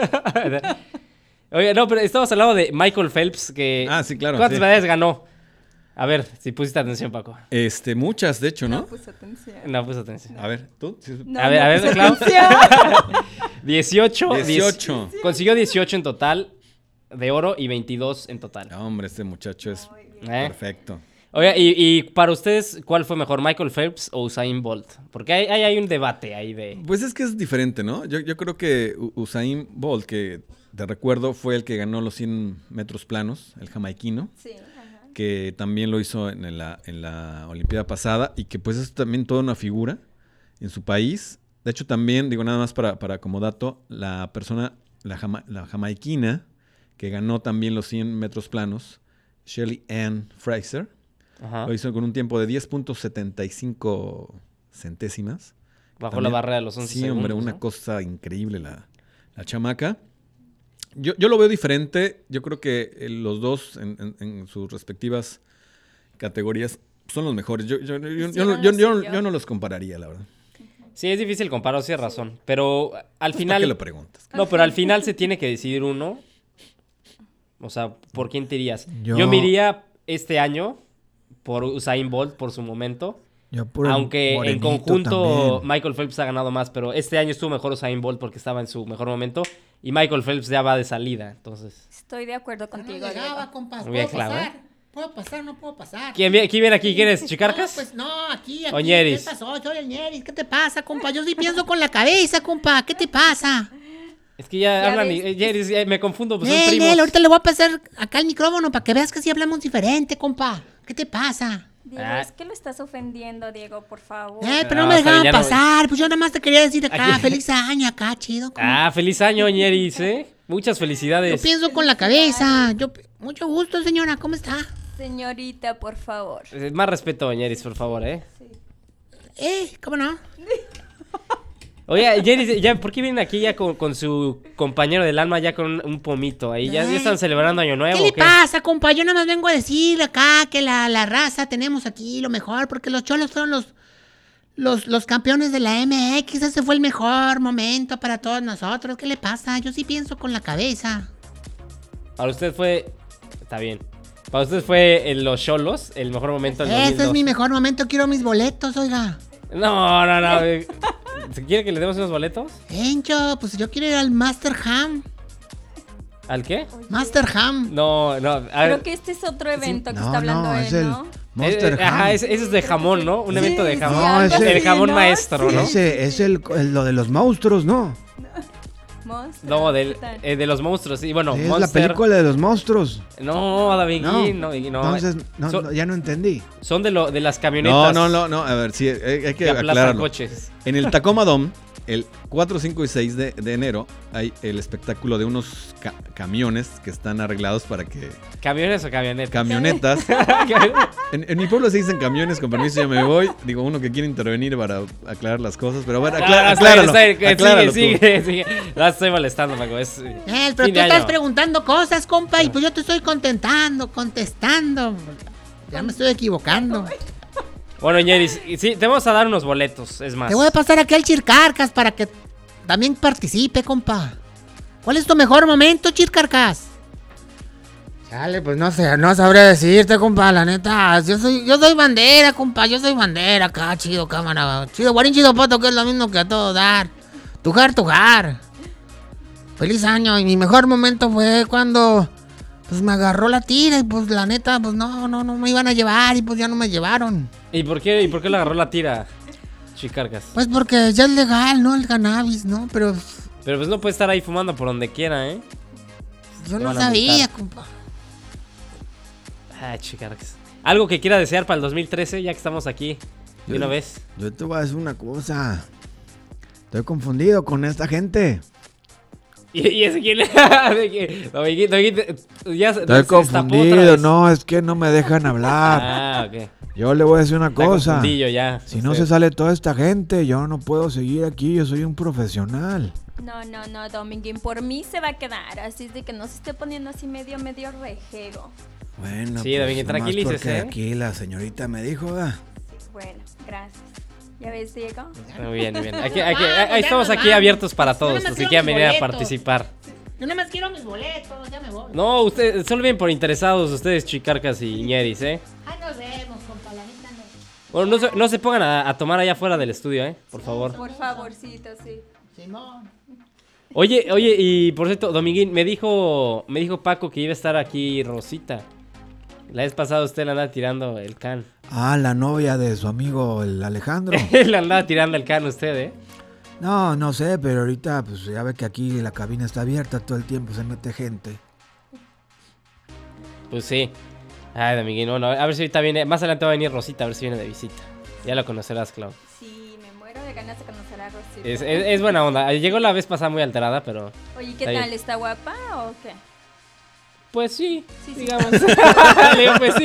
Oye, no, pero estamos hablando de Michael Phelps, que... Ah, sí, claro, ¿Cuántas sí. medallas ganó? A ver, si pusiste atención, Paco. Muchas, de hecho, ¿no? No puso atención. No puso atención. A ver, ¿tú? Sí. No, a ver, puse Clau. atención. 18. 18. Consiguió 18 en total de oro y 22 en total. No, hombre, este muchacho es perfecto. Oye, y para ustedes, ¿cuál fue mejor, Michael Phelps o Usain Bolt? Porque hay un debate ahí de... Pues es que es diferente, ¿no? Yo creo que Usain Bolt, que te recuerdo, fue el que ganó los 100 metros planos, el jamaiquino. Sí, ajá. Que también lo hizo en la Olimpiada pasada y que pues es también toda una figura en su país. De hecho también, digo nada más para como dato, la jamaiquina que ganó también los 100 metros planos, Shelly Ann Fraser, Ajá. lo hizo con un tiempo de 10.75 centésimas. Bajó También- la barrera de los 11 Sí, segundos. hombre, una ¿no? cosa increíble la chamaca. Yo lo veo diferente. Yo creo que los dos en sus respectivas categorías son los mejores. Yo no los compararía, la verdad. Sí, es difícil comparar, sí, razón. Pero al final... ¿Por qué lo preguntas? No, pero al final se tiene que decidir uno. O sea, ¿por quién te irías? Yo me iría este año por Usain Bolt, por su momento. Aunque en conjunto también. Michael Phelps ha ganado más, pero este año estuvo mejor Usain Bolt porque estaba en su mejor momento. Y Michael Phelps ya va de salida, entonces... Estoy de acuerdo contigo. No llegaba, compa. Muy bien, claro, pasar? ¿Puedo pasar? No puedo pasar. ¿Quién viene aquí? ¿Quién es? ¿Chicarcas? No, pues no, aquí. ¿O Ñeris? ¿Qué pasó? Soy el Ñeris. ¿Qué te pasa, compa? Yo sí pienso con la cabeza, compa. ¿Qué te pasa? Es que ya hablan, Ñeris, me confundo, pues son primos. Nel, ahorita le voy a pasar acá el micrófono para que veas que sí hablamos diferente, compa. ¿Qué te pasa? Diego, es que lo estás ofendiendo, Diego, por favor. Pero no me dejaban pasar. Pues yo nada más te quería decir acá, feliz año acá, chido. Compa. Feliz año, Ñeris, Muchas felicidades. Yo pienso con la cabeza. Mucho gusto, señora. ¿Cómo está? Señorita, por favor. Más respeto, Ñeris, por favor, Sí. ¿Cómo no? Oye, Ñeris, ¿por qué vienen aquí ya con su compañero del alma, ya con un pomito? Ahí ya están celebrando Año Nuevo. ¿Qué le pasa, compa? Yo nada más vengo a decir acá que la raza tenemos aquí lo mejor, porque los Cholos fueron los campeones de la MX. Ese fue el mejor momento para todos nosotros. ¿Qué le pasa? Yo sí pienso con la cabeza. Para usted fue... Está bien. Para usted fue en los Cholos el mejor momento del 2002. Ese es mi mejor momento. Quiero mis boletos, oiga. No. ¿Quiere que le demos unos boletos? Encho, pues yo quiero ir al Master Ham. ¿Al qué? Master Ham. No. Creo que este es otro evento que está hablando él, ¿no? Monster Ham. Ese es de jamón, ¿no? Un evento de jamón. No, el jamón maestro, ¿no? Ese es lo de los monstruos, ¿no? No, de los monstruos, sí. Bueno, es Monster... la película de los monstruos. No, David, no. Entonces, ya no entendí. Son de las camionetas. No. A ver, sí, hay que aclararlo. Coches. En el Tacoma Dome, el 4, 5 y 6 de enero, hay el espectáculo de unos camiones que están arreglados para que... ¿Camiones o camionetas? Camionetas. en mi pueblo se dicen camiones, con permiso, ya me voy. Digo, uno que quiere intervenir para aclarar las cosas, pero bueno, acláralo. Sigue. La estoy molestando, Paco. Pero tú estás preguntando cosas, compa, y pues yo te estoy contestando. Ya me estoy equivocando. Bueno, Ñeris, sí, te vamos a dar unos boletos, es más. Te voy a pasar aquí al Chircarcas para que también participe, compa. ¿Cuál es tu mejor momento, Chircarcas? Chale, pues no sé, no sabré decirte, compa, la neta. Yo soy bandera, compa, acá, chido, cámara. Chido, guarín, chido, poto, que es lo mismo que a todo dar. Tujar. Feliz año, y mi mejor momento fue cuando... Pues me agarró la tira y pues la neta, pues no me iban a llevar y pues ya no me llevaron. ¿Y por qué le agarró la tira, Chicarcas? Pues porque ya es legal, ¿no? El cannabis, ¿no? Pero pues no puede estar ahí fumando por donde quiera, Yo no sabía, compa. Chicarcas. ¿Algo que quiera desear para el 2013, ya que estamos aquí de una vez? Yo te voy a decir una cosa. Estoy confundido con esta gente. ¿Y ese quién es? Estoy confundido, no, es que no me dejan hablar. Ok. Yo le voy a decir una cosa. Ya. Si no se sale toda esta gente, yo no puedo seguir aquí, yo soy un profesional. No, Dominguín, por mí se va a quedar, así es de que no se esté poniendo así medio rejego. Bueno, sí, Dominguín, tranquilícese. Porque aquí la señorita me dijo, ¿verdad? Sí, bueno, gracias. ¿Ya ves, Diego? Muy bien. Ahí estamos aquí abiertos para todos, los que quieran venir a participar. Yo nada más quiero mis boletos, ya me voy. No, ustedes, solo bien por interesados, ustedes, Chicarcas y Ñeris, Ahí nos vemos, compa, la neta no. Bueno, no se pongan a tomar allá afuera del estudio, por favor. Por favorcito, sí. Simón. Oye, y por cierto, Dominguín, me dijo Paco que iba a estar aquí Rosita. La vez pasada usted le andaba tirando el can. La novia de su amigo, el Alejandro. Le andaba tirando el can usted, No sé, pero ahorita pues ya ve que aquí la cabina está abierta todo el tiempo, se mete gente. Pues sí. Ay, Dominguín, bueno, a ver si ahorita viene, más adelante va a venir Rosita, a ver si viene de visita. Ya lo conocerás, Clau. Sí, me muero de ganas de conocer a Rosita. Es buena onda. Llegó la vez pasada muy alterada, pero... Oye, ¿qué tal? Bien. ¿Está guapa o qué? Pues sí, sí. Digamos. Le digo, pues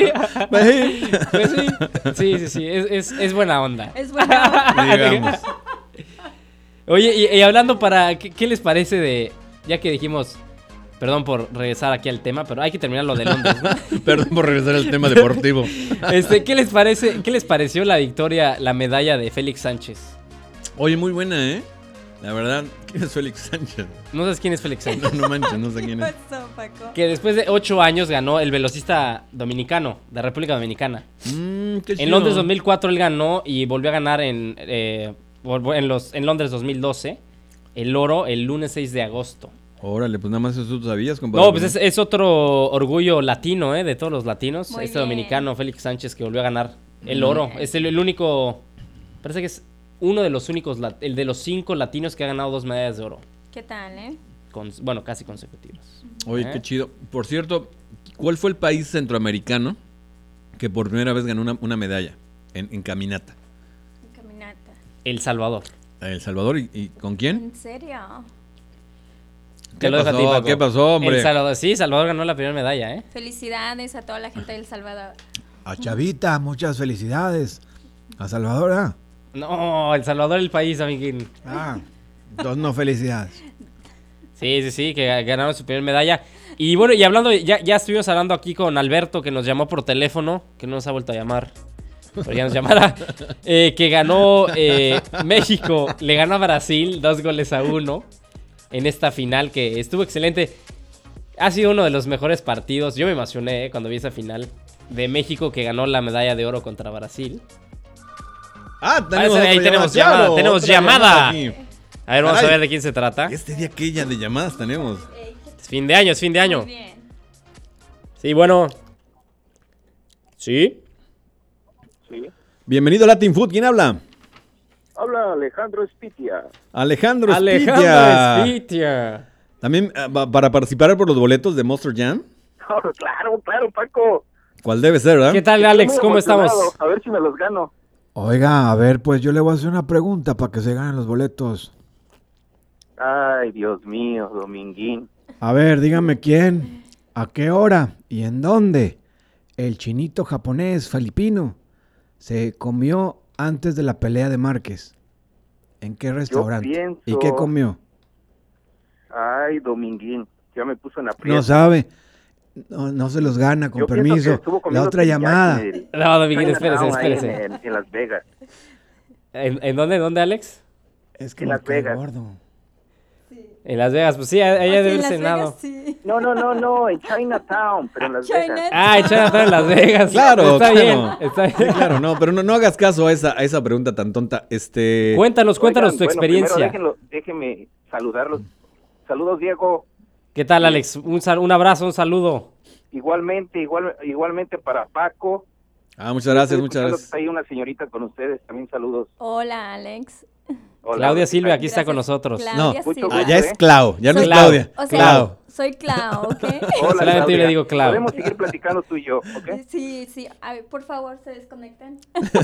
sí. Sí. Es buena onda. Es buena onda. Digamos. Oye, y hablando ¿qué les parece de... Ya que dijimos Perdón por regresar aquí al tema, pero hay que terminar lo de Londres, ¿no? Perdón por regresar al tema deportivo. ¿Qué les pareció la victoria, la medalla de Félix Sánchez? Oye, muy buena, ¿eh? La verdad, ¿quién es Félix Sánchez? ¿No sabes quién es Félix Sánchez? No manches, no sé quién es. Que después de 8 años ganó el velocista dominicano, de República Dominicana. Qué chido. En Londres 2004 él ganó y volvió a ganar en Londres 2012 el oro el lunes 6 de agosto. Órale, pues nada más eso tú sabías, compadre. No, pues es otro orgullo latino, de todos los latinos. Muy este bien. dominicano, Félix Sánchez, que volvió a ganar el oro. Es el único, parece que es uno de los únicos, el de los 5 latinos que ha ganado 2 medallas de oro. ¿Qué tal, Casi consecutivas. Oye, qué chido. Por cierto, ¿cuál fue el país centroamericano que por primera vez ganó una medalla en caminata? Caminata. El Salvador. ¿El Salvador? ¿Y con quién? ¿En serio? Te lo dejo a ti, Paco. ¿Qué pasó, hombre? El Salvador, sí, Salvador ganó la primera medalla, Felicidades a toda la gente de El Salvador. A Chavita, muchas felicidades. A Salvador, No, El Salvador el país, amiguín. Dos no felicidades. Sí, que ganaron su primera medalla. Y bueno, y hablando, ya estuvimos hablando aquí con Alberto, que nos llamó por teléfono, que no nos ha vuelto a llamar, pero ya nos llamará, que ganó México, le ganó a Brasil 2-1 en esta final, que estuvo excelente. Ha sido uno de los mejores partidos. Yo me emocioné cuando vi esa final de México, que ganó la medalla de oro contra Brasil. Tenemos llamada. Aquí. A ver, vamos Caray. a ver de quién se trata. Este día que ya de llamadas tenemos. Es fin de año. Muy bien. Sí, bueno. ¿Sí? Sí. Bienvenido a Latin Food. ¿Quién habla? Habla Alejandro Espitia. Alejandro Espitia. Espitia. También para participar por los boletos de Monster Jam. Claro, Paco. ¿Cuál debe ser, verdad? ¿Qué tal, Alex? ¿Cómo estamos? A ver si me los gano. Oiga, a ver, pues yo le voy a hacer una pregunta para que se ganen los boletos. Ay, Dios mío, Dominguín. A ver, dígame quién, a qué hora y en dónde el chinito japonés filipino se comió antes de la pelea de Márquez. ¿En qué restaurante? pienso- ¿Y qué comió? Ay, Dominguín. Ya me puso en aprieto. No sabe. No se los gana, con Yo pienso que permiso. estuvo La comiendo otra teriyaki llamada. en el No, Dominguín, Chinatown, espérese. ahí En Las Vegas. ¿En dónde, Alex? Es En Las Vegas. gordo. En Las Vegas. Pues sí, ella debe haber en Las cenado. Vegas, sí. No, en Chinatown, pero en Las Vegas. Chinatown en Las Vegas. Claro, Está claro. bien, está bien. Sí, claro, no, pero no hagas caso a esa pregunta tan tonta. Cuéntanos Oigan, tu bueno, experiencia. primero déjenme saludarlos. Saludos, Diego. ¿Qué tal, Alex? Un abrazo, un saludo. Igualmente para Paco. Muchas gracias, Estoy muchas escuchando gracias. que Hay una señorita con ustedes, también saludos. Hola, Alex. Hola, Claudia Silvia, Rosita. aquí está con nosotros. Claudia Mucho Silva. gusto. Ya es Clau, ya no es Soy Claudia. O sea, Clau. soy Clau, ¿ok? Hola, Solamente yo Claudia. le digo Clau. Podemos seguir platicando tú y yo, ¿ok? Sí. A ver, por favor, se desconecten.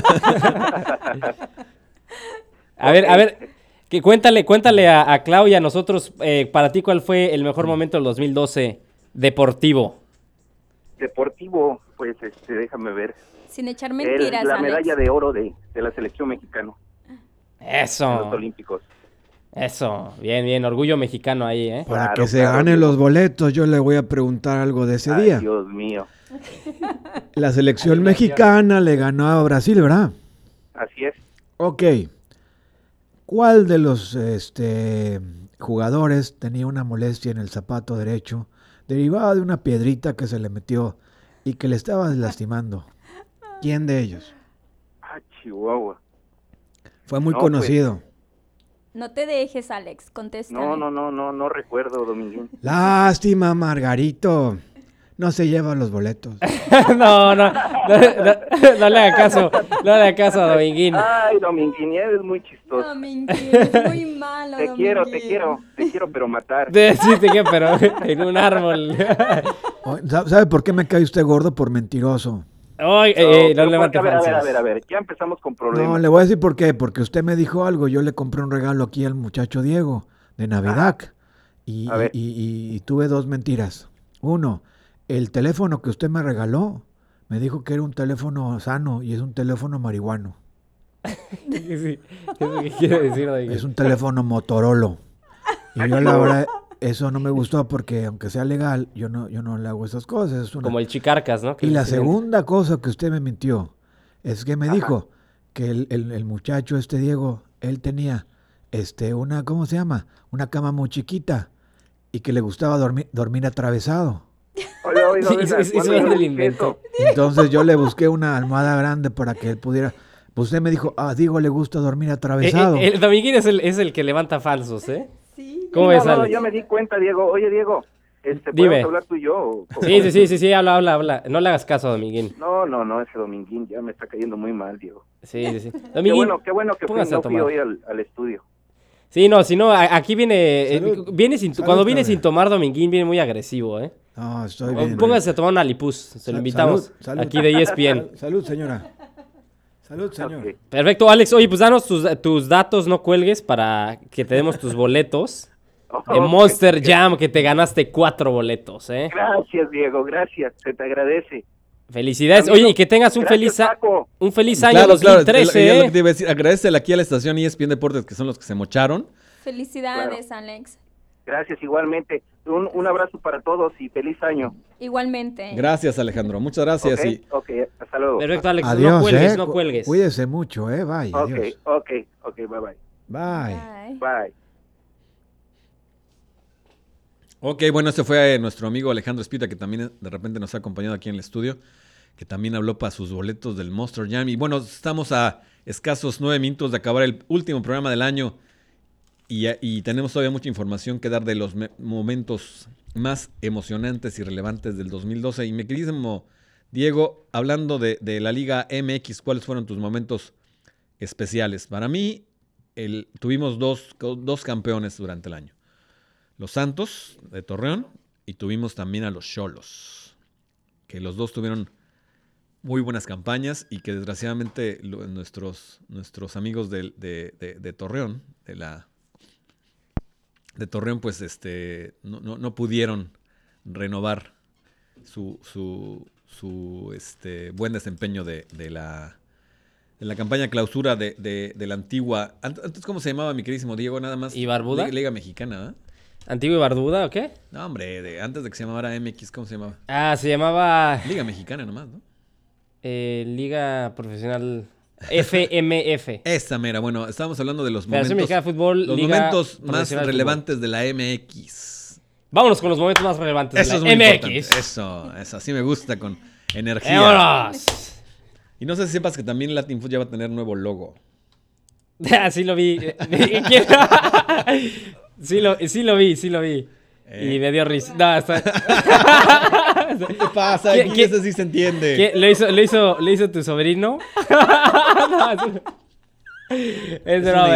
A ver, que cuéntale a Clau y a nosotros, para ti, ¿cuál fue el mejor momento del 2012 deportivo? Deportivo, pues déjame ver. Sin echar mentiras, La Alex. medalla de oro de la selección mexicana en los Eso, Olímpicos. bien, orgullo mexicano ahí, ¿eh? Para Claro, que se claro, ganen Diego. los boletos, yo le voy a preguntar algo de ese Ay, día. Dios mío. La selección mexicana le ganó a Brasil, ¿verdad? Así es. Ok. ¿Cuál de los jugadores tenía una molestia en el zapato derecho derivada de una piedrita que se le metió y que le estaba lastimando? ¿Quién de ellos? Chihuahua. Fue muy No, conocido. No te dejes, Alex. Contesta. No recuerdo, Dominguín. Lástima, Margarito. No se lleva los boletos. No le haga caso, no le haga caso a Dominguín. Ay, Dominguín, eres muy chistoso. Dominguín, es muy malo, Te quiero, pero matar. Sí, te quiero, pero en un árbol. ¿Sabe por qué me cae usted gordo? Por mentiroso. Ay, Pero no levante a falsos. ver, ya empezamos con No, problemas. le voy a decir por qué. Porque usted me dijo algo. Yo le compré un regalo aquí al muchacho Diego de Navidad. Y, A ver. y tuve dos mentiras. Uno, el teléfono que usted me regaló me dijo que era un teléfono sano y es un teléfono marihuano. Sí, ¿eso qué quiere decir, Dominguín? Es un teléfono Motorola. Y yo la verdad eso no me gustó porque aunque sea legal, yo no le hago esas cosas. Es una... Como el Chicarcas, ¿no? Que Y la es el- segunda cosa que usted me mintió es que me dijo que el muchacho Diego, él tenía una, ¿cómo se llama? Una cama muy chiquita y que le gustaba dormir atravesado. Oiga, Eso es el invento. Entonces yo le busqué una almohada grande para que él pudiera... Usted me dijo, a Diego le gusta dormir atravesado. El Dominguín es el que levanta falsos, ¿eh? Sí. ¿Cómo ves, No, Alex? ya me di cuenta, Diego. Oye, Diego, Dime. ¿podemos hablar tú y yo? ¿O cómo? Sí, habla. No le hagas caso a Dominguín. No, ese Dominguín ya me está cayendo muy mal, Diego. Sí. Qué Dominguín, bueno que póngase a no fui tomar. hoy al estudio. Sí, no, si no, aquí viene... Salud. Cuando Salud, viene cabrón. sin tomar, Dominguín viene muy agresivo, ¿eh? No, estoy bien. Póngase a tomar una Lipus, se lo invitamos. Salud. Aquí de ESPN. Salud, señora. Salud, señor. Ok. Perfecto, Alex. Oye, pues danos tus datos, no cuelgues, para que te demos tus boletos. En Monster Jam, que te ganaste 4 boletos, ¿eh? Gracias, Diego, gracias. Se te agradece. Felicidades. Amigo, Oye, y que tengas un gracias, Paco. feliz año Claro, 2013, es lo que ¿eh? te iba a decir. Agradecele aquí a la estación ESPN Deportes, que son los que se mocharon. Felicidades, Alex. Gracias, igualmente. Un abrazo para todos y feliz año. Igualmente. Gracias, Alejandro. Muchas gracias. Ok, Y ok, hasta luego. Perfecto, Alex. Adiós, no cuelgues, ¿eh? no cuelgues. Cuídese mucho, Bye, Ok, adiós. ok, bye bye. Bye. Bye. Bye. Ok, bueno, este fue nuestro amigo Alejandro Espita, que también de repente nos ha acompañado aquí en el estudio, que también habló para sus boletos del Monster Jam. Y bueno, estamos a escasos 9 minutos de acabar el último programa del año y tenemos todavía mucha información que dar de los momentos más emocionantes y relevantes del 2012. Y mi queridísimo Diego, hablando de la Liga MX, ¿cuáles fueron tus momentos especiales? Para mí, tuvimos dos campeones durante el año. Los Santos de Torreón y tuvimos también a los Xolos, que los dos tuvieron muy buenas campañas y que desgraciadamente nuestros amigos de Torreón, de Torreón, pues no pudieron renovar su buen desempeño de la campaña clausura de la antigua. Antes, ¿cómo se llamaba, mi queridísimo Diego? Nada más. ¿Y Barbuda? Liga Mexicana, ¿eh? ¿Antiguo y Barbuda o qué? No, hombre, antes de que se llamara MX, ¿cómo se llamaba? Ah, se llamaba Liga Mexicana nomás, ¿no? Liga Profesional FMF. Esa mera, bueno, estábamos hablando de los Federación momentos, Mexicana de Fútbol, los Liga momentos más Profesional de relevantes de la MX. Vámonos con los momentos más relevantes Eso es de muy la importante. MX. Eso, así me gusta, con energía. ¡Vámonos! Y no sé si sepas que también Latin Food ya va a tener nuevo logo. Sí lo vi. Sí lo vi. Y me dio risa. No, está... ¿Qué te pasa? Aquí ese sí se entiende. ¿Qué? ¿Lo hizo tu sobrino? Es broma.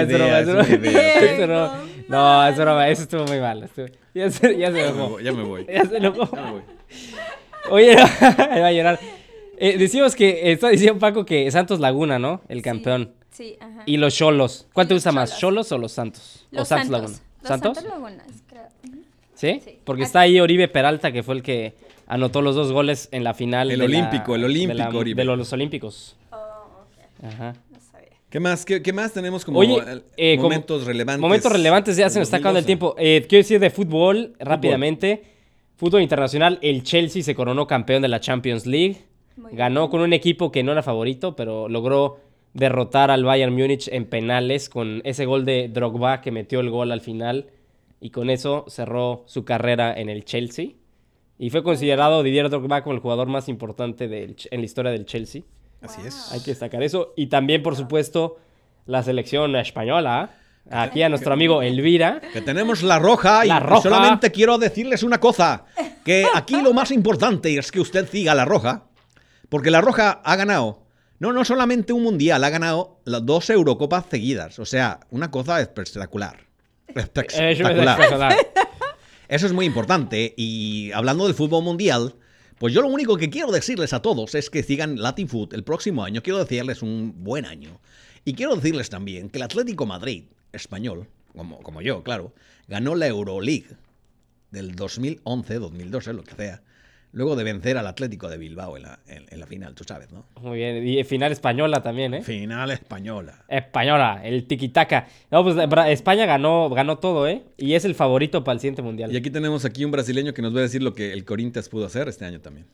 No, es broma. Eso estuvo muy mal. Ya se enojó. Ya me voy. Ya se enojó. Oye, me va a llorar. Decimos que está diciendo Paco que Santos Laguna, ¿no? El campeón. Sí, ajá. Y los Xolos. ¿Cuál te Los gusta más? Xolos. ¿Xolos o los Santos? Los ¿O Santos Santos. Laguna? Los ¿Santos? Santos Lagunas, creo. Ujú. ¿Sí? Sí. Porque está ahí Oribe Peralta, que fue el que anotó los 2 goles en la final. El de olímpico Oribe. De los Olímpicos. Oh, ok. Ajá. No sabía. ¿Qué más? ¿Qué más tenemos como Oye, momentos relevantes? Momentos relevantes, ya se nos está acabando el 2012? tiempo. Quiero decir de fútbol, rápidamente. Fútbol internacional, el Chelsea se coronó campeón de la Champions League. Muy Ganó bien. con un equipo que no era favorito, pero logró derrotar al Bayern Múnich en penales con ese gol de Drogba que metió el gol al final. Y con eso cerró su carrera en el Chelsea. Y fue considerado Didier Drogba como el jugador más importante en la historia del Chelsea. Así es. Hay que destacar eso. Y también, por supuesto, la selección española. Aquí a nuestro amigo Elvira. Que tenemos la roja y La roja. solamente quiero decirles una cosa, que aquí lo más importante es que usted siga la roja, porque la roja ha ganado, no solamente un mundial, ha ganado las 2 Eurocopas seguidas, o sea, una cosa espectacular. Espectacular. Eso es muy importante y hablando del fútbol mundial, pues yo lo único que quiero decirles a todos es que sigan Latin Food el próximo año, quiero desearles un buen año y quiero decirles también que el Atlético Madrid español, como yo, claro, ganó la Euroleague del 2011, 2012, lo que sea. Luego de vencer al Atlético de Bilbao en la final, tú sabes, ¿no? Muy bien. Y final española también, ¿eh? Final española. Española, el tiki-taka. No, pues España ganó todo, ¿eh? Y es el favorito para el siguiente mundial. Y aquí tenemos un brasileño que nos va a decir lo que el Corinthians pudo hacer este año también.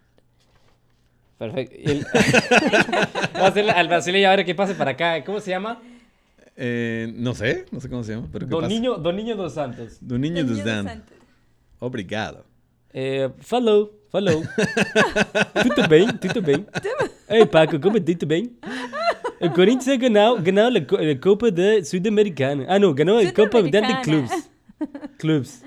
Perfecto. Vamos a hacerle al brasileño a ver qué pase para acá. ¿Cómo se llama? No sé cómo se llama. Pero Don Niño dos Santos. Don Niño dos Santos. Obrigado. Falou. Tudo bem. Ei, Paco, como tudo bem? O Corinthians ganhou a Copa da Sudamericana. Ah, não, ganhou a Copa de Clubes.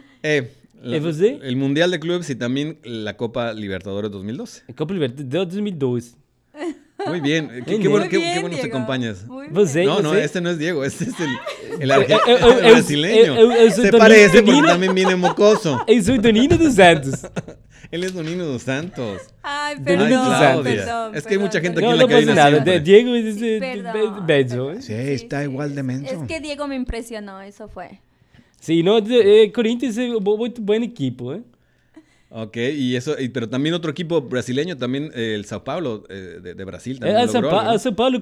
El Mundial de Clubes y también la Copa Libertadores 2012. Copa Libertadores 2012. Muy bien. Qué bueno te acompañas. No, este no es Diego. Este es el brasileño. Se parece porque también viene mocoso. Eu sou Donino dos Santos. Él es Donino dos Santos. Ay, perdón. Es que hay mucha gente aquí no, en la cabina nada. siempre. Diego es bello. Sí, está igual de menso. Es que Diego me impresionó, eso fue. Sí, no, Corinthians es un muy buen equipo, ¿eh? Ok, pero también otro equipo brasileño, también el Sao Paulo de Brasil. También Sao Paulo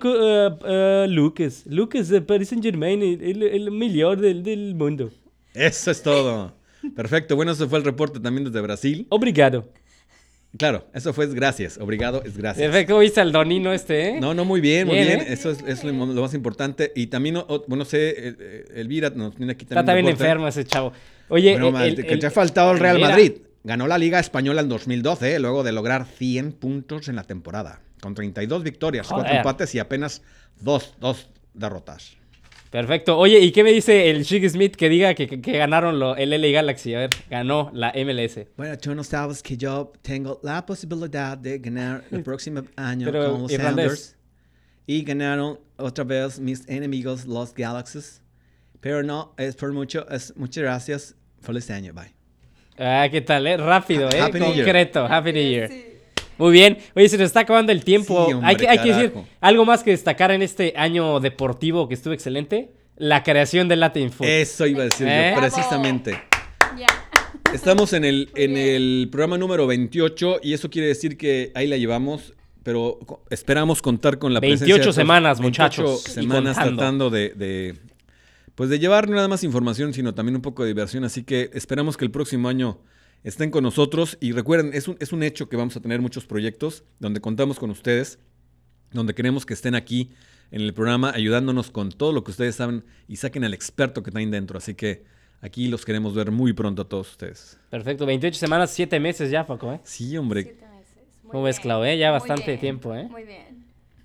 Lucas Paris Saint-Germain, el mejor del mundo. Eso es todo. Perfecto, bueno, ese fue el reporte también desde Brasil. Obrigado. Claro, eso fue gracias. Obrigado es gracias. Perfecto, ¿viste al Donino ¿eh? No, muy bien. ¿eh? Eso es lo más importante. Y también, bueno, Elvira nos tiene aquí también. Está también enfermo ese chavo. Oye, bueno, que te ha faltado el Real Madrid. Ganó la Liga Española en 2012, luego de lograr 100 puntos en la temporada. Con 32 victorias, 4 empates y apenas 2 derrotas. Perfecto. Oye, ¿y qué me dice el Chick Smith que diga que ganaron el LA Galaxy? A ver, ganó la MLS. Bueno, tú no sabes que yo tengo la posibilidad de ganar el próximo año pero con los Sounders. Y ganaron otra vez mis enemigos, los Galaxies. Pero no es por mucho. Muchas gracias. Feliz año. Bye. Ah, ¿qué tal? Rápido, Happy New concreto. Year. Happy New Year. Sí. Muy bien. Oye, se nos está acabando el tiempo. Sí, hombre, hay que decir algo más que destacar en este año deportivo que estuvo excelente. La creación del Latin Food. Eso iba a decir yo, precisamente. Yeah. Estamos en el programa número 28 y eso quiere decir que ahí la llevamos, pero esperamos contar con la 28 presencia de semanas, muchachos. 28 semanas tratando de llevar no nada más información, sino también un poco de diversión. Así que esperamos que el próximo año estén con nosotros. Y recuerden, es un hecho que vamos a tener muchos proyectos donde contamos con ustedes, donde queremos que estén aquí en el programa ayudándonos con todo lo que ustedes saben y saquen al experto que está ahí dentro. Así que aquí los queremos ver muy pronto a todos ustedes. Perfecto, 28 semanas, 7 meses ya, Paco, ¿eh? Sí, hombre. 7 meses. ¿Cómo ves, Clau, Ya bastante tiempo, ¿eh? Muy bien.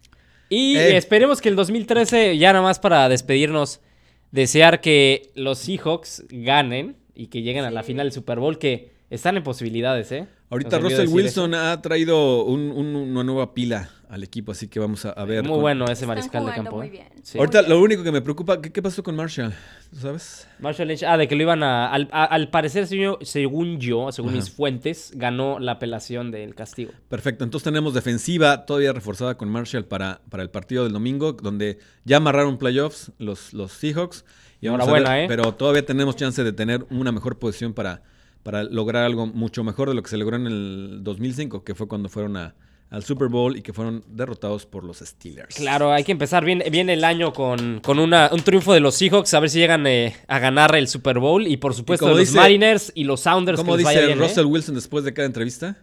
Y esperemos que el 2013, ya nada más para despedirnos, desear que los Seahawks ganen y que lleguen a la final del Super Bowl, que están en posibilidades, ¿eh? Ahorita Russell Wilson ha traído una nueva pila al equipo, así que vamos a ver. Muy bueno ese mariscal de campo. Muy bien. Sí. Ahorita lo único que me preocupa, ¿qué pasó con Marshall? ¿Tú sabes? Marshall Lynch, de que lo iban al parecer, según mis fuentes, ganó la apelación del castigo. Perfecto, entonces tenemos defensiva todavía reforzada con Marshall para el partido del domingo, donde ya amarraron playoffs los Seahawks. Y enhorabuena, pero todavía tenemos chance de tener una mejor posición para lograr algo mucho mejor de lo que se logró en el 2005, que fue cuando fueron al Super Bowl y que fueron derrotados por los Steelers. Claro, hay que empezar bien el año con un triunfo de los Seahawks, a ver si llegan a ganar el Super Bowl y por supuesto los Mariners y los Sounders. ¿Cómo que les dice vaya bien, Russell Wilson después de cada entrevista?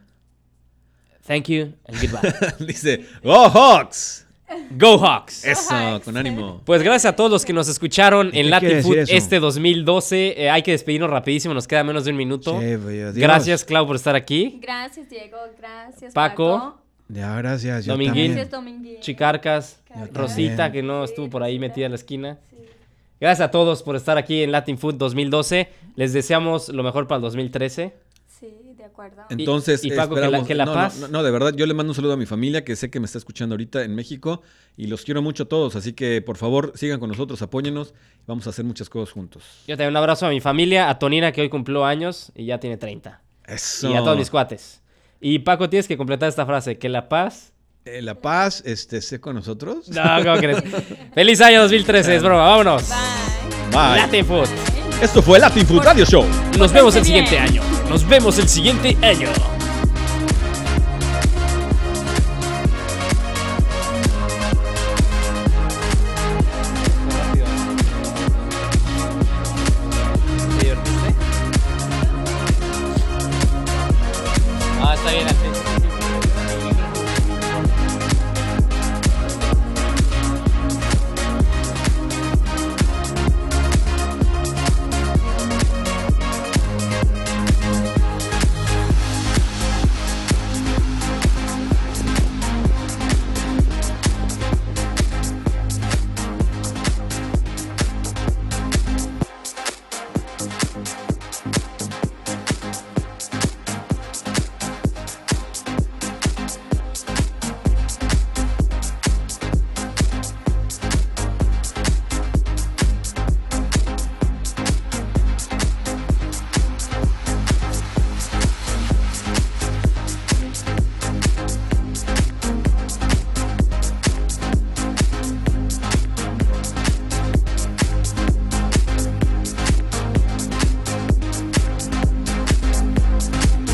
Thank you and goodbye. Dice, ¡Go Hawks! ¡Go Hawks! Eso, con ánimo. Pues gracias a todos los que nos escucharon en Latin Food este 2012. Hay que despedirnos rapidísimo, nos queda menos de un minuto. Sí, gracias, Clau, por estar aquí. Gracias, Diego. Gracias, Paco. Ya, gracias. Dominguín. Gracias, Dominguín. Chicarcas. Rosita, que no estuvo por ahí metida en la esquina. Sí. Gracias a todos por estar aquí en Latin Food 2012. Les deseamos lo mejor para el 2013. Sí, de acuerdo. Entonces, y Paco, que la paz. No, de verdad, yo le mando un saludo a mi familia, que sé que me está escuchando ahorita en México, y los quiero mucho a todos, así que por favor sigan con nosotros, apóyennos, vamos a hacer muchas cosas juntos. Yo también un abrazo a mi familia, a Tonina, que hoy cumplió años y ya tiene 30. Eso. Y a todos mis cuates. Y Paco, tienes que completar esta frase, que la paz... la paz esté con nosotros. No, ¿cómo crees? ¡Feliz año 2013! Es broma, vámonos. Bye. Latin Food. Esto fue Latin Food Radio Show. Nos vemos el siguiente año.